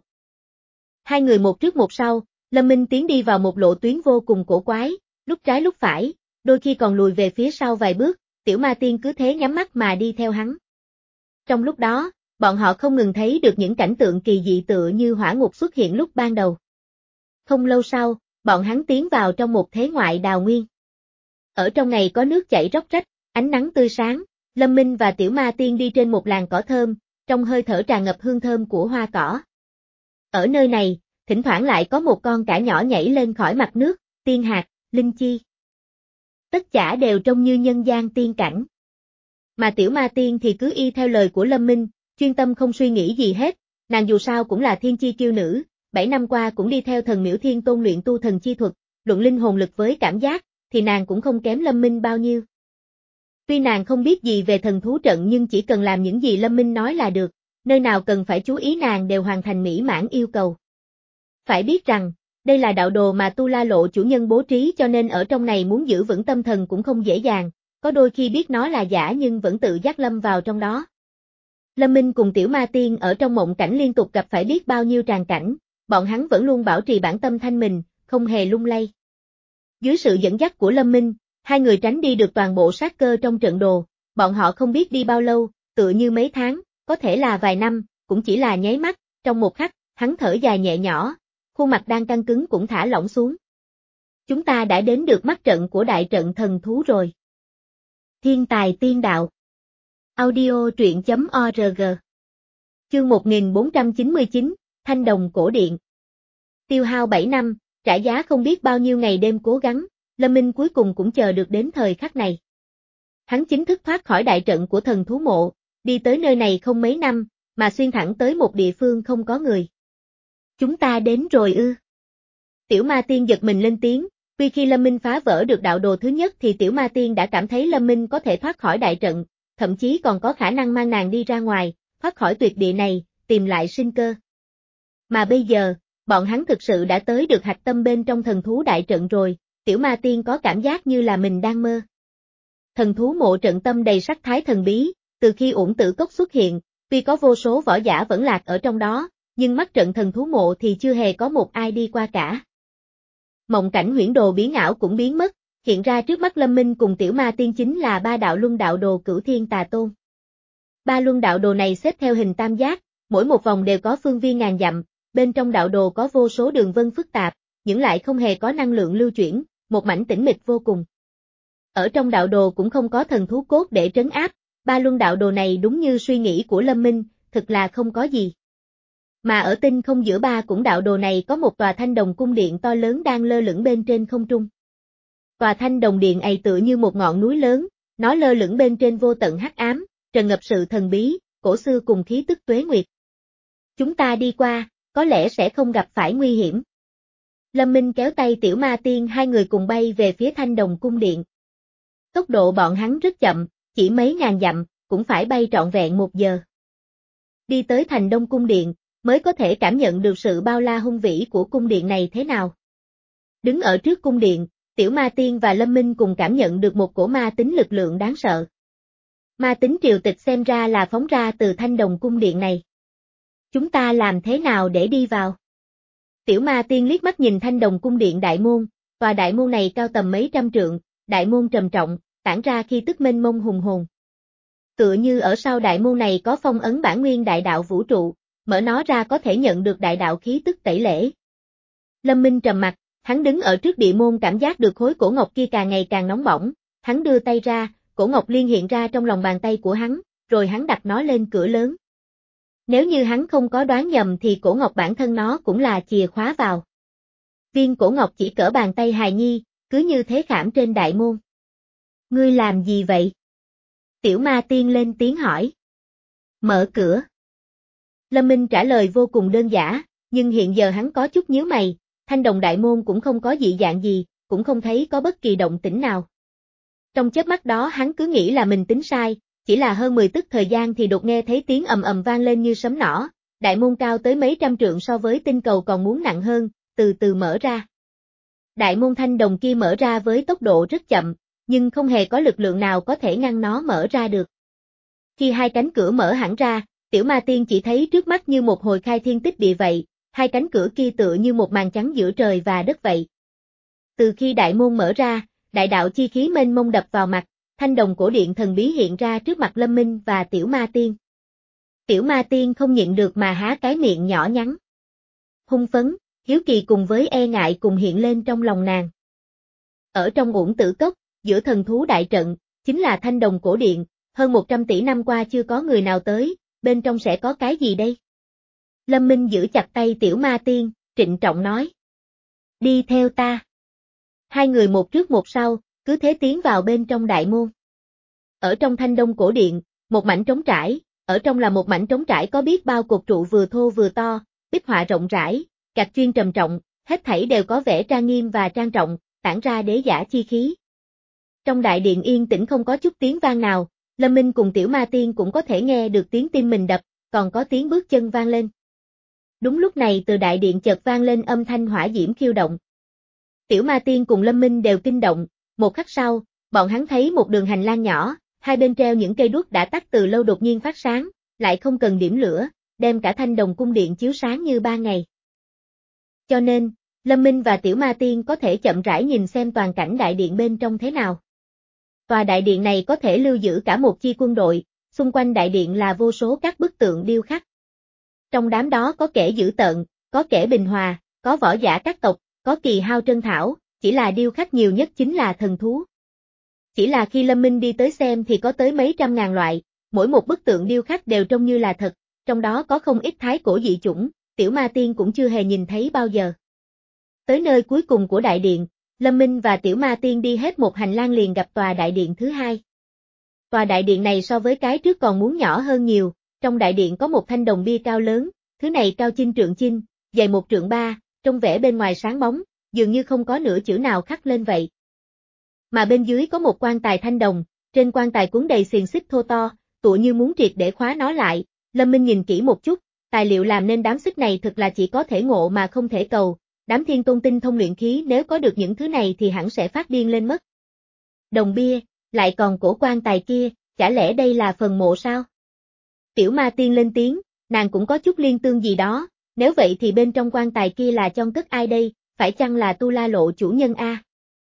Hai người một trước một sau, Lâm Minh tiến đi vào một lộ tuyến vô cùng cổ quái, lúc trái lúc phải, đôi khi còn lùi về phía sau vài bước, tiểu ma tiên cứ thế nhắm mắt mà đi theo hắn. Trong lúc đó, bọn họ không ngừng thấy được những cảnh tượng kỳ dị tựa như hỏa ngục xuất hiện lúc ban đầu. Không lâu sau, bọn hắn tiến vào trong một thế ngoại đào nguyên. Ở trong này có nước chảy róc rách, ánh nắng tươi sáng, Lâm Minh và tiểu ma tiên đi trên một làn cỏ thơm, trong hơi thở tràn ngập hương thơm của hoa cỏ. Ở nơi này, thỉnh thoảng lại có một con cả nhỏ nhảy lên khỏi mặt nước, tiên hạt, linh chi. Tất cả đều trông như nhân gian tiên cảnh. Mà tiểu ma tiên thì cứ y theo lời của Lâm Minh, chuyên tâm không suy nghĩ gì hết, nàng dù sao cũng là thiên chi kiêu nữ, bảy năm qua cũng đi theo thần miễu thiên tôn luyện tu thần chi thuật, luận linh hồn lực với cảm giác, thì nàng cũng không kém Lâm Minh bao nhiêu. Tuy nàng không biết gì về thần thú trận nhưng chỉ cần làm những gì Lâm Minh nói là được, nơi nào cần phải chú ý nàng đều hoàn thành mỹ mãn yêu cầu. Phải biết rằng, Đây là đạo đồ mà Tu La Lộ chủ nhân bố trí cho nên ở trong này muốn giữ vững tâm thần cũng không dễ dàng, có đôi khi biết nó là giả nhưng vẫn tự giác lâm vào trong đó. Lâm Minh cùng Tiểu Ma Tiên ở trong mộng cảnh liên tục gặp phải biết bao nhiêu tràng cảnh, bọn hắn vẫn luôn bảo trì bản tâm thanh mình, không hề lung lay. Dưới sự dẫn dắt của Lâm Minh, hai người tránh đi được toàn bộ sát cơ trong trận đồ, bọn họ không biết đi bao lâu, tựa như mấy tháng, có thể là vài năm, cũng chỉ là nháy mắt, trong một khắc, hắn thở dài nhẹ nhỏ, khuôn mặt đang căng cứng cũng thả lỏng xuống. Chúng ta đã đến được mắt trận của đại trận thần thú rồi. Thiên tài tiên đạo. Audio truyện chấm org. Chương một nghìn bốn trăm chín mươi chín, Thanh đồng cổ điện. Tiêu hao bảy năm, trả giá không biết bao nhiêu ngày đêm cố gắng, Lâm Minh cuối cùng cũng chờ được đến thời khắc này. Hắn chính thức thoát khỏi đại trận của thần thú mộ, đi tới nơi này không mấy năm, mà xuyên thẳng tới một địa phương không có người. Chúng ta đến rồi ư. Tiểu Ma Tiên giật mình lên tiếng, vì khi Lâm Minh phá vỡ được đạo đồ thứ nhất thì Tiểu Ma Tiên đã cảm thấy Lâm Minh có thể thoát khỏi đại trận, thậm chí còn có khả năng mang nàng đi ra ngoài, thoát khỏi tuyệt địa này, tìm lại sinh cơ. Mà bây giờ, bọn hắn thực sự đã tới được hạch tâm bên trong thần thú đại trận rồi, Tiểu Ma Tiên có cảm giác như là mình đang mơ. Thần thú mộ trận tâm đầy sắc thái thần bí, từ khi Uổng Tử Cốc xuất hiện, tuy có vô số võ giả vẫn lạc ở trong đó, nhưng mắt trận thần thú mộ thì chưa hề có một ai đi qua cả. Mộng cảnh huyễn đồ biến ảo cũng biến mất, hiện ra trước mắt Lâm Minh cùng Tiểu Ma Tiên chính là ba đạo luân đạo đồ Cửu Thiên Tà Tôn. Ba luân đạo đồ này xếp theo hình tam giác, mỗi một vòng đều có phương viên ngàn dặm, bên trong đạo đồ có vô số đường vân phức tạp, nhưng lại không hề có năng lượng lưu chuyển, một mảnh tĩnh mịch vô cùng. Ở trong đạo đồ cũng không có thần thú cốt để trấn áp, ba luân đạo đồ này đúng như suy nghĩ của Lâm Minh, thực là không có gì. Mà ở tinh không giữa ba cũng đạo đồ này có một tòa thanh đồng cung điện to lớn đang lơ lửng bên trên không trung. Tòa thanh đồng điện ấy tựa như một ngọn núi lớn, nó lơ lửng bên trên vô tận hắc ám, tràn ngập sự thần bí, cổ xưa cùng khí tức tuế nguyệt. Chúng ta đi qua, có lẽ sẽ không gặp phải nguy hiểm. Lâm Minh kéo tay Tiểu Ma Tiên hai người cùng bay về phía thanh đồng cung điện. Tốc độ bọn hắn rất chậm, chỉ mấy ngàn dặm, cũng phải bay trọn vẹn một giờ. Đi tới thành đông cung điện, mới có thể cảm nhận được sự bao la hung vĩ của cung điện này thế nào. Đứng ở trước cung điện, Tiểu Ma Tiên và Lâm Minh cùng cảm nhận được một cổ ma tính lực lượng đáng sợ. Ma tính triều tịch xem ra là phóng ra từ thanh đồng cung điện này. Chúng ta làm thế nào để đi vào? Tiểu Ma Tiên liếc mắt nhìn thanh đồng cung điện đại môn, tòa đại môn này cao tầm mấy trăm trượng, đại môn trầm trọng, tản ra khi tức mênh mông hùng hồn. Tựa như ở sau đại môn này có phong ấn bản nguyên đại đạo vũ trụ, mở nó ra có thể nhận được đại đạo khí tức tẩy lễ. Lâm Minh trầm mặt, hắn đứng ở trước địa môn cảm giác được khối cổ ngọc kia càng ngày càng nóng bỏng, hắn đưa tay ra, cổ ngọc liên hiện ra trong lòng bàn tay của hắn, rồi hắn đặt nó lên cửa lớn. Nếu như hắn không có đoán nhầm thì cổ ngọc bản thân nó cũng là chìa khóa vào. Viên cổ ngọc chỉ cỡ bàn tay hài nhi, cứ như thế khảm trên đại môn. Ngươi làm gì vậy? Tiểu Ma Tiên lên tiếng hỏi. Mở cửa. Lâm Minh trả lời vô cùng đơn giản, nhưng hiện giờ hắn có chút nhíu mày, thanh đồng đại môn cũng không có dị dạng gì, cũng không thấy có bất kỳ động tĩnh nào. Trong chớp mắt đó hắn cứ nghĩ là mình tính sai, chỉ là hơn mười tức thời gian thì đột nghe thấy tiếng ầm ầm vang lên như sấm nỏ, đại môn cao tới mấy trăm trượng so với tinh cầu còn muốn nặng hơn, từ từ mở ra. Đại môn thanh đồng kia mở ra với tốc độ rất chậm, nhưng không hề có lực lượng nào có thể ngăn nó mở ra được. Khi hai cánh cửa mở hẳn ra, Tiểu Ma Tiên chỉ thấy trước mắt như một hồi khai thiên tích địa vậy, hai cánh cửa kia tựa như một màn trắng giữa trời và đất vậy. Từ khi đại môn mở ra, đại đạo chi khí mênh mông đập vào mặt, thanh đồng cổ điện thần bí hiện ra trước mặt Lâm Minh và Tiểu Ma Tiên. Tiểu Ma Tiên không nhịn được mà há cái miệng nhỏ nhắn. Hung phấn, hiếu kỳ cùng với e ngại cùng hiện lên trong lòng nàng. Ở trong Uổng Tử Cốc, giữa thần thú đại trận, chính là thanh đồng cổ điện, hơn một trăm tỷ năm qua chưa có người nào tới, bên trong sẽ có cái gì đây? Lâm Minh giữ chặt tay Tiểu Ma Tiên, trịnh trọng nói. Đi theo ta. Hai người một trước một sau, cứ thế tiến vào bên trong đại môn. Ở trong thanh đông cổ điện, một mảnh trống trải, ở trong là một mảnh trống trải có biết bao cột trụ vừa thô vừa to, bích họa rộng rãi, gạch chuyên trầm trọng, hết thảy đều có vẻ trang nghiêm và trang trọng, tản ra đế giả chi khí. Trong đại điện yên tĩnh không có chút tiếng vang nào, Lâm Minh cùng Tiểu Ma Tiên cũng có thể nghe được tiếng tim mình đập, còn có tiếng bước chân vang lên. Đúng lúc này từ đại điện chợt vang lên âm thanh hỏa diễm khiêu động. Tiểu Ma Tiên cùng Lâm Minh đều kinh động, một khắc sau, bọn hắn thấy một đường hành lang nhỏ, hai bên treo những cây đuốc đã tắt từ lâu đột nhiên phát sáng, lại không cần điểm lửa, đem cả Thanh Đồng cung điện chiếu sáng như ba ngày. Cho nên, Lâm Minh và Tiểu Ma Tiên có thể chậm rãi nhìn xem toàn cảnh đại điện bên trong thế nào. Tòa đại điện này có thể lưu giữ cả một chi quân đội, xung quanh đại điện là vô số các bức tượng điêu khắc. Trong đám đó có kẻ dữ tợn, có kẻ bình hòa, có võ giả các tộc, có kỳ hao trân thảo, chỉ là điêu khắc nhiều nhất chính là thần thú. Chỉ là khi Lâm Minh đi tới xem thì có tới mấy trăm ngàn loại, mỗi một bức tượng điêu khắc đều trông như là thật, trong đó có không ít thái cổ dị chủng, Tiểu Ma Tiên cũng chưa hề nhìn thấy bao giờ. Tới nơi cuối cùng của đại điện, Lâm Minh và Tiểu Ma Tiên đi hết một hành lang liền gặp tòa đại điện thứ hai. Tòa đại điện này so với cái trước còn muốn nhỏ hơn nhiều, trong đại điện có một thanh đồng bia cao lớn, thứ này cao chinh trượng chinh, dày một trượng ba, trông vẻ bên ngoài sáng bóng, dường như không có nửa chữ nào khắc lên vậy. Mà bên dưới có một quan tài thanh đồng, trên quan tài cuốn đầy xiềng xích thô to, tựa như muốn triệt để khóa nó lại. Lâm Minh nhìn kỹ một chút, tài liệu làm nên đám xích này thực là chỉ có thể ngộ mà không thể cầu, đám thiên tôn tinh thông luyện khí nếu có được những thứ này thì hẳn sẽ phát điên lên mất. Đồng bia, lại còn cổ quan tài kia, chả lẽ đây là phần mộ sao? Tiểu Ma Tiên lên tiếng, nàng cũng có chút liên tương gì đó, nếu vậy thì bên trong quan tài kia là chôn cất ai đây, phải chăng là Tu La Lộ chủ nhân a?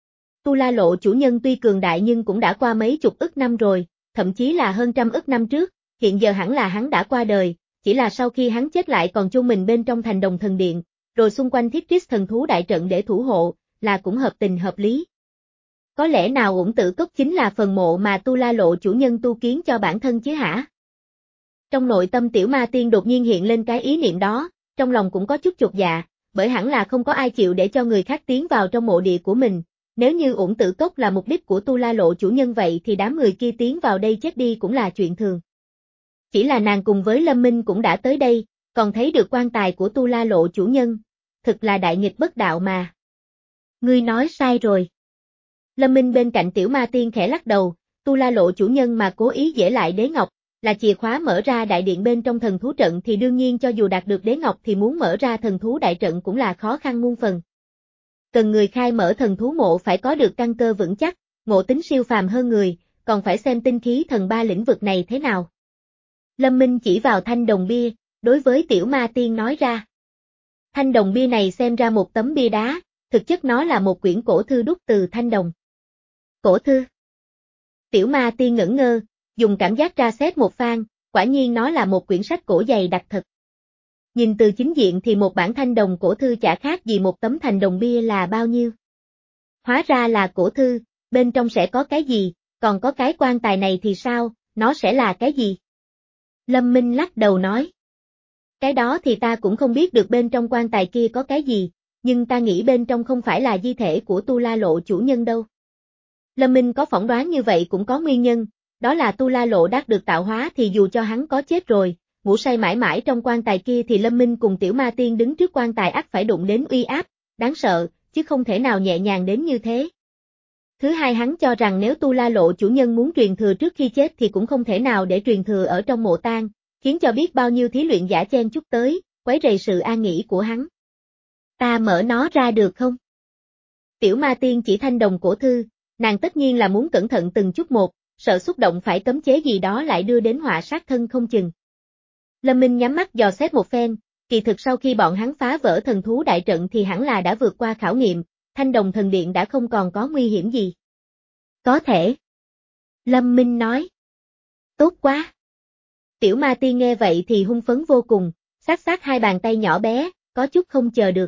Tu La Lộ chủ nhân tuy cường đại nhưng cũng đã qua mấy chục ức năm rồi, thậm chí là hơn trăm ức năm trước, hiện giờ hẳn là hắn đã qua đời, chỉ là sau khi hắn chết lại còn chôn mình bên trong thành Đồng Thần Điện, rồi xung quanh thiết trích thần thú đại trận để thủ hộ, là cũng hợp tình hợp lý. Có lẽ nào Uổng Tử Cốc chính là phần mộ mà Tu La Lộ chủ nhân tu kiến cho bản thân chứ hả? Trong nội tâm Tiểu Ma Tiên đột nhiên hiện lên cái ý niệm đó, trong lòng cũng có chút chột dạ, bởi hẳn là không có ai chịu để cho người khác tiến vào trong mộ địa của mình. Nếu như Uổng Tử Cốc là mục đích của Tu La Lộ chủ nhân vậy thì đám người kia tiến vào đây chết đi cũng là chuyện thường. Chỉ là nàng cùng với Lâm Minh cũng đã tới đây, còn thấy được quan tài của Tu La Lộ chủ nhân, thực là đại nghịch bất đạo mà. Ngươi nói sai rồi. Lâm Minh bên cạnh Tiểu Ma Tiên khẽ lắc đầu, Tu La Lộ chủ nhân mà cố ý giễ lại đế ngọc, là chìa khóa mở ra đại điện bên trong thần thú trận thì đương nhiên cho dù đạt được đế ngọc thì muốn mở ra thần thú đại trận cũng là khó khăn muôn phần. Cần người khai mở thần thú mộ phải có được căn cơ vững chắc, ngộ tính siêu phàm hơn người, còn phải xem tinh khí thần ba lĩnh vực này thế nào. Lâm Minh chỉ vào thanh đồng bia, đối với Tiểu Ma Tiên nói ra. Thanh đồng bia này xem ra một tấm bia đá, thực chất nó là một quyển cổ thư đúc từ thanh đồng. Cổ thư. Tiểu Ma Tiên ngẩn ngơ, dùng cảm giác tra xét một phan, quả nhiên nó là một quyển sách cổ dày đặc thật. Nhìn từ chính diện thì một bản thanh đồng cổ thư chả khác gì một tấm thành đồng bia là bao nhiêu. Hóa ra là cổ thư, bên trong sẽ có cái gì, còn có cái quan tài này thì sao, nó sẽ là cái gì? Lâm Minh lắc đầu nói. Cái đó thì ta cũng không biết được bên trong quan tài kia có cái gì, nhưng ta nghĩ bên trong không phải là di thể của Tu La Lộ chủ nhân đâu. Lâm Minh có phỏng đoán như vậy cũng có nguyên nhân, đó là Tu La Lộ đắc được tạo hóa thì dù cho hắn có chết rồi, ngủ say mãi mãi trong quan tài kia thì Lâm Minh cùng Tiểu Ma Tiên đứng trước quan tài ắt phải đụng đến uy áp, đáng sợ, chứ không thể nào nhẹ nhàng đến như thế. Thứ hai hắn cho rằng nếu Tu La Lộ chủ nhân muốn truyền thừa trước khi chết thì cũng không thể nào để truyền thừa ở trong mộ tang, khiến cho biết bao nhiêu thí luyện giả chen chúc tới, quấy rầy sự an nghỉ của hắn. Ta mở nó ra được không? Tiểu Ma Tiên chỉ thanh đồng cổ thư, nàng tất nhiên là muốn cẩn thận từng chút một, sợ xúc động phải cấm chế gì đó lại đưa đến họa sát thân không chừng. Lâm Minh nhắm mắt dò xét một phen, kỳ thực sau khi bọn hắn phá vỡ thần thú đại trận thì hẳn là đã vượt qua khảo nghiệm, thanh đồng thần điện đã không còn có nguy hiểm gì. Có thể. Lâm Minh nói. Tốt quá. Tiểu Ma Tiên nghe vậy thì hung phấn vô cùng, sát sát hai bàn tay nhỏ bé, có chút không chờ được.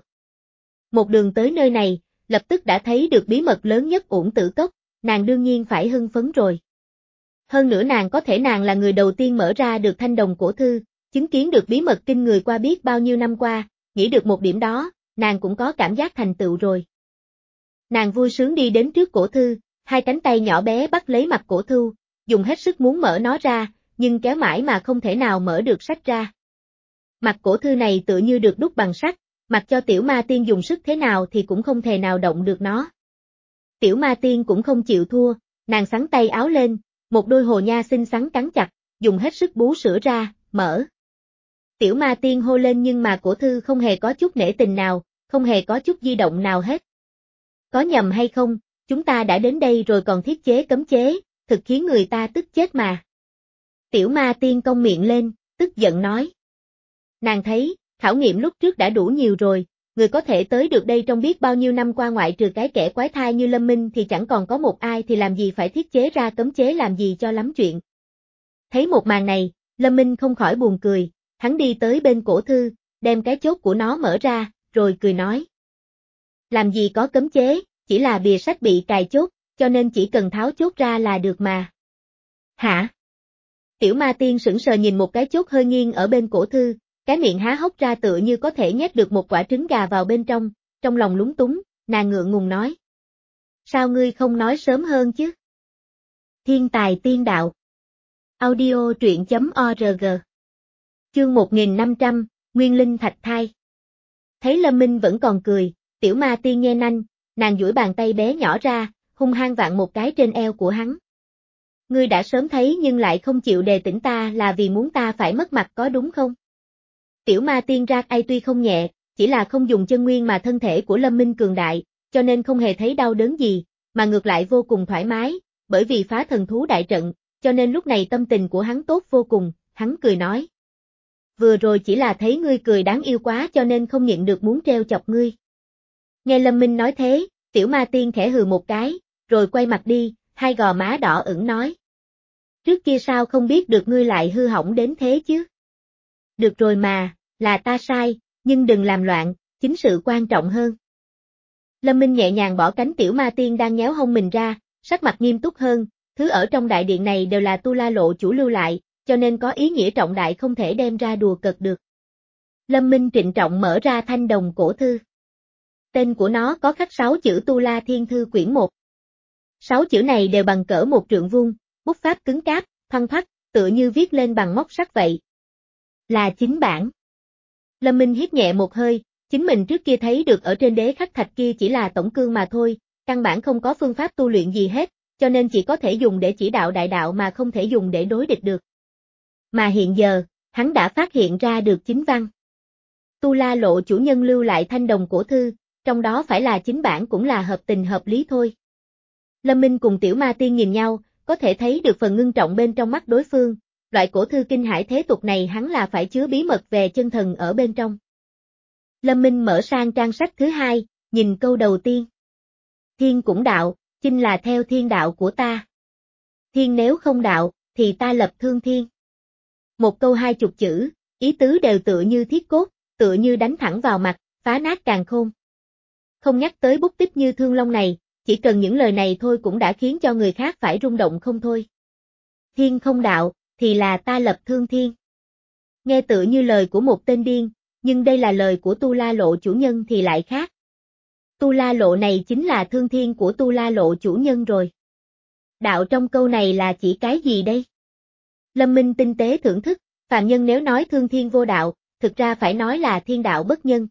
Một đường tới nơi này, lập tức đã thấy được bí mật lớn nhất Uổng Tử Cốc, nàng đương nhiên phải hưng phấn rồi. Hơn nữa nàng có thể nàng là người đầu tiên mở ra được thanh đồng cổ thư, chứng kiến được bí mật kinh người qua biết bao nhiêu năm qua, nghĩ được một điểm đó, nàng cũng có cảm giác thành tựu rồi. Nàng vui sướng đi đến trước cổ thư, hai cánh tay nhỏ bé bắt lấy mặt cổ thư, dùng hết sức muốn mở nó ra, nhưng kéo mãi mà không thể nào mở được sách ra. Mặt cổ thư này tựa như được đúc bằng sắt, mặc cho Tiểu Ma Tiên dùng sức thế nào thì cũng không thể nào động được nó. Tiểu Ma Tiên cũng không chịu thua, nàng xắn tay áo lên, một đôi hồ nha xinh xắn cắn chặt, dùng hết sức bú sữa ra, mở. Tiểu ma tiên hô lên nhưng mà cổ thư không hề có chút nể tình nào, không hề có chút di động nào hết. Có nhầm hay không, chúng ta đã đến đây rồi còn thiết chế cấm chế, thực khiến người ta tức chết mà. Tiểu ma tiên cong miệng lên, tức giận nói. Nàng thấy, khảo nghiệm lúc trước đã đủ nhiều rồi, người có thể tới được đây trong biết bao nhiêu năm qua ngoại trừ cái kẻ quái thai như Lâm Minh thì chẳng còn có một ai thì làm gì phải thiết chế ra cấm chế làm gì cho lắm chuyện. Thấy một màn này, Lâm Minh không khỏi buồn cười, hắn đi tới bên cổ thư, đem cái chốt của nó mở ra, rồi cười nói. Làm gì có cấm chế, chỉ là bìa sách bị cài chốt, cho nên chỉ cần tháo chốt ra là được mà. Hả? Tiểu ma tiên sững sờ nhìn một cái chốt hơi nghiêng ở bên cổ thư, cái miệng há hốc ra tựa như có thể nhét được một quả trứng gà vào bên trong, trong lòng lúng túng, nàng ngượng ngùng nói. Sao ngươi không nói sớm hơn chứ? Thiên tài tiên đạo. Audio truyện chấm org. Chương một nghìn năm trăm, Nguyên Linh Thạch Thai. Thấy Lâm Minh vẫn còn cười, tiểu ma tiên nhe nanh, nàng duỗi bàn tay bé nhỏ ra, hung hăng vạn một cái trên eo của hắn. Ngươi đã sớm thấy nhưng lại không chịu đề tỉnh ta là vì muốn ta phải mất mặt có đúng không? Tiểu ma tiên ra ai tuy không nhẹ, chỉ là không dùng chân nguyên mà thân thể của Lâm Minh cường đại, cho nên không hề thấy đau đớn gì, mà ngược lại vô cùng thoải mái, bởi vì phá thần thú đại trận, cho nên lúc này tâm tình của hắn tốt vô cùng, hắn cười nói. Vừa rồi chỉ là thấy ngươi cười đáng yêu quá cho nên không nhịn được muốn treo chọc ngươi. Nghe Lâm Minh nói thế, tiểu ma tiên khẽ hừ một cái, rồi quay mặt đi, hai gò má đỏ ửng nói. Trước kia sao không biết được ngươi lại hư hỏng đến thế chứ? Được rồi mà, là ta sai, nhưng đừng làm loạn, chính sự quan trọng hơn. Lâm Minh nhẹ nhàng bỏ cánh tiểu ma tiên đang nhéo hông mình ra, sắc mặt nghiêm túc hơn, thứ ở trong đại điện này đều là Tu La Lộ chủ lưu lại, cho nên có ý nghĩa trọng đại không thể đem ra đùa cợt được. Lâm Minh trịnh trọng mở ra thanh đồng cổ thư. Tên của nó có khắc sáu chữ Tu La Thiên Thư quyển một. Sáu chữ này đều bằng cỡ một trượng vuông, bút pháp cứng cáp, thoăn thoắt, tựa như viết lên bằng móc sắt vậy. Là chính bản. Lâm Minh hít nhẹ một hơi, chính mình trước kia thấy được ở trên đế khắc thạch kia chỉ là tổng cương mà thôi, căn bản không có phương pháp tu luyện gì hết, cho nên chỉ có thể dùng để chỉ đạo đại đạo mà không thể dùng để đối địch được. Mà hiện giờ, hắn đã phát hiện ra được chính văn. Tu La Lộ chủ nhân lưu lại thanh đồng cổ thư, trong đó phải là chính bản cũng là hợp tình hợp lý thôi. Lâm Minh cùng tiểu ma tiên nhìn nhau, có thể thấy được phần ngưng trọng bên trong mắt đối phương, loại cổ thư kinh hải thế tục này hắn là phải chứa bí mật về chân thần ở bên trong. Lâm Minh mở sang trang sách thứ hai, nhìn câu đầu tiên. Thiên cũng đạo, chinh là theo thiên đạo của ta. Thiên nếu không đạo, thì ta lập thương thiên. Một câu hai chục chữ, ý tứ đều tựa như thiết cốt, tựa như đánh thẳng vào mặt, phá nát càn khôn. Không nhắc tới bút tích như Thương Long này, chỉ cần những lời này thôi cũng đã khiến cho người khác phải rung động không thôi. Thiên không đạo, thì là ta lập thương thiên. Nghe tựa như lời của một tên điên, nhưng đây là lời của Tu La Lộ chủ nhân thì lại khác. Tu La Lộ này chính là thương thiên của Tu La Lộ chủ nhân rồi. Đạo trong câu này là chỉ cái gì đây? Lâm Minh tinh tế thưởng thức, phàm nhân nếu nói thương thiên vô đạo, thực ra phải nói là thiên đạo bất nhân.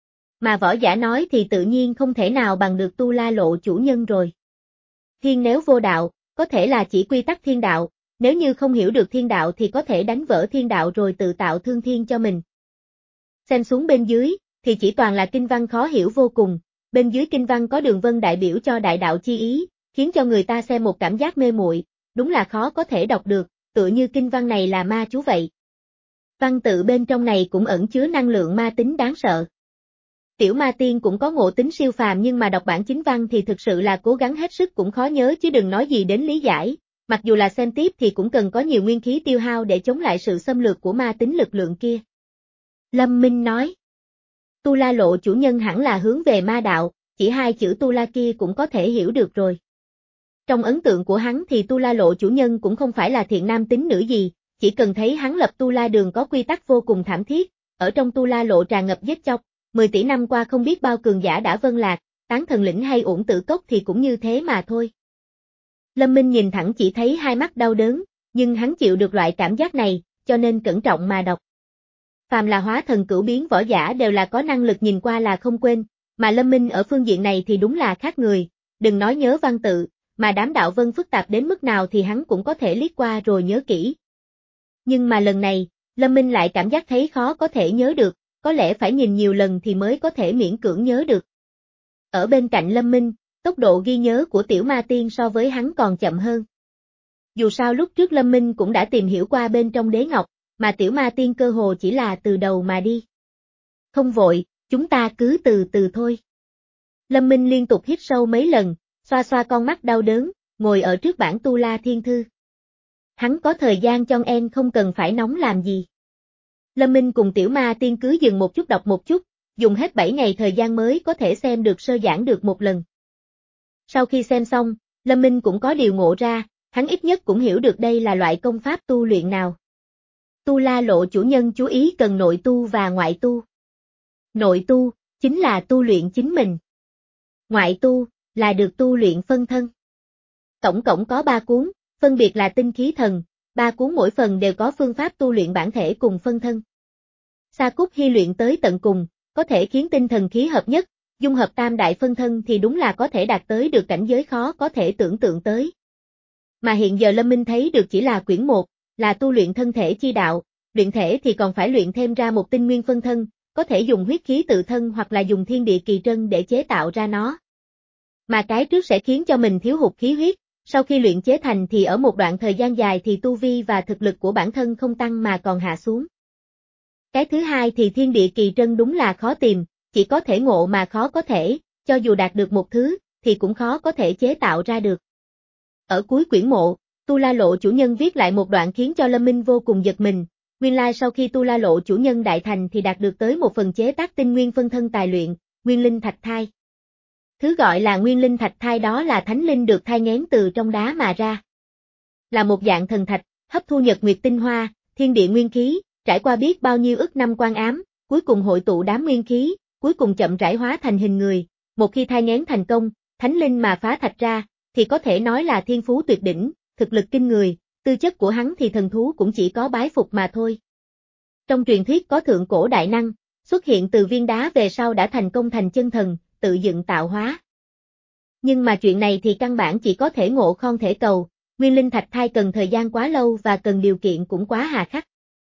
Mà võ giả nói thì tự nhiên không thể nào bằng được Tu La Lộ chủ nhân rồi. Thiên nếu vô đạo, có thể là chỉ quy tắc thiên đạo, nếu như không hiểu được thiên đạo thì có thể đánh vỡ thiên đạo rồi tự tạo thương thiên cho mình. Xem xuống bên dưới, thì chỉ toàn là kinh văn khó hiểu vô cùng, bên dưới kinh văn có đường vân đại biểu cho đại đạo chi ý, khiến cho người ta xem một cảm giác mê muội, đúng là khó có thể đọc được, tựa như kinh văn này là ma chú vậy. Văn tự bên trong này cũng ẩn chứa năng lượng ma tính đáng sợ. Tiểu ma tiên cũng có ngộ tính siêu phàm nhưng mà đọc bản chính văn thì thực sự là cố gắng hết sức cũng khó nhớ chứ đừng nói gì đến lý giải, mặc dù là xem tiếp thì cũng cần có nhiều nguyên khí tiêu hao để chống lại sự xâm lược của ma tính lực lượng kia. Lâm Minh nói, Tu La Lộ chủ nhân hẳn là hướng về ma đạo, chỉ hai chữ Tu La kia cũng có thể hiểu được rồi. Trong ấn tượng của hắn thì Tu La Lộ chủ nhân cũng không phải là thiện nam tín nữ gì, chỉ cần thấy hắn lập Tu La đường có quy tắc vô cùng thảm thiết, ở trong Tu La Lộ tràn ngập giết chóc, mười tỷ năm qua không biết bao cường giả đã vân lạc, tán thần lĩnh hay uổng tử cốc thì cũng như thế mà thôi. Lâm Minh nhìn thẳng chỉ thấy hai mắt đau đớn, nhưng hắn chịu được loại cảm giác này, cho nên cẩn trọng mà đọc. Phàm là hóa thần cửu biến võ giả đều là có năng lực nhìn qua là không quên, mà Lâm Minh ở phương diện này thì đúng là khác người, đừng nói nhớ văn tự, mà đám đạo vân phức tạp đến mức nào thì hắn cũng có thể liếc qua rồi nhớ kỹ. Nhưng mà lần này, Lâm Minh lại cảm giác thấy khó có thể nhớ được, có lẽ phải nhìn nhiều lần thì mới có thể miễn cưỡng nhớ được. Ở bên cạnh Lâm Minh, tốc độ ghi nhớ của Tiểu Ma Tiên so với hắn còn chậm hơn. Dù sao lúc trước Lâm Minh cũng đã tìm hiểu qua bên trong đế ngọc, mà Tiểu Ma Tiên cơ hồ chỉ là từ đầu mà đi. Không vội, chúng ta cứ từ từ thôi. Lâm Minh liên tục hít sâu mấy lần, xoa xoa con mắt đau đớn, ngồi ở trước bản Tu La Thiên Thư. Hắn có thời gian cho en không cần phải nóng làm gì. Lâm Minh cùng Tiểu Ma Tiên cứ dừng một chút đọc một chút, dùng hết bảy ngày thời gian mới có thể xem được sơ giảng được một lần. Sau khi xem xong, Lâm Minh cũng có điều ngộ ra, hắn ít nhất cũng hiểu được đây là loại công pháp tu luyện nào. Tu La Lộ chủ nhân chú ý cần nội tu và ngoại tu. Nội tu, chính là tu luyện chính mình. Ngoại tu, là được tu luyện phân thân. Tổng cộng có ba cuốn, phân biệt là Tinh Khí Thần, ba cuốn mỗi phần đều có phương pháp tu luyện bản thể cùng phân thân. Sa Cút Hy luyện tới tận cùng, có thể khiến tinh thần khí hợp nhất, dung hợp tam đại phân thân thì đúng là có thể đạt tới được cảnh giới khó có thể tưởng tượng tới. Mà hiện giờ Lâm Minh thấy được chỉ là quyển một, là tu luyện thân thể chi đạo, luyện thể thì còn phải luyện thêm ra một tinh nguyên phân thân, có thể dùng huyết khí tự thân hoặc là dùng thiên địa kỳ trân để chế tạo ra nó. Mà cái trước sẽ khiến cho mình thiếu hụt khí huyết, sau khi luyện chế thành thì ở một đoạn thời gian dài thì tu vi và thực lực của bản thân không tăng mà còn hạ xuống. Cái thứ hai thì thiên địa kỳ trân đúng là khó tìm, chỉ có thể ngộ mà khó có thể, cho dù đạt được một thứ, thì cũng khó có thể chế tạo ra được. Ở cuối quyển mộ, Tu La Lộ chủ nhân viết lại một đoạn khiến cho Lâm Minh vô cùng giật mình, nguyên lai sau khi Tu La Lộ chủ nhân đại thành thì đạt được tới một phần chế tác tinh nguyên phân thân tài luyện, nguyên linh thạch thai. Thứ gọi là nguyên linh thạch thai đó là thánh linh được thai nghén từ trong đá mà ra. Là một dạng thần thạch, hấp thu nhật nguyệt tinh hoa, thiên địa nguyên khí, trải qua biết bao nhiêu ức năm quan ám, cuối cùng hội tụ đám nguyên khí, cuối cùng chậm rãi hóa thành hình người, một khi thai nghén thành công, thánh linh mà phá thạch ra, thì có thể nói là thiên phú tuyệt đỉnh, thực lực kinh người, tư chất của hắn thì thần thú cũng chỉ có bái phục mà thôi. Trong truyền thuyết có thượng cổ đại năng, xuất hiện từ viên đá về sau đã thành công thành chân thần, tự dựng tạo hóa. Nhưng mà chuyện này thì căn bản chỉ có thể ngộ không thể cầu, nguyên linh thạch thai cần thời gian quá lâu và cần điều kiện cũng quá hà khắc.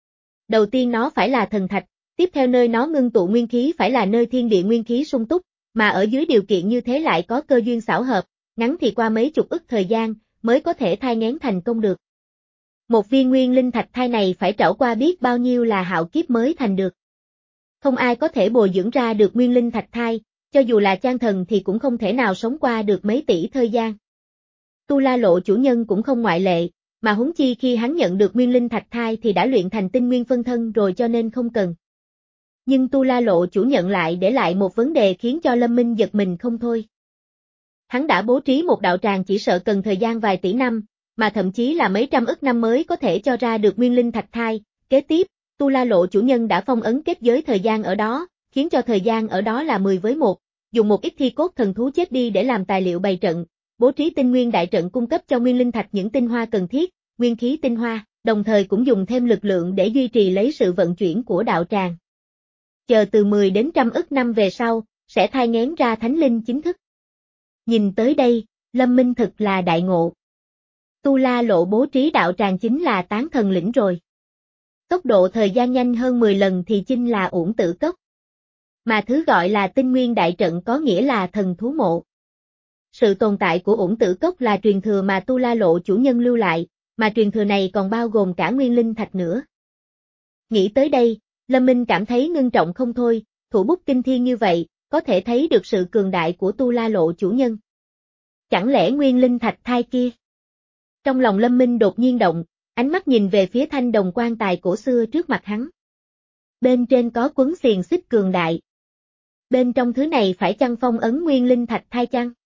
Đầu tiên nó phải là thần thạch, tiếp theo nơi nó ngưng tụ nguyên khí phải là nơi thiên địa nguyên khí sung túc, mà ở dưới điều kiện như thế lại có cơ duyên xảo hợp, ngắn thì qua mấy chục ức thời gian, mới có thể thai nghén thành công được. Một viên nguyên linh thạch thai này phải trải qua biết bao nhiêu là hạo kiếp mới thành được. Không ai có thể bồi dưỡng ra được nguyên linh thạch thai, cho dù là trang thần thì cũng không thể nào sống qua được mấy tỷ thời gian. Tu La Lộ chủ nhân cũng không ngoại lệ, mà huống chi khi hắn nhận được nguyên linh thạch thai thì đã luyện thành tinh nguyên phân thân rồi cho nên không cần. Nhưng Tu La Lộ chủ nhận lại để lại một vấn đề khiến cho Lâm Minh giật mình không thôi. Hắn đã bố trí một đạo tràng chỉ sợ cần thời gian vài tỷ năm, mà thậm chí là mấy trăm ức năm mới có thể cho ra được nguyên linh thạch thai. Kế tiếp, Tu La Lộ chủ nhân đã phong ấn kết giới thời gian ở đó, khiến cho thời gian ở đó là mười với một, dùng một ít thi cốt thần thú chết đi để làm tài liệu bày trận, bố trí tinh nguyên đại trận cung cấp cho nguyên linh thạch những tinh hoa cần thiết, nguyên khí tinh hoa, đồng thời cũng dùng thêm lực lượng để duy trì lấy sự vận chuyển của đạo tràng. Chờ từ mười đến trăm ức năm về sau, sẽ thai nghén ra thánh linh chính thức. Nhìn tới đây, Lâm Minh thực là đại ngộ. Tu La Lộ bố trí đạo tràng chính là tán thần lĩnh rồi. Tốc độ thời gian nhanh hơn mười lần thì chính là Uổng Tử Cốc. Mà thứ gọi là tinh nguyên đại trận có nghĩa là thần thú mộ. Sự tồn tại của Uổng Tử Cốc là truyền thừa mà Tu La Lộ chủ nhân lưu lại, mà truyền thừa này còn bao gồm cả nguyên linh thạch nữa. Nghĩ tới đây, Lâm Minh cảm thấy ngưng trọng không thôi, thủ bút kinh thiên như vậy, có thể thấy được sự cường đại của Tu La Lộ chủ nhân. Chẳng lẽ nguyên linh thạch thai kia? Trong lòng Lâm Minh đột nhiên động, ánh mắt nhìn về phía thanh đồng quan tài cổ xưa trước mặt hắn. Bên trên có quấn xiềng xích cường đại. Bên trong thứ này phải chăng phong ấn nguyên linh thạch thai chăng?